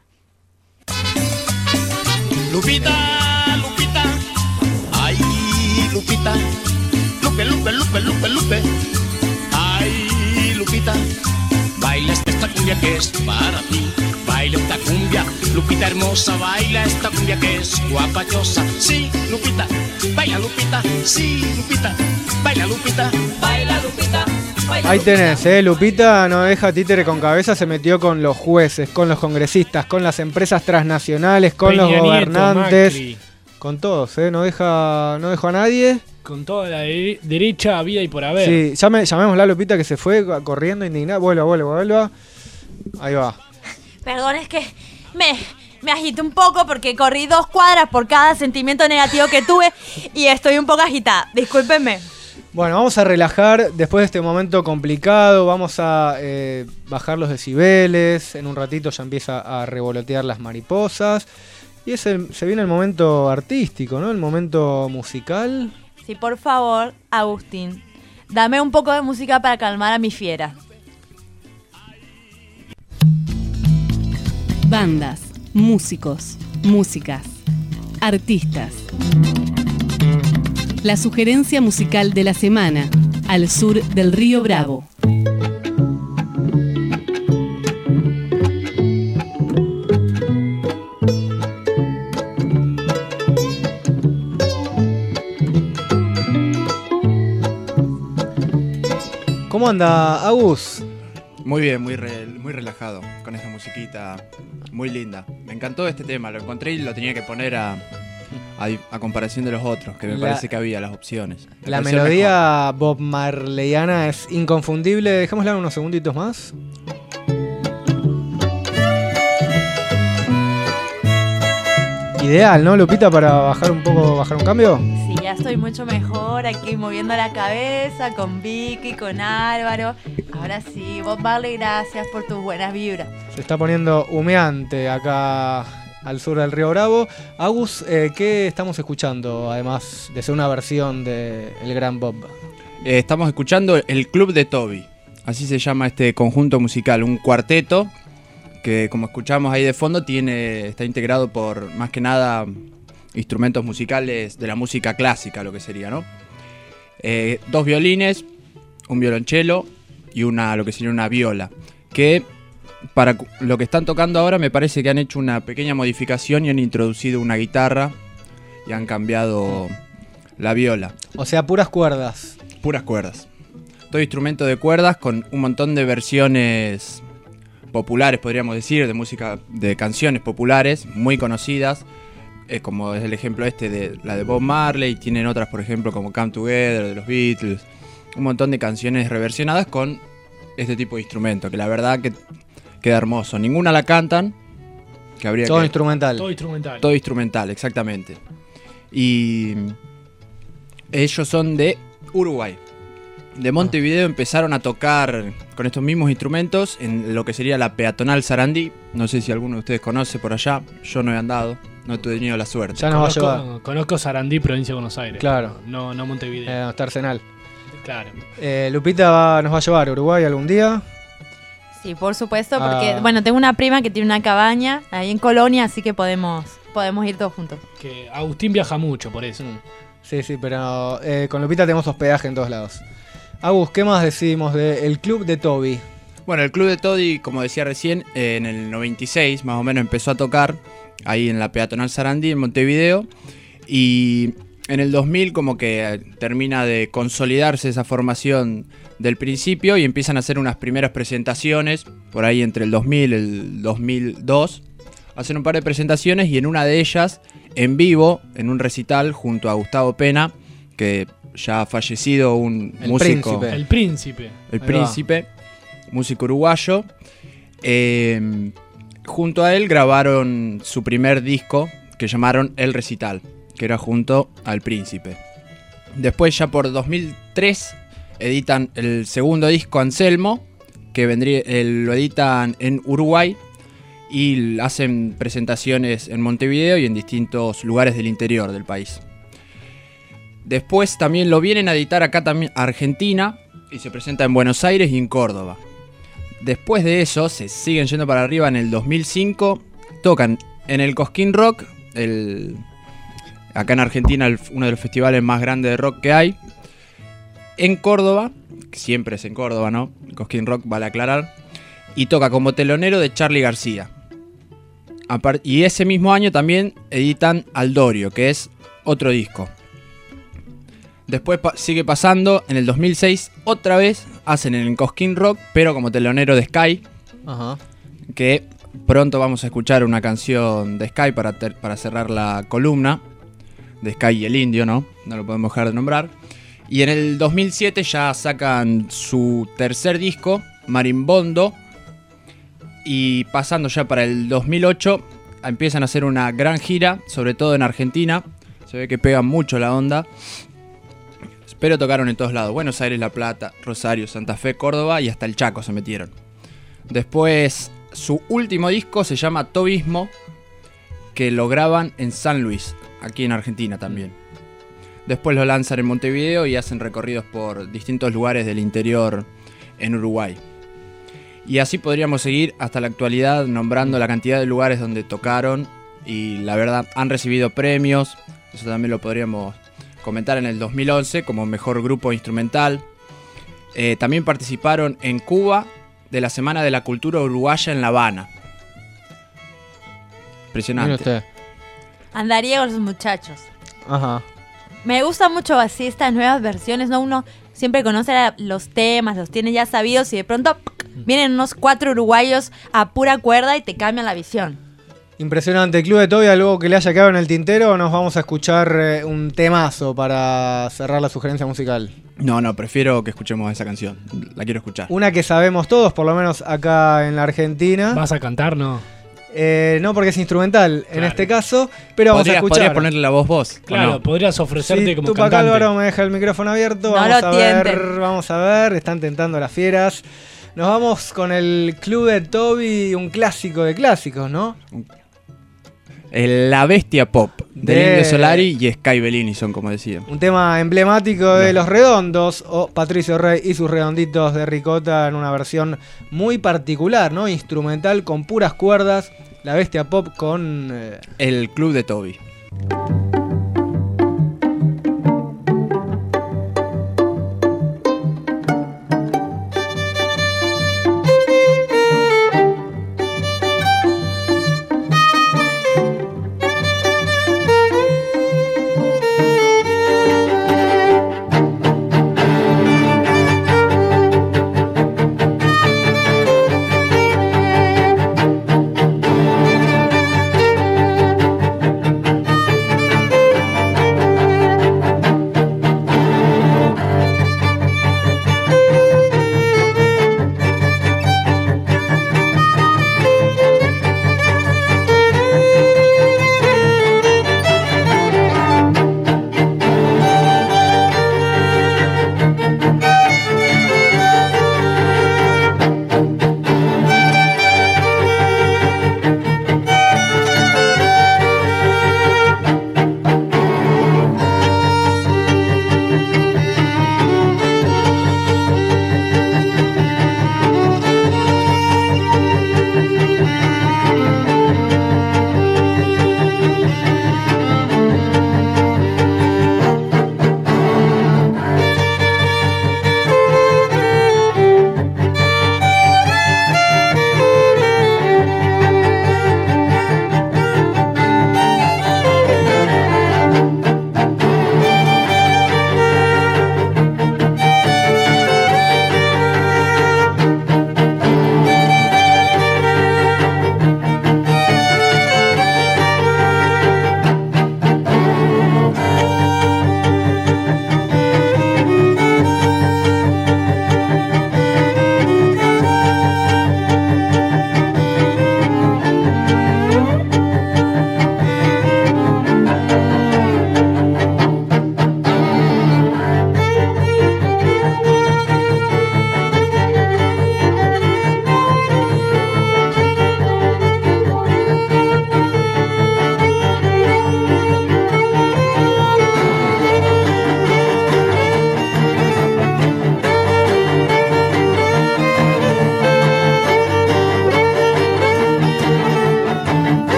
[SPEAKER 3] Lupita, Lupita, ay, Lupita, Lupe, Lupe, Lupe, Lupe, Lupe, ay, Lupita, baila esta cumbia que es para ti, baila esta cumbia, Lupita.
[SPEAKER 10] Lupita hermosa, baila esta cumbia que es guapachosa. Sí, Lupita, baila Lupita. Sí, Lupita, baila Lupita. Baila Lupita.
[SPEAKER 12] Ahí tenés, eh, Lupita no deja títere con cabeza, se metió con los jueces, con los congresistas, con las empresas transnacionales, con
[SPEAKER 14] Peña
[SPEAKER 12] los
[SPEAKER 14] Nieto,
[SPEAKER 12] gobernantes,
[SPEAKER 14] Macri.
[SPEAKER 12] con todos, eh, no deja, no dejó a nadie.
[SPEAKER 14] Con toda la de- derecha, vida y por haber.
[SPEAKER 12] Sí, llame, llamémosla a Lupita que se fue corriendo indignada, vuelva, vuelva, vuelva. Ahí va.
[SPEAKER 13] Perdón, es que me, me agité un poco porque corrí dos cuadras por cada sentimiento negativo que tuve y estoy un poco agitada. Discúlpenme.
[SPEAKER 12] Bueno, vamos a relajar después de este momento complicado, vamos a eh, bajar los decibeles, en un ratito ya empieza a revolotear las mariposas y es el- se viene el momento artístico, ¿no? El momento musical.
[SPEAKER 13] Sí, por favor, Agustín, dame un poco de música para calmar a mi fiera.
[SPEAKER 16] Bandas, músicos, músicas, artistas. La sugerencia musical de la semana, al sur del Río Bravo.
[SPEAKER 12] ¿Cómo anda, Agus?
[SPEAKER 17] Muy bien, muy, re- muy relajado con esta musiquita muy linda. Me encantó este tema, lo encontré y lo tenía que poner a, a, a comparación de los otros, que me
[SPEAKER 12] La-
[SPEAKER 17] parece que había las opciones. Me
[SPEAKER 12] La
[SPEAKER 17] pareció
[SPEAKER 12] melodía Bob Marleyana es inconfundible. Dejémosla unos segunditos más. Ideal, ¿no, Lupita, para bajar un poco, bajar un cambio?
[SPEAKER 13] Sí, ya estoy mucho mejor aquí moviendo la cabeza con Vicky, con Álvaro. Ahora sí, Bob Marley, gracias por tus buenas vibras.
[SPEAKER 12] Se está poniendo humeante acá al sur del Río Bravo. Agus, eh, ¿qué estamos escuchando, además de ser una versión de El Gran Bob?
[SPEAKER 17] Eh, estamos escuchando el Club de Toby, así se llama este conjunto musical, un cuarteto que, como escuchamos ahí de fondo, tiene está integrado por más que nada instrumentos musicales de la música clásica, lo que sería, ¿no? Eh, dos violines, un violonchelo y una lo que sería una viola, que para cu- lo que están tocando ahora me parece que han hecho una pequeña modificación y han introducido una guitarra y han cambiado la viola.
[SPEAKER 12] O sea, puras cuerdas.
[SPEAKER 17] Puras cuerdas. Todo instrumento de cuerdas con un montón de versiones populares, podríamos decir, de música, de canciones populares muy conocidas, eh, como es el ejemplo este de la de Bob Marley. Tienen otras, por ejemplo, como Come Together de los Beatles, un montón de canciones reversionadas con este tipo de instrumento, que la verdad que queda hermoso. Ninguna la cantan, que habría
[SPEAKER 12] Todo
[SPEAKER 17] que-
[SPEAKER 12] instrumental.
[SPEAKER 14] Todo instrumental.
[SPEAKER 17] Todo instrumental, exactamente. Y ellos son de Uruguay. De Montevideo empezaron a tocar con estos mismos instrumentos en lo que sería la peatonal Sarandí. No sé si alguno de ustedes conoce por allá. Yo no he andado, no he tenido la suerte.
[SPEAKER 12] Ya nos va a llevar.
[SPEAKER 14] Conozco, conozco Sarandí, provincia de Buenos Aires.
[SPEAKER 12] Claro.
[SPEAKER 14] No, no Montevideo.
[SPEAKER 12] Eh, está Arsenal.
[SPEAKER 14] Claro.
[SPEAKER 12] Eh, Lupita va- nos va a llevar a Uruguay algún día.
[SPEAKER 13] Sí, por supuesto, porque,
[SPEAKER 12] Ah.
[SPEAKER 13] bueno, tengo una prima que tiene una cabaña ahí en Colonia, así que podemos, podemos ir todos juntos.
[SPEAKER 14] Que Agustín viaja mucho, por eso.
[SPEAKER 12] Sí, sí, pero eh, con Lupita tenemos hospedaje en todos lados. Agus, ¿qué más decimos del Club de Toby?
[SPEAKER 17] Bueno, el Club de Toby, como decía recién, eh, en el noventa y seis más o menos empezó a tocar ahí en la peatonal Sarandí, en Montevideo. Y en el dos mil como que eh, termina de consolidarse esa formación del principio y empiezan a hacer unas primeras presentaciones, por ahí entre el dos mil y el dos mil dos. Hacen un par de presentaciones y en una de ellas, en vivo, en un recital junto a Gustavo Pena, que ya ha fallecido, un
[SPEAKER 12] El
[SPEAKER 17] músico...
[SPEAKER 12] príncipe.
[SPEAKER 14] El príncipe.
[SPEAKER 17] El
[SPEAKER 12] Ahí
[SPEAKER 17] príncipe, músico uruguayo. Eh, junto a él grabaron su primer disco que llamaron El Recital, que era junto al príncipe. Después, ya por dos mil tres, editan el segundo disco, Anselmo, que vendría, eh, lo editan en Uruguay y hacen presentaciones en Montevideo y en distintos lugares del interior del país. Después también lo vienen a editar acá también a Argentina y se presenta en Buenos Aires y en Córdoba. Después de eso se siguen yendo para arriba. En el dos mil cinco tocan en el Cosquín Rock, el, acá en Argentina el- uno de los festivales más grandes de rock que hay. En Córdoba, que siempre es en Córdoba, ¿no? El Cosquín Rock, vale aclarar. Y toca como telonero de Charly García. Apar- y ese mismo año también editan Aldorio, que es otro disco. Después pa- sigue pasando, en el dos mil seis otra vez hacen el Cosquín Rock, pero como telonero de Sky.
[SPEAKER 12] Ajá.
[SPEAKER 17] Que pronto vamos a escuchar una canción de Sky para, ter- para cerrar la columna. De Sky y el Indio, ¿no? No lo podemos dejar de nombrar. Y en el dos mil siete ya sacan su tercer disco, Marimbondo. Y pasando ya para el dos mil ocho, empiezan a hacer una gran gira, sobre todo en Argentina. Se ve que pegan mucho la onda. Pero tocaron en todos lados. Buenos Aires, La Plata, Rosario, Santa Fe, Córdoba y hasta el Chaco se metieron. Después, su último disco se llama Tobismo, que lo graban en San Luis, aquí en Argentina también. Después lo lanzan en Montevideo y hacen recorridos por distintos lugares del interior en Uruguay. Y así podríamos seguir hasta la actualidad nombrando la cantidad de lugares donde tocaron y la verdad han recibido premios. Eso también lo podríamos comentar en el dos mil once como mejor grupo instrumental. Eh, también participaron en Cuba de la Semana de la Cultura Uruguaya en La Habana. Impresionante.
[SPEAKER 12] Usted.
[SPEAKER 13] Andariegos los muchachos.
[SPEAKER 12] Ajá.
[SPEAKER 13] Me gusta mucho así estas nuevas versiones, ¿no? Uno siempre conoce la- los temas, los tiene ya sabidos y de pronto ¡puc! Vienen unos cuatro uruguayos a pura cuerda y te cambian la visión.
[SPEAKER 12] Impresionante. El Club de Toby, algo que le haya quedado en el tintero, nos vamos a escuchar eh, un temazo para cerrar la sugerencia musical.
[SPEAKER 17] No, no, prefiero que escuchemos esa canción. La quiero escuchar.
[SPEAKER 12] Una que sabemos todos, por lo menos acá en la Argentina.
[SPEAKER 14] ¿Vas a cantar? No.
[SPEAKER 12] Eh, no, porque es instrumental en
[SPEAKER 14] Claro.
[SPEAKER 12] este caso, pero vamos a
[SPEAKER 17] Podrías-
[SPEAKER 12] escuchar.
[SPEAKER 17] podrías ponerle la voz vos. ¿o
[SPEAKER 14] Claro,
[SPEAKER 17] no?
[SPEAKER 14] podrías ofrecerte
[SPEAKER 12] Si
[SPEAKER 14] como
[SPEAKER 12] Tupac
[SPEAKER 14] cantante.
[SPEAKER 12] Álvaro me deja el micrófono abierto,
[SPEAKER 13] No
[SPEAKER 12] vamos
[SPEAKER 13] lo
[SPEAKER 12] a ver,
[SPEAKER 13] tienten.
[SPEAKER 12] vamos a ver, están tentando las fieras. Nos vamos con el Club de Toby, un clásico de clásicos, ¿no?
[SPEAKER 17] El- La Bestia Pop de
[SPEAKER 12] De-
[SPEAKER 17] Indio Solari y Sky Bellini son, como decía.
[SPEAKER 12] Un tema emblemático de Los Redondos, o Patricio Rey y sus redonditos de ricota en una versión muy particular, ¿no? Instrumental con puras cuerdas, La Bestia Pop con... eh,
[SPEAKER 17] El Club de Toby.
[SPEAKER 3] Thank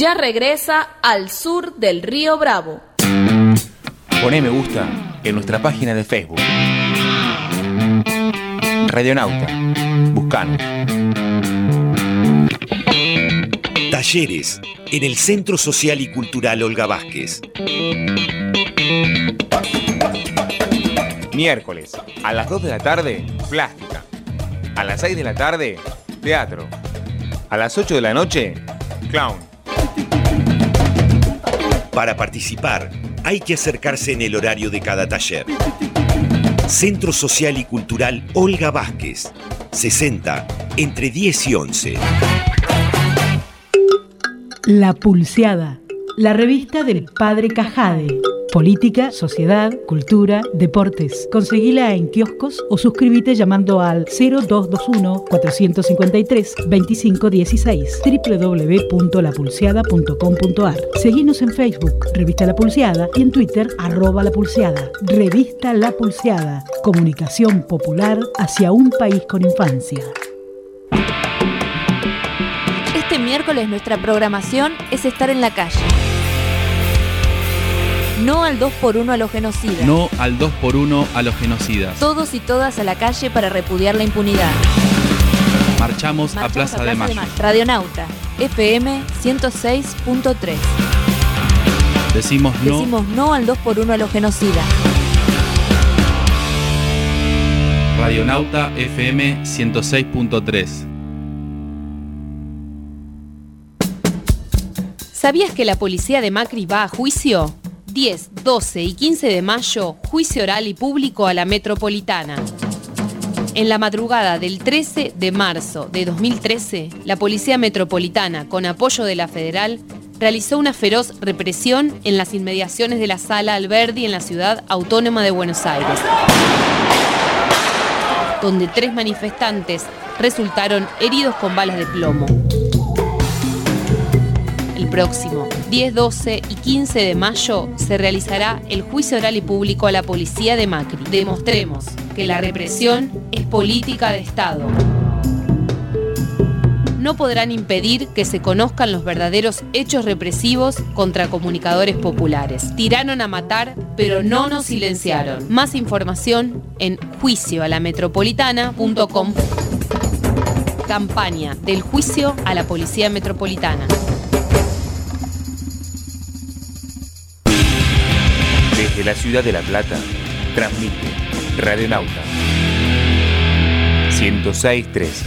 [SPEAKER 1] ya regresa Al Sur del Río Bravo.
[SPEAKER 2] Poné me gusta en nuestra página de Facebook. Radionauta. Buscanos.
[SPEAKER 25] Talleres en el Centro Social y Cultural Olga Vázquez.
[SPEAKER 2] Miércoles, a las dos de la tarde, plástica. A las seis de la tarde, teatro. A las ocho de la noche, clown.
[SPEAKER 25] Para participar, hay que acercarse en el horario de cada taller. Centro Social y Cultural Olga Vázquez, sesenta, entre diez y once.
[SPEAKER 19] La Pulseada, la revista del Padre Cajade. Política, sociedad, cultura, deportes. Conseguila en kioscos o suscríbete llamando al cero dos dos uno, cuatro cinco tres, dos cinco uno seis doble u doble u doble u punto la pulseada punto com punto a r. Seguinos en Facebook, Revista La Pulseada, y en Twitter, arroba La Pulseada. Revista La Pulseada, comunicación popular hacia un país con infancia.
[SPEAKER 22] Este miércoles nuestra programación es estar en la calle. No al dos por uno a los genocidas.
[SPEAKER 21] No al dos por uno a los genocidas.
[SPEAKER 22] Todos y todas a la calle para repudiar la impunidad.
[SPEAKER 21] Marchamos, Marchamos a Plaza, a Plaza de, Mayo. de Mayo.
[SPEAKER 22] Radionauta, F M ciento seis punto tres.
[SPEAKER 21] Decimos no.
[SPEAKER 22] Decimos no al dos por uno a los genocidas.
[SPEAKER 21] Radionauta F M ciento seis punto tres.
[SPEAKER 23] ¿Sabías que la policía de Macri va a juicio? diez, doce y quince de mayo, juicio oral y público a la Metropolitana. En la madrugada del trece de marzo de dos mil trece, la Policía Metropolitana, con apoyo de la Federal, realizó una feroz represión en las inmediaciones de la Sala Alberdi en la Ciudad Autónoma de Buenos Aires, donde tres manifestantes resultaron heridos con balas de plomo. El próximo diez, doce y quince de mayo se realizará el juicio oral y público a la policía de Macri. Demostremos que la represión es política de Estado. No podrán impedir que se conozcan los verdaderos hechos represivos contra comunicadores populares. Tiraron a matar, pero no nos silenciaron. Más información en juicio a la metropolitana punto com. Campaña del juicio a la Policía Metropolitana.
[SPEAKER 2] Desde la ciudad de La Plata, transmite Radionauta ciento seis punto tres.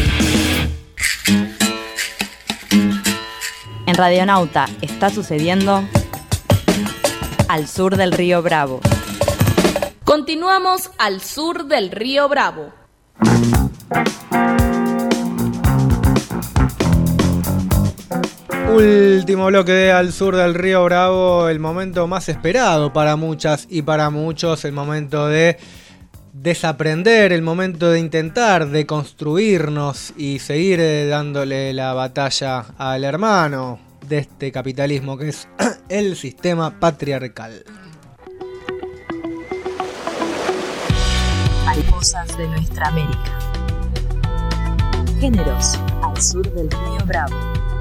[SPEAKER 20] En Radionauta está sucediendo Al Sur del Río Bravo.
[SPEAKER 1] Continuamos al sur del Río Bravo.
[SPEAKER 12] Último bloque de Al Sur del Río Bravo, el momento más esperado para muchas y para muchos, el momento de desaprender, el momento de intentar deconstruirnos y seguir eh, dándole la batalla al hermano de este capitalismo que es el sistema patriarcal.
[SPEAKER 20] Mariposas de nuestra América. Géneros al sur del Río Bravo.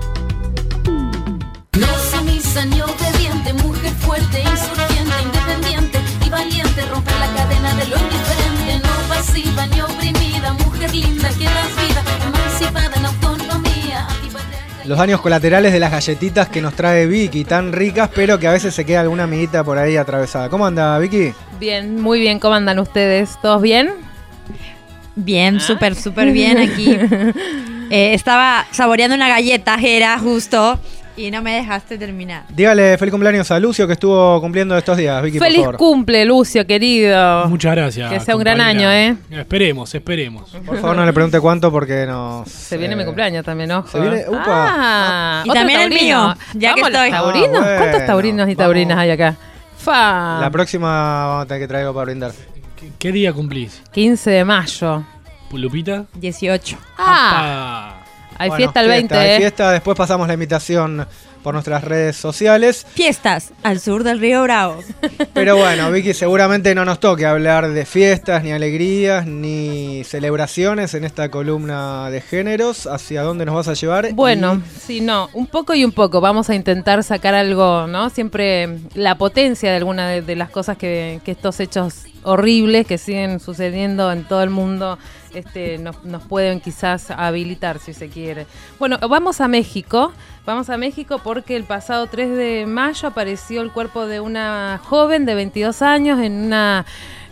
[SPEAKER 4] No sumisa ni obediente, mujer fuerte, insurgente, independiente y valiente, romper la cadena de lo indiferente, no pasiva ni oprimida, mujer linda que das vida, emancipada en autonomía.
[SPEAKER 12] Los daños colaterales de las galletitas que nos trae Vicky, tan ricas, pero que a veces se queda alguna amiguita por ahí atravesada. ¿Cómo anda, Vicky?
[SPEAKER 24] Bien, muy bien. ¿Cómo andan ustedes? ¿Todos bien?
[SPEAKER 13] Bien, ¿Ah? súper, súper bien aquí. eh, estaba saboreando una galleta, era justo, y no me dejaste terminar.
[SPEAKER 12] Dígale feliz cumpleaños a Lucio que estuvo cumpliendo estos días, Vicky,
[SPEAKER 24] Feliz
[SPEAKER 12] por favor.
[SPEAKER 24] cumple, Lucio, querido.
[SPEAKER 14] Muchas gracias.
[SPEAKER 24] Que sea un gran año, ¿eh?
[SPEAKER 14] Esperemos, esperemos.
[SPEAKER 12] Por favor, no le pregunte cuánto porque nos...
[SPEAKER 24] Se viene eh, mi cumpleaños también, ojo.
[SPEAKER 12] Se viene... ¡Upa!
[SPEAKER 24] Ah,
[SPEAKER 13] y también taurino. El mío, ya
[SPEAKER 24] ¿Vamos
[SPEAKER 13] que estoy.
[SPEAKER 24] ¿Taurinos?
[SPEAKER 12] Ah, bueno,
[SPEAKER 24] ¿Cuántos taurinos y taurinas
[SPEAKER 12] vamos.
[SPEAKER 24] hay acá? Fa.
[SPEAKER 12] La próxima vamos a tener que traer algo para brindar.
[SPEAKER 14] ¿Qué, qué día cumplís?
[SPEAKER 24] quince de mayo.
[SPEAKER 14] ¿Lupita?
[SPEAKER 13] dieciocho.
[SPEAKER 24] Ah. Hay
[SPEAKER 12] Bueno,
[SPEAKER 24] fiesta el veinte,
[SPEAKER 12] fiesta,
[SPEAKER 24] ¿eh?
[SPEAKER 12] Hay fiesta, después pasamos la invitación por nuestras redes sociales.
[SPEAKER 13] Fiestas al sur del Río Bravo.
[SPEAKER 12] Pero bueno, Vicky, seguramente no nos toque hablar de fiestas, ni alegrías, ni celebraciones en esta columna de géneros. ¿Hacia dónde nos vas a llevar?
[SPEAKER 24] Bueno,
[SPEAKER 12] Y...
[SPEAKER 24] sí, no, un poco y un poco. Vamos a intentar sacar algo, ¿no? Siempre la potencia de alguna de, de las cosas que, que estos hechos horribles que siguen sucediendo en todo el mundo este, nos, nos pueden quizás habilitar, si se quiere. Bueno, vamos a México. Vamos a México porque el pasado tres de mayo apareció el cuerpo de una joven de veintidós años en una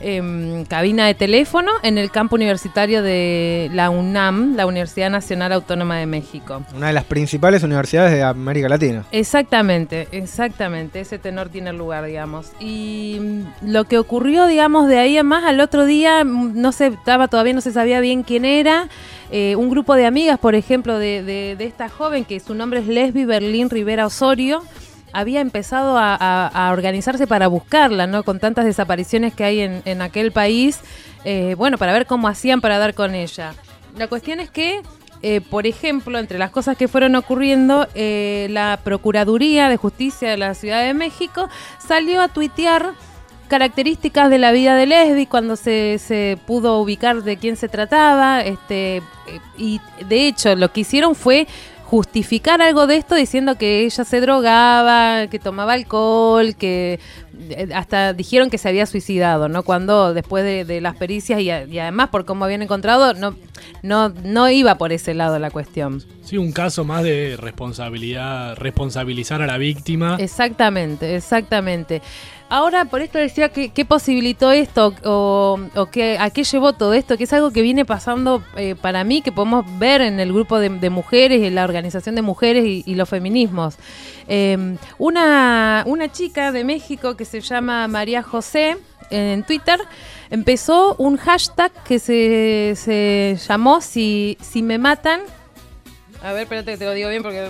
[SPEAKER 24] eh, cabina de teléfono en el campo universitario de la UNAM, la Universidad Nacional Autónoma de México.
[SPEAKER 12] Una de las principales universidades de América Latina.
[SPEAKER 24] Exactamente, exactamente. Ese tenor tiene lugar, digamos. Y lo que ocurrió, digamos, de ahí en más, al otro día, no se estaba, todavía no se sabía bien quién era. Eh, un grupo de amigas, por ejemplo, de, de, de esta joven, que su nombre es Lesbi Berlín Rivera Osorio, había empezado a, a, a organizarse para buscarla, ¿no? Con tantas desapariciones que hay en, en aquel país, eh, bueno, para ver cómo hacían para dar con ella. La cuestión es que, eh, por ejemplo, entre las cosas que fueron ocurriendo, eh, la Procuraduría de Justicia de la Ciudad de México salió a tuitear características de la vida de Lesbi cuando se, se pudo ubicar de quién se trataba, este, y de hecho lo que hicieron fue justificar algo de esto diciendo que ella se drogaba, que tomaba alcohol, que hasta dijeron que se había suicidado, ¿no? Cuando después de, de las pericias y, a, y además por cómo habían encontrado, no, no, no iba por ese lado la cuestión.
[SPEAKER 14] Sí, un caso más de responsabilidad, responsabilizar a la víctima.
[SPEAKER 24] Exactamente, exactamente. Ahora, por esto decía, que ¿qué posibilitó esto? O, o que, ¿a qué llevó todo esto? Que es algo que viene pasando eh, para mí, que podemos ver en el grupo de, de mujeres, en la organización de mujeres y, y los feminismos. Eh, una, una chica de México que se llama María José, en Twitter, empezó un hashtag que se, se llamó si, si me matan. A ver, espérate que te lo digo bien porque...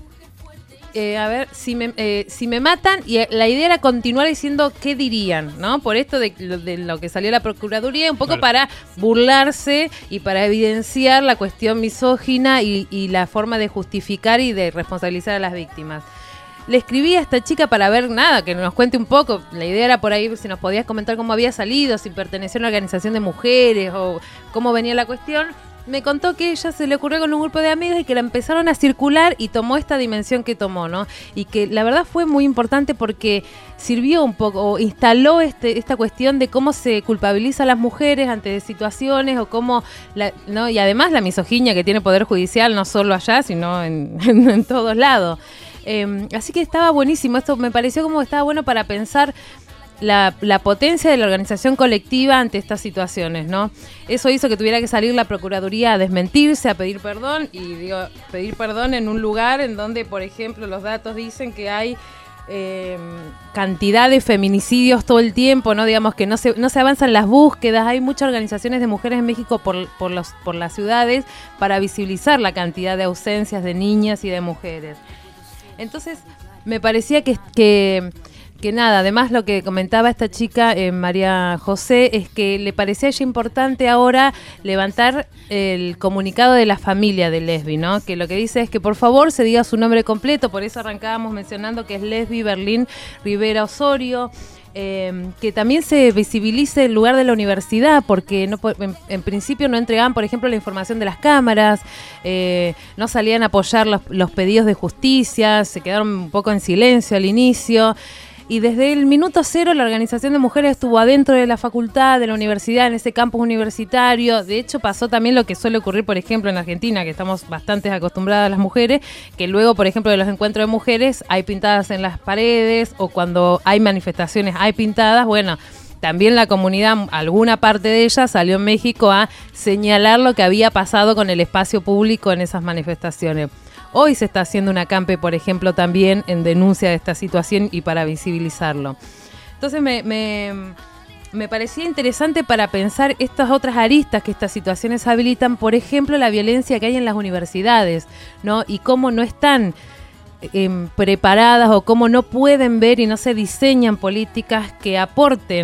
[SPEAKER 24] Eh, a ver, si me, eh, si me matan, y la idea era continuar diciendo qué dirían, ¿no? Por esto de, de lo que salió la Procuraduría, un poco claro, para burlarse y para evidenciar la cuestión misógina y, y la forma de justificar y de responsabilizar a las víctimas. Le escribí a esta chica para ver, nada, que nos cuente un poco. La idea era por ahí si nos podías comentar cómo había salido, si pertenecía a una organización de mujeres o cómo venía la cuestión. Me contó que ella se le ocurrió con un grupo de amigos y que la empezaron a circular y tomó esta dimensión que tomó, ¿no? Y que la verdad fue muy importante porque sirvió un poco, o instaló este, esta cuestión de cómo se culpabiliza a las mujeres ante situaciones o cómo, la, ¿no? Y además la misoginia que tiene Poder Judicial, no solo allá, sino en, en, en todos lados. Eh, así que estaba buenísimo, esto me pareció como que estaba bueno para pensar La, la potencia de la organización colectiva ante estas situaciones, ¿no? Eso hizo que tuviera que salir la Procuraduría a desmentirse, a pedir perdón, y digo, pedir perdón en un lugar en donde, por ejemplo, los datos dicen que hay eh, cantidad de feminicidios todo el tiempo, ¿no? Digamos que no se, no se avanzan las búsquedas, hay muchas organizaciones de mujeres en México por, por, los, por las ciudades para visibilizar la cantidad de ausencias de niñas y de mujeres. Entonces, me parecía que... que Que nada, además lo que comentaba esta chica, eh, María José, es que le parecía ya importante ahora levantar el comunicado de la familia de Lesbi, ¿no? Que lo que dice es que por favor se diga su nombre completo, por eso arrancábamos mencionando que es Lesbi Berlín Rivera Osorio, eh, que también se visibilice el lugar de la universidad, porque no, en, en principio no entregaban, por ejemplo, la información de las cámaras, eh, no salían a apoyar los, los pedidos de justicia, se quedaron un poco en silencio al inicio. Y desde el minuto cero la organización de mujeres estuvo adentro de la facultad, de la universidad, en ese campus universitario. De hecho, pasó también lo que suele ocurrir, por ejemplo, en Argentina, que estamos bastante acostumbradas a las mujeres, que luego, por ejemplo, de los encuentros de mujeres hay pintadas en las paredes, o cuando hay manifestaciones hay pintadas. Bueno, también la comunidad, alguna parte de ella, salió en México a señalar lo que había pasado con el espacio público en esas manifestaciones. Hoy se está haciendo una acampe, por ejemplo, también en denuncia de esta situación y para visibilizarlo. Entonces me, me, me parecía interesante para pensar estas otras aristas que estas situaciones habilitan, por ejemplo, la violencia que hay en las universidades, ¿no? Y cómo no están eh, preparadas o cómo no pueden ver y no se diseñan políticas que aporten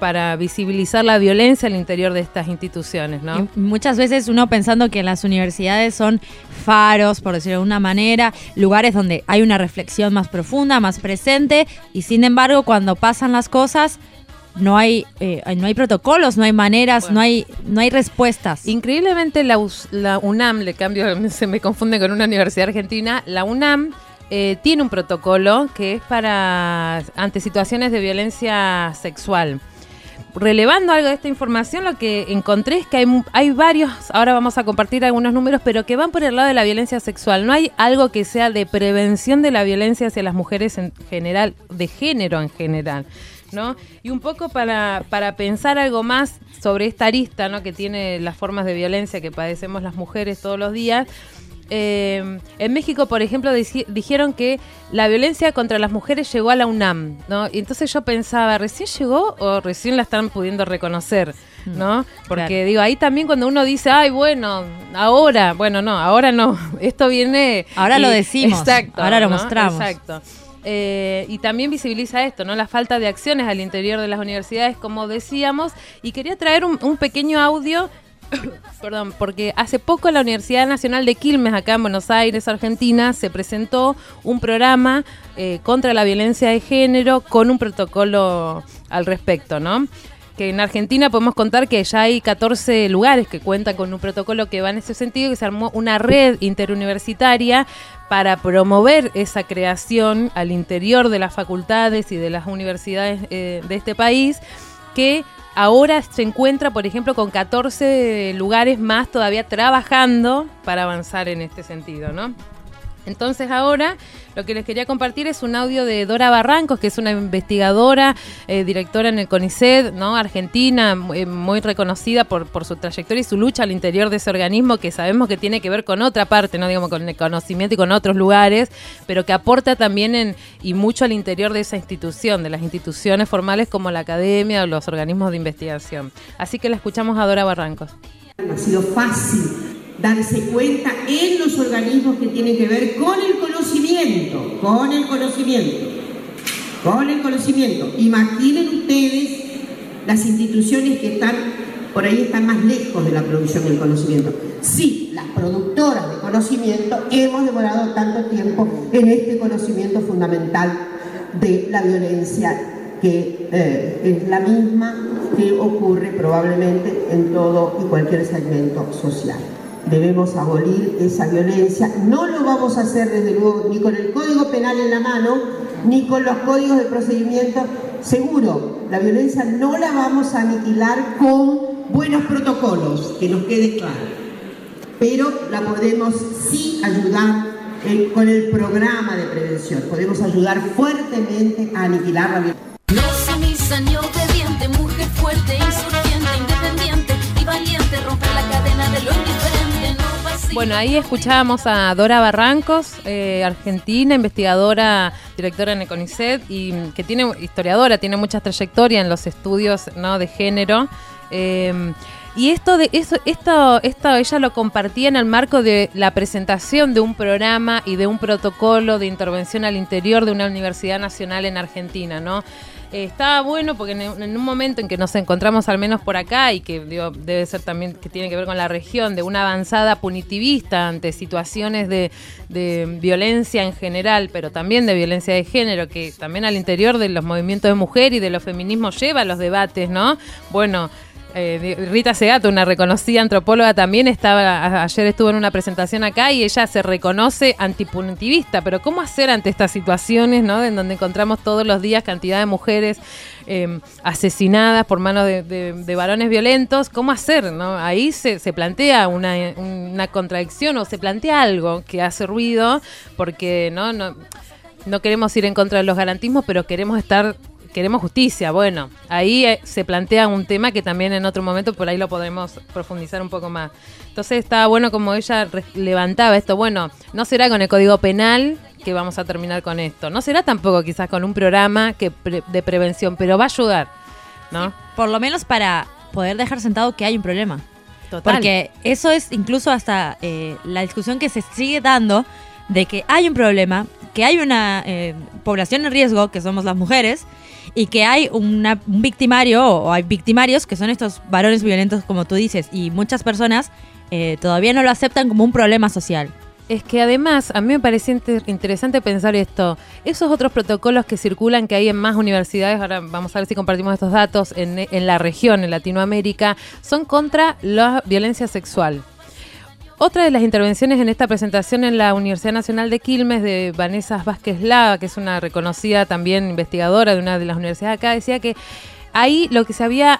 [SPEAKER 24] para visibilizar la violencia al interior de estas instituciones, ¿no?
[SPEAKER 13] Y muchas veces uno pensando que las universidades son faros, por decirlo de alguna manera, lugares donde hay una reflexión más profunda, más presente, y sin embargo cuando pasan las cosas no hay eh, no hay protocolos, no hay maneras, bueno. no hay no hay respuestas.
[SPEAKER 24] Increíblemente la, la UNAM, le cambio, se me confunde con una universidad argentina, la UNAM eh, tiene un protocolo que es para ante situaciones de violencia sexual. Relevando algo de esta información, lo que encontré es que hay, hay varios, ahora vamos a compartir algunos números, pero que van por el lado de la violencia sexual. No hay algo que sea de prevención de la violencia hacia las mujeres en general, de género en general, ¿no? Y un poco para, para pensar algo más sobre esta arista, ¿no?, que tiene las formas de violencia que padecemos las mujeres todos los días. Eh, en México, por ejemplo, dij- dijeron que la violencia contra las mujeres llegó a la UNAM, ¿no? Y entonces yo pensaba, ¿recién llegó o recién la están pudiendo reconocer? ¿No? Porque claro. digo, ahí también cuando uno dice, ay, bueno, ahora, bueno, no, ahora no, esto viene...
[SPEAKER 13] Ahora
[SPEAKER 24] y,
[SPEAKER 13] lo decimos,
[SPEAKER 24] exacto,
[SPEAKER 13] ahora lo
[SPEAKER 24] ¿no?
[SPEAKER 13] mostramos.
[SPEAKER 24] Exacto. Eh, y también visibiliza esto, ¿no? La falta de acciones al interior de las universidades, como decíamos, y quería traer un, un pequeño audio. Perdón, porque hace poco en la Universidad Nacional de Quilmes, acá en Buenos Aires, Argentina, se presentó un programa eh, contra la violencia de género con un protocolo al respecto, ¿no? Que en Argentina podemos contar que ya hay catorce lugares que cuentan con un protocolo que va en ese sentido, que se armó una red interuniversitaria para promover esa creación al interior de las facultades y de las universidades eh, de este país, que ahora se encuentra, por ejemplo, con catorce lugares más todavía trabajando para avanzar en este sentido, ¿no? Entonces ahora lo que les quería compartir es un audio de Dora Barrancos, que es una investigadora, eh, directora en el CONICET, ¿no?, argentina, muy, muy reconocida por, por su trayectoria y su lucha al interior de ese organismo, que sabemos que tiene que ver con otra parte, no digamos con el conocimiento y con otros lugares, pero que aporta también en, y mucho al interior de esa institución, de las instituciones formales como la academia o los organismos de investigación. Así que la escuchamos a Dora Barrancos.
[SPEAKER 5] Ha sido fácil darse cuenta en los organismos que tienen que ver con el conocimiento, con el conocimiento, con el conocimiento. Imaginen ustedes las instituciones que están, por ahí están más lejos de la producción del conocimiento. Sí, las productoras de conocimiento hemos demorado tanto tiempo en este conocimiento fundamental de la violencia, que eh, es la misma que ocurre probablemente en todo y cualquier segmento social. Debemos abolir esa violencia. No lo vamos a hacer desde luego ni con el Código Penal en la mano, ni con los códigos de procedimiento. Seguro, la violencia no la vamos a aniquilar con buenos protocolos, que nos quede claro. Pero la podemos sí ayudar eh, con el programa de prevención. Podemos ayudar fuertemente a aniquilar la violencia.
[SPEAKER 4] No sumisa ni obediente, mujer fuerte, insurgente, independiente y valiente, romper la cadena de lo indiferente, no pasiva.
[SPEAKER 24] Bueno, ahí escuchábamos a Dora Barrancos, eh, argentina, investigadora, directora en el CONICET, y que tiene, historiadora, tiene mucha trayectoria en los estudios, ¿no?, de género. Eh, y esto de eso, esto, esto ella lo compartía en el marco de la presentación de un programa y de un protocolo de intervención al interior de una universidad nacional en Argentina, ¿no? Eh, estaba bueno porque en, en un momento en que nos encontramos, al menos por acá, y que digo, debe ser también que tiene que ver con la región, de una avanzada punitivista ante situaciones de, de violencia en general, pero también de violencia de género, que también al interior de los movimientos de mujer y de los feminismos lleva los debates, ¿no? Bueno, Eh, Rita Segato, una reconocida antropóloga, también estaba a, ayer estuvo en una presentación acá y ella se reconoce antipunitivista, pero ¿cómo hacer ante estas situaciones, ¿no?, en donde encontramos todos los días cantidad de mujeres eh, asesinadas por manos de, de, de varones violentos? ¿Cómo hacer, no? Ahí se, se plantea una, una contradicción o se plantea algo que hace ruido porque no, no, no queremos ir en contra de los garantismos, pero queremos estar queremos justicia. Bueno, ahí eh, se plantea un tema que también en otro momento por ahí lo podemos profundizar un poco más. Entonces estaba bueno como ella re- levantaba esto. Bueno, no será con el Código Penal que vamos a terminar con esto. No será tampoco quizás con un programa que pre- de prevención, pero va a ayudar, ¿no?
[SPEAKER 13] Sí, por lo menos para poder dejar sentado que hay un problema.
[SPEAKER 24] Total.
[SPEAKER 13] Porque eso es incluso hasta eh, la discusión que se sigue dando de que hay un problema, que hay una eh, población en riesgo, que somos las mujeres, y que hay una, un victimario o hay victimarios que son estos varones violentos, como tú dices, y muchas personas eh, todavía no lo aceptan como un problema social.
[SPEAKER 24] Es que además, a mí me parece inter- interesante pensar esto. Esos otros protocolos que circulan, que hay en más universidades, ahora vamos a ver si compartimos estos datos, en, en la región, en Latinoamérica, son contra la violencia sexual. Otra de las intervenciones en esta presentación en la Universidad Nacional de Quilmes de Vanessa Vázquez Lava, que es una reconocida también investigadora de una de las universidades acá, decía que ahí lo que se había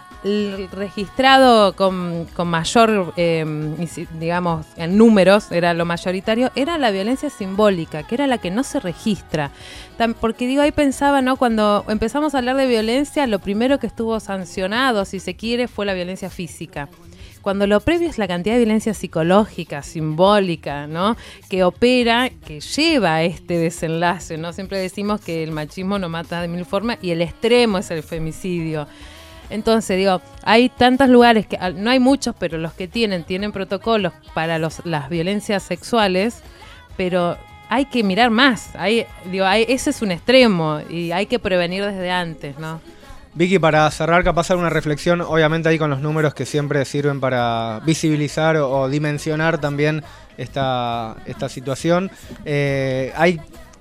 [SPEAKER 24] registrado con, con mayor, eh, digamos, en números, era lo mayoritario, era la violencia simbólica, que era la que no se registra. Porque digo, ahí pensaba, ¿no? Cuando empezamos a hablar de violencia, lo primero que estuvo sancionado, si se quiere, fue la violencia física. Cuando lo previo es la cantidad de violencia psicológica, simbólica, ¿no? Que opera, que lleva a este desenlace, ¿no? Siempre decimos que el machismo no mata de mil formas y el extremo es el femicidio. Entonces, digo, hay tantos lugares, que no hay muchos, pero los que tienen, tienen protocolos para los, las violencias sexuales, pero hay que mirar más. Hay, digo, hay, ese es un extremo y hay que prevenir desde antes, ¿no?
[SPEAKER 12] Vicky, para cerrar, capaz alguna reflexión, obviamente ahí con los números que siempre sirven para visibilizar o, o dimensionar también esta, esta situación. Eh, hay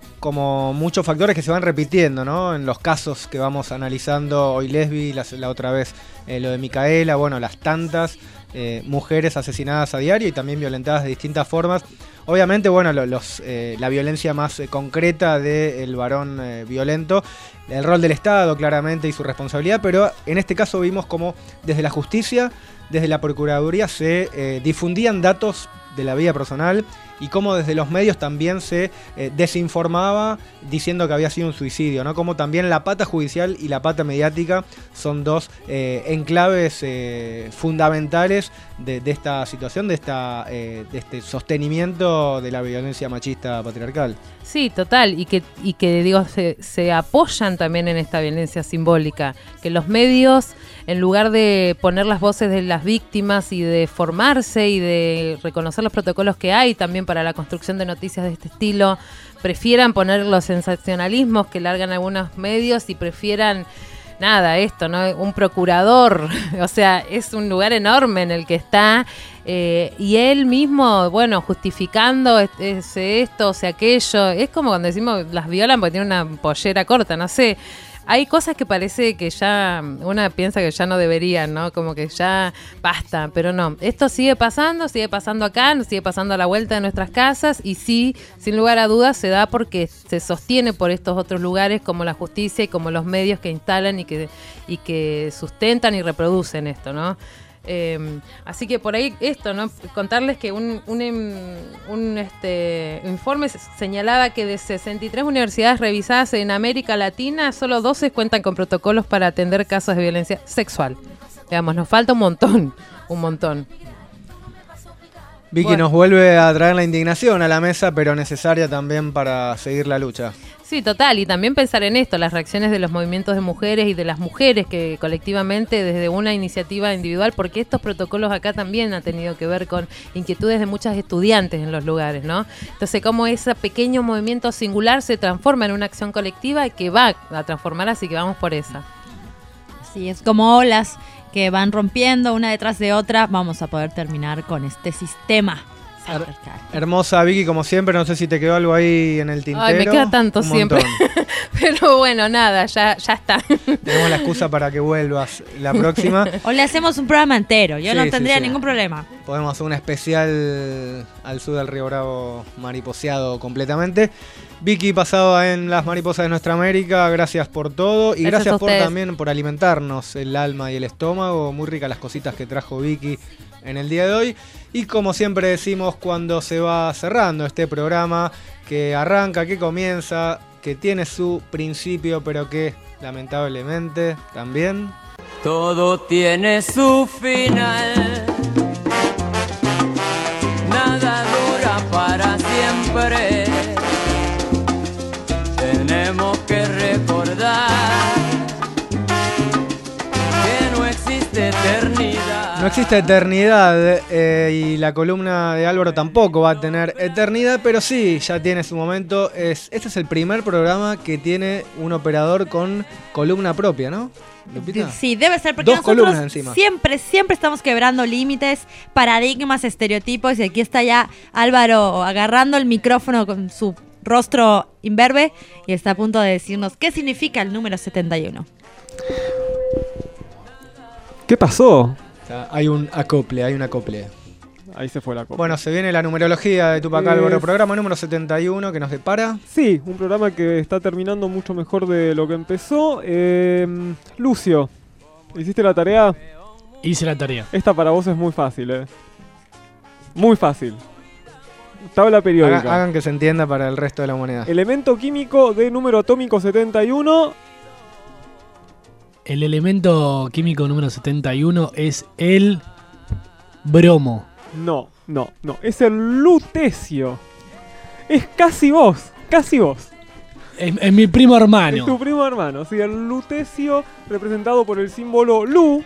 [SPEAKER 12] como muchos factores que se van repitiendo, ¿no? En los casos que vamos analizando hoy, Lesbi, la, la otra vez eh, lo de Micaela, bueno, las tantas eh, mujeres asesinadas a diario y también violentadas de distintas formas. Obviamente, bueno, los, eh, la violencia más eh, concreta del varón eh, violento, el rol del Estado claramente y su responsabilidad, pero en este caso vimos como desde la justicia, desde la Procuraduría se eh, difundían datos de la vida personal y cómo desde los medios también se eh, desinformaba diciendo que había sido un suicidio, ¿no? Como también la pata judicial y la pata mediática son dos eh, enclaves eh, fundamentales de, de esta situación, de, esta, eh, de este sostenimiento de la violencia machista patriarcal.
[SPEAKER 24] Sí, total, y que, y que digo, se, se apoyan también en esta violencia simbólica, que los medios, en lugar de poner las voces de las víctimas y de formarse y de reconocer los protocolos que hay también para la construcción de noticias de este estilo, prefieran poner los sensacionalismos que largan algunos medios y prefieran, nada, esto, ¿no? Un procurador, o sea, es un lugar enorme en el que está, eh, y él mismo, bueno, justificando es, es esto, o sea, aquello, es como cuando decimos las violan porque tiene una pollera corta, no sé. Hay cosas que parece que ya, una piensa que ya no deberían, ¿no? Como que ya basta, pero no. Esto sigue pasando, sigue pasando acá, sigue pasando a la vuelta de nuestras casas y sí, sin lugar a dudas, se da porque se sostiene por estos otros lugares como la justicia y como los medios que instalan y que, y que sustentan y reproducen esto, ¿no? Eh, así que por ahí esto, ¿no? Contarles que un, un, un este, informe señalaba que de sesenta y tres universidades revisadas en América Latina, solo doce cuentan con protocolos para atender casos de violencia sexual. Digamos, nos falta un montón, un montón.
[SPEAKER 12] Vicky, bueno, nos vuelve a traer la indignación a la mesa, pero necesaria también para seguir la lucha.
[SPEAKER 24] Sí, total, y también pensar en esto, las reacciones de los movimientos de mujeres y de las mujeres que colectivamente desde una iniciativa individual, porque estos protocolos acá también han tenido que ver con inquietudes de muchas estudiantes en los lugares, ¿no? Entonces, cómo ese pequeño movimiento singular se transforma en una acción colectiva que va a transformar, así que vamos por esa.
[SPEAKER 13] Sí, es como olas que van rompiendo una detrás de otra, vamos a poder terminar con este sistema.
[SPEAKER 12] Her- hermosa Vicky, como siempre, no sé si te quedó algo ahí en el tintero.
[SPEAKER 24] Ay, me queda tanto
[SPEAKER 12] Un
[SPEAKER 24] siempre. Pero bueno, nada, ya, ya está.
[SPEAKER 12] Tenemos la excusa para que vuelvas la próxima.
[SPEAKER 13] O le hacemos un programa entero, yo
[SPEAKER 12] Sí,
[SPEAKER 13] no
[SPEAKER 12] sí,
[SPEAKER 13] tendría
[SPEAKER 12] sí.
[SPEAKER 13] ningún problema.
[SPEAKER 12] Podemos hacer un especial al sur del Río Bravo mariposeado completamente. Vicky, pasado en las mariposas de nuestra América, gracias por todo y
[SPEAKER 24] Gracias
[SPEAKER 12] gracias
[SPEAKER 24] a
[SPEAKER 12] por
[SPEAKER 24] ustedes.
[SPEAKER 12] también por alimentarnos el alma y el estómago. Muy ricas las cositas que trajo Vicky en el día de hoy. Y como siempre decimos cuando se va cerrando este programa, que arranca, que comienza, que tiene su principio, pero que lamentablemente también...
[SPEAKER 3] Todo tiene su final. Nada dura para siempre. Tenemos que recordar que no existe eternidad.
[SPEAKER 12] No existe eternidad eh, y la columna de Álvaro tampoco va a tener eternidad, pero sí, ya tiene su momento. Es, este es el primer programa que tiene un operador con columna propia, ¿no? ¿Lupita?
[SPEAKER 13] Sí, debe ser porque
[SPEAKER 12] Dos
[SPEAKER 13] nosotros
[SPEAKER 12] columnas encima.
[SPEAKER 13] siempre, siempre estamos quebrando límites, paradigmas, estereotipos, y aquí está ya Álvaro agarrando el micrófono con su rostro imberbe y está a punto de decirnos qué significa el número setenta y uno.
[SPEAKER 6] ¿Qué pasó?
[SPEAKER 12] O sea, hay un acople, hay un acople.
[SPEAKER 6] Ahí se fue la copa.
[SPEAKER 12] Bueno, se viene la numerología de Tupac Álvaro, programa número setenta y uno que nos depara.
[SPEAKER 6] Sí, un programa que está terminando mucho mejor de lo que empezó. Eh, Lucio, ¿hiciste la tarea?
[SPEAKER 14] Hice la tarea.
[SPEAKER 6] Esta para vos es muy fácil, eh. Muy fácil. Tabla periódica.
[SPEAKER 12] Hagan, hagan que se entienda para el resto de la humanidad.
[SPEAKER 6] Elemento químico de número atómico setenta y uno.
[SPEAKER 14] El elemento químico número setenta y uno es el bromo.
[SPEAKER 6] No, no, no. Es el lutecio. Es casi vos, casi vos.
[SPEAKER 14] Es, es mi primo hermano.
[SPEAKER 6] Es tu primo hermano, sí. El lutecio representado por el símbolo Lu.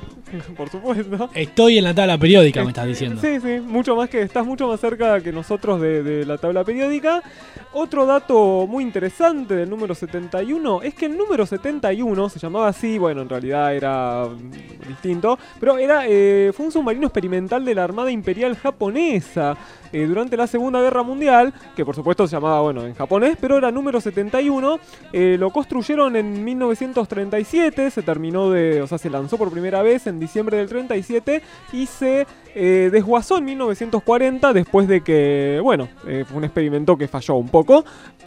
[SPEAKER 6] Por supuesto.
[SPEAKER 14] Estoy en la tabla periódica, me estás diciendo.
[SPEAKER 6] Sí, sí, mucho más que estás mucho más cerca que nosotros de, de la tabla periódica. Otro dato muy interesante del número setenta y uno es que el número setenta y uno se llamaba así, bueno, en realidad era distinto, pero era eh, fue un submarino experimental de la Armada Imperial Japonesa eh, durante la Segunda Guerra Mundial, que por supuesto se llamaba, bueno, en japonés, pero era número setenta y uno. Eh, lo construyeron en mil novecientos treinta y siete, se terminó de, o sea, se lanzó por primera vez en diciembre del treinta y siete y se eh, desguazó en mil novecientos cuarenta después de que, bueno, eh, fue un experimento que falló un poco,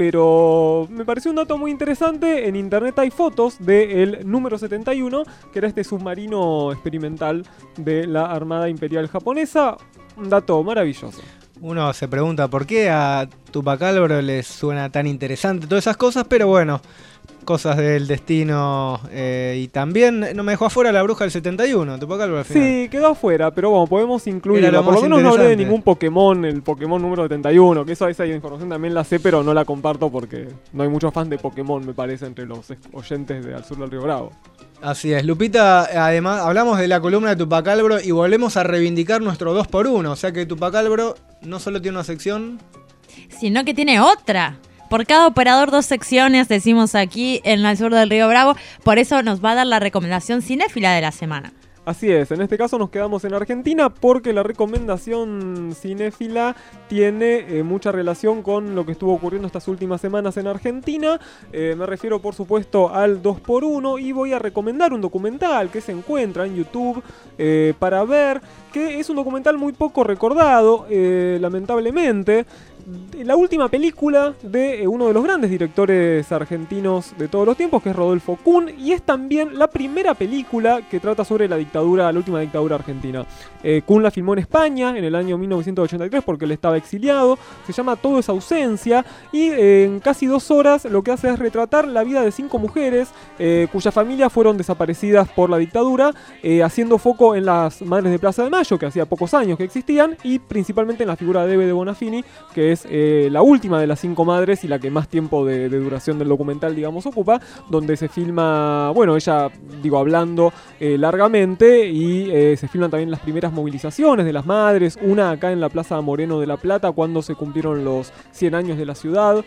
[SPEAKER 6] pero me pareció un dato muy interesante. En internet hay fotos del número setenta y uno, que era este submarino experimental de la Armada Imperial Japonesa. Un dato maravilloso.
[SPEAKER 12] Uno se pregunta por qué a Tupac Álvaro le suena tan interesante todas esas cosas, pero bueno, cosas del destino. Eh, y también no me dejó afuera la bruja del setenta y uno, Tupac Álvaro al final.
[SPEAKER 6] Sí, quedó afuera, pero bueno, podemos incluirla.
[SPEAKER 12] Lo
[SPEAKER 6] Por lo
[SPEAKER 12] más
[SPEAKER 6] menos no hablé de
[SPEAKER 12] interesante.
[SPEAKER 6] ningún Pokémon, el Pokémon número setenta y uno, que eso, esa información también la sé, pero no la comparto porque no hay muchos fans de Pokémon, me parece, entre los oyentes de Al Sur del Río Bravo.
[SPEAKER 12] Así es, Lupita, además hablamos de la columna de Tupac Álvaro y volvemos a reivindicar nuestro dos por uno, o sea que Tupac Álvaro no solo tiene una sección,
[SPEAKER 13] sino que tiene otra. Por cada operador dos secciones, decimos aquí en Al Sur del Río Bravo, por eso nos va a dar la recomendación cinéfila de la semana.
[SPEAKER 6] Así es, en este caso nos quedamos en Argentina porque la recomendación cinéfila tiene eh, mucha relación con lo que estuvo ocurriendo estas últimas semanas en Argentina. Eh, me refiero por supuesto al dos por uno y voy a recomendar un documental que se encuentra en YouTube eh, para ver, que es un documental muy poco recordado, eh, lamentablemente. La última película de eh, uno de los grandes directores argentinos de todos los tiempos, que es Rodolfo Kuhn, y es también la primera película que trata sobre la dictadura, la última dictadura argentina. Eh, Kuhn la filmó en España en el año mil novecientos ochenta y tres porque él estaba exiliado. Se llama Todo es ausencia y eh, en casi dos horas lo que hace es retratar la vida de cinco mujeres eh, cuyas familias fueron desaparecidas por la dictadura, eh, haciendo foco en las Madres de Plaza de Mayo, que hacía pocos años que existían, y principalmente en la figura de Eve de Bonafini, que es eh, la última de las cinco madres y la que más tiempo de, de duración del documental, digamos, ocupa, donde se filma, bueno, ella, digo, hablando eh, largamente, y eh, se filman también las primeras movilizaciones de las madres, una acá en la Plaza Moreno de La Plata cuando se cumplieron los cien años de la ciudad,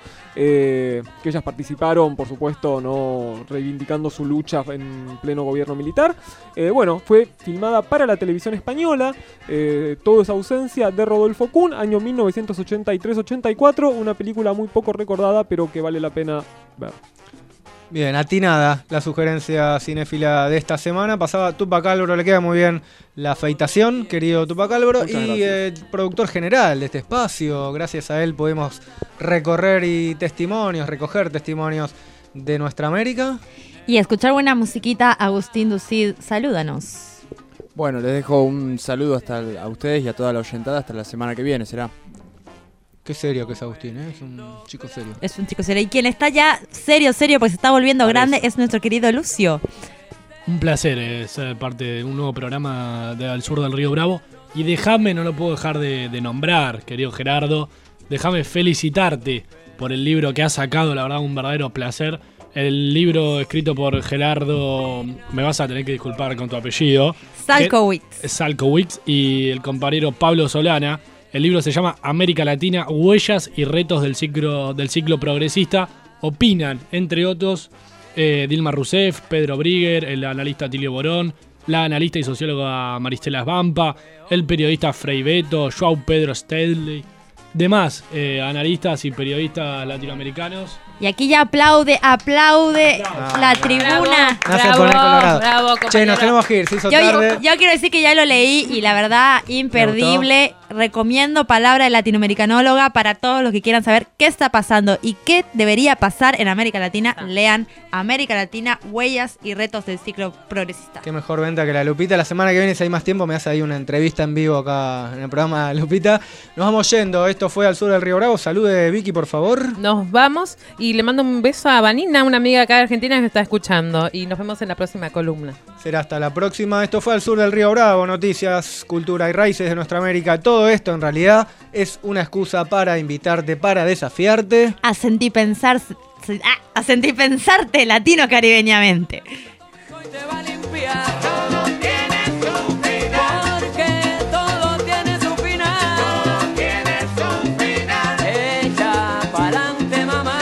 [SPEAKER 6] eh, que ellas participaron, por supuesto, no reivindicando su lucha en pleno gobierno militar. Eh, bueno, fue filmada para la televisión española, eh, Todo es ausencia, de Rodolfo Kuhn, año mil novecientos ochenta y tres ochenta y cuatro, una película muy poco recordada pero que vale la pena ver.
[SPEAKER 12] Bien, atinada la sugerencia cinéfila de esta semana. Pasaba Tupac Álvaro, le queda muy bien la afeitación, querido Tupac Álvaro,
[SPEAKER 6] Muchas
[SPEAKER 12] y eh, productor general de este espacio. Gracias a él podemos recorrer y testimonios, recoger testimonios de nuestra América.
[SPEAKER 13] Y escuchar buena musiquita. Agustín Ducid, salúdanos.
[SPEAKER 17] Bueno, les dejo un saludo hasta el- a ustedes y a toda la oyentada hasta la semana que viene, será.
[SPEAKER 12] Qué serio que es Agustín, ¿eh? Es un chico serio.
[SPEAKER 13] Es un chico serio. Y quien está ya serio, serio, pues se está volviendo grande, es nuestro querido Lucio.
[SPEAKER 14] Un placer eh, ser parte de un nuevo programa de Al Sur del Río Bravo. Y déjame, no lo puedo dejar de, de nombrar, querido Gerardo, déjame felicitarte por el libro que has sacado, la verdad un verdadero placer. el libro escrito por Gerardo, me vas a tener que disculpar con tu apellido.
[SPEAKER 13] Salkowitz.
[SPEAKER 14] Que, Salkowitz y el compañero Pablo Solana. El libro se llama América Latina, huellas y retos del ciclo, del ciclo progresista. Opinan, entre otros, eh, Dilma Rousseff, Pedro Brigger, el analista Tilio Borón, la analista y socióloga Maristela Svampa, el periodista Frei Beto, João Pedro Stedley, demás eh, analistas y periodistas latinoamericanos.
[SPEAKER 13] Y aquí ya aplaude, aplaude
[SPEAKER 12] Ah,
[SPEAKER 13] la tribuna.
[SPEAKER 12] Me hace poner colorado.
[SPEAKER 24] bravo,
[SPEAKER 12] Che,
[SPEAKER 24] compañero.
[SPEAKER 12] nos tenemos que ir, se hizo
[SPEAKER 13] Yo,
[SPEAKER 12] tarde.
[SPEAKER 13] yo quiero decir que ya lo leí y la verdad, imperdible. Recomiendo Palabra de Latinoamericanóloga para todos los que quieran saber qué está pasando y qué debería pasar en América Latina. Lean América Latina, huellas y retos del ciclo progresista.
[SPEAKER 12] Qué mejor venta que la Lupita. La semana que viene, si hay más tiempo, me hace ahí una entrevista en vivo acá en el programa Lupita. Nos vamos yendo. Esto fue Al Sur del Río Bravo. Salude, Vicky, por favor.
[SPEAKER 24] Nos vamos y le mando un beso a Vanina, una amiga acá de Argentina que está escuchando. Y nos vemos en la próxima columna.
[SPEAKER 12] Será hasta la próxima. Esto fue Al Sur del Río Bravo. Noticias, cultura y raíces de nuestra América. Todo esto, en realidad, es una excusa para invitarte, para desafiarte.
[SPEAKER 13] A sentir pensar, ah, a sentir pensarte latino caribeñamente.
[SPEAKER 3] Porque todo tiene su final. Todo tiene su final. Echa pa'lante, mamá.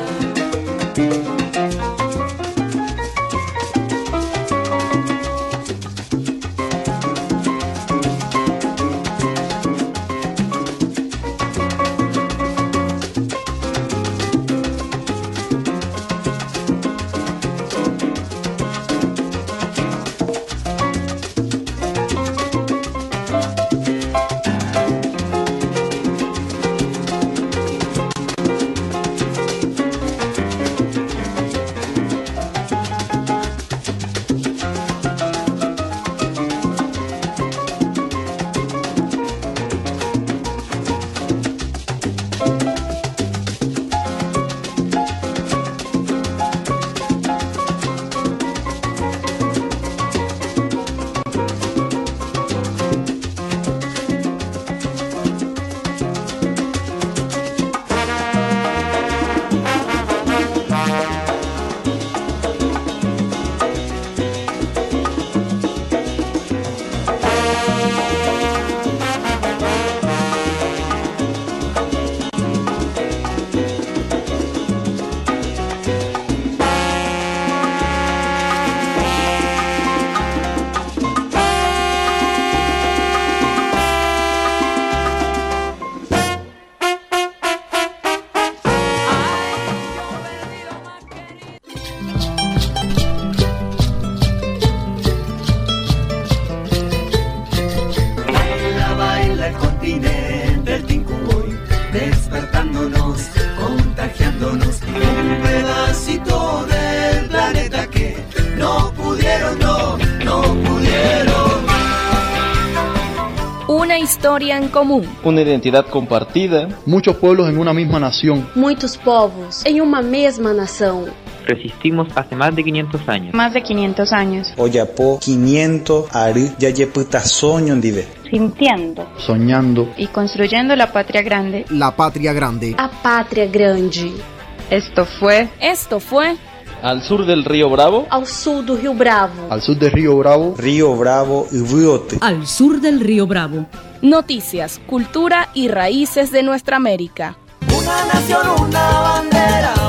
[SPEAKER 1] Una historia en común.
[SPEAKER 7] Una identidad compartida. Muchos pueblos en una misma nación.
[SPEAKER 8] Muitos povos em uma mesma nação.
[SPEAKER 9] Resistimos hace más de quinientos años.
[SPEAKER 8] Más de quinientos años.
[SPEAKER 11] Oyapo quinientos ari yayeputa soño ndive.
[SPEAKER 8] Sintiendo.
[SPEAKER 7] Soñando.
[SPEAKER 8] Y construyendo la patria grande.
[SPEAKER 18] La patria grande.
[SPEAKER 8] A patria grande. Esto fue.
[SPEAKER 1] Esto fue.
[SPEAKER 7] Al sur del Río Bravo.
[SPEAKER 8] Al sur del Río Bravo.
[SPEAKER 7] Al sur del Río Bravo.
[SPEAKER 11] Río Bravo y Riote.
[SPEAKER 16] Al sur del Río Bravo.
[SPEAKER 1] Noticias, cultura y raíces de nuestra América.
[SPEAKER 3] Una nación, una bandera.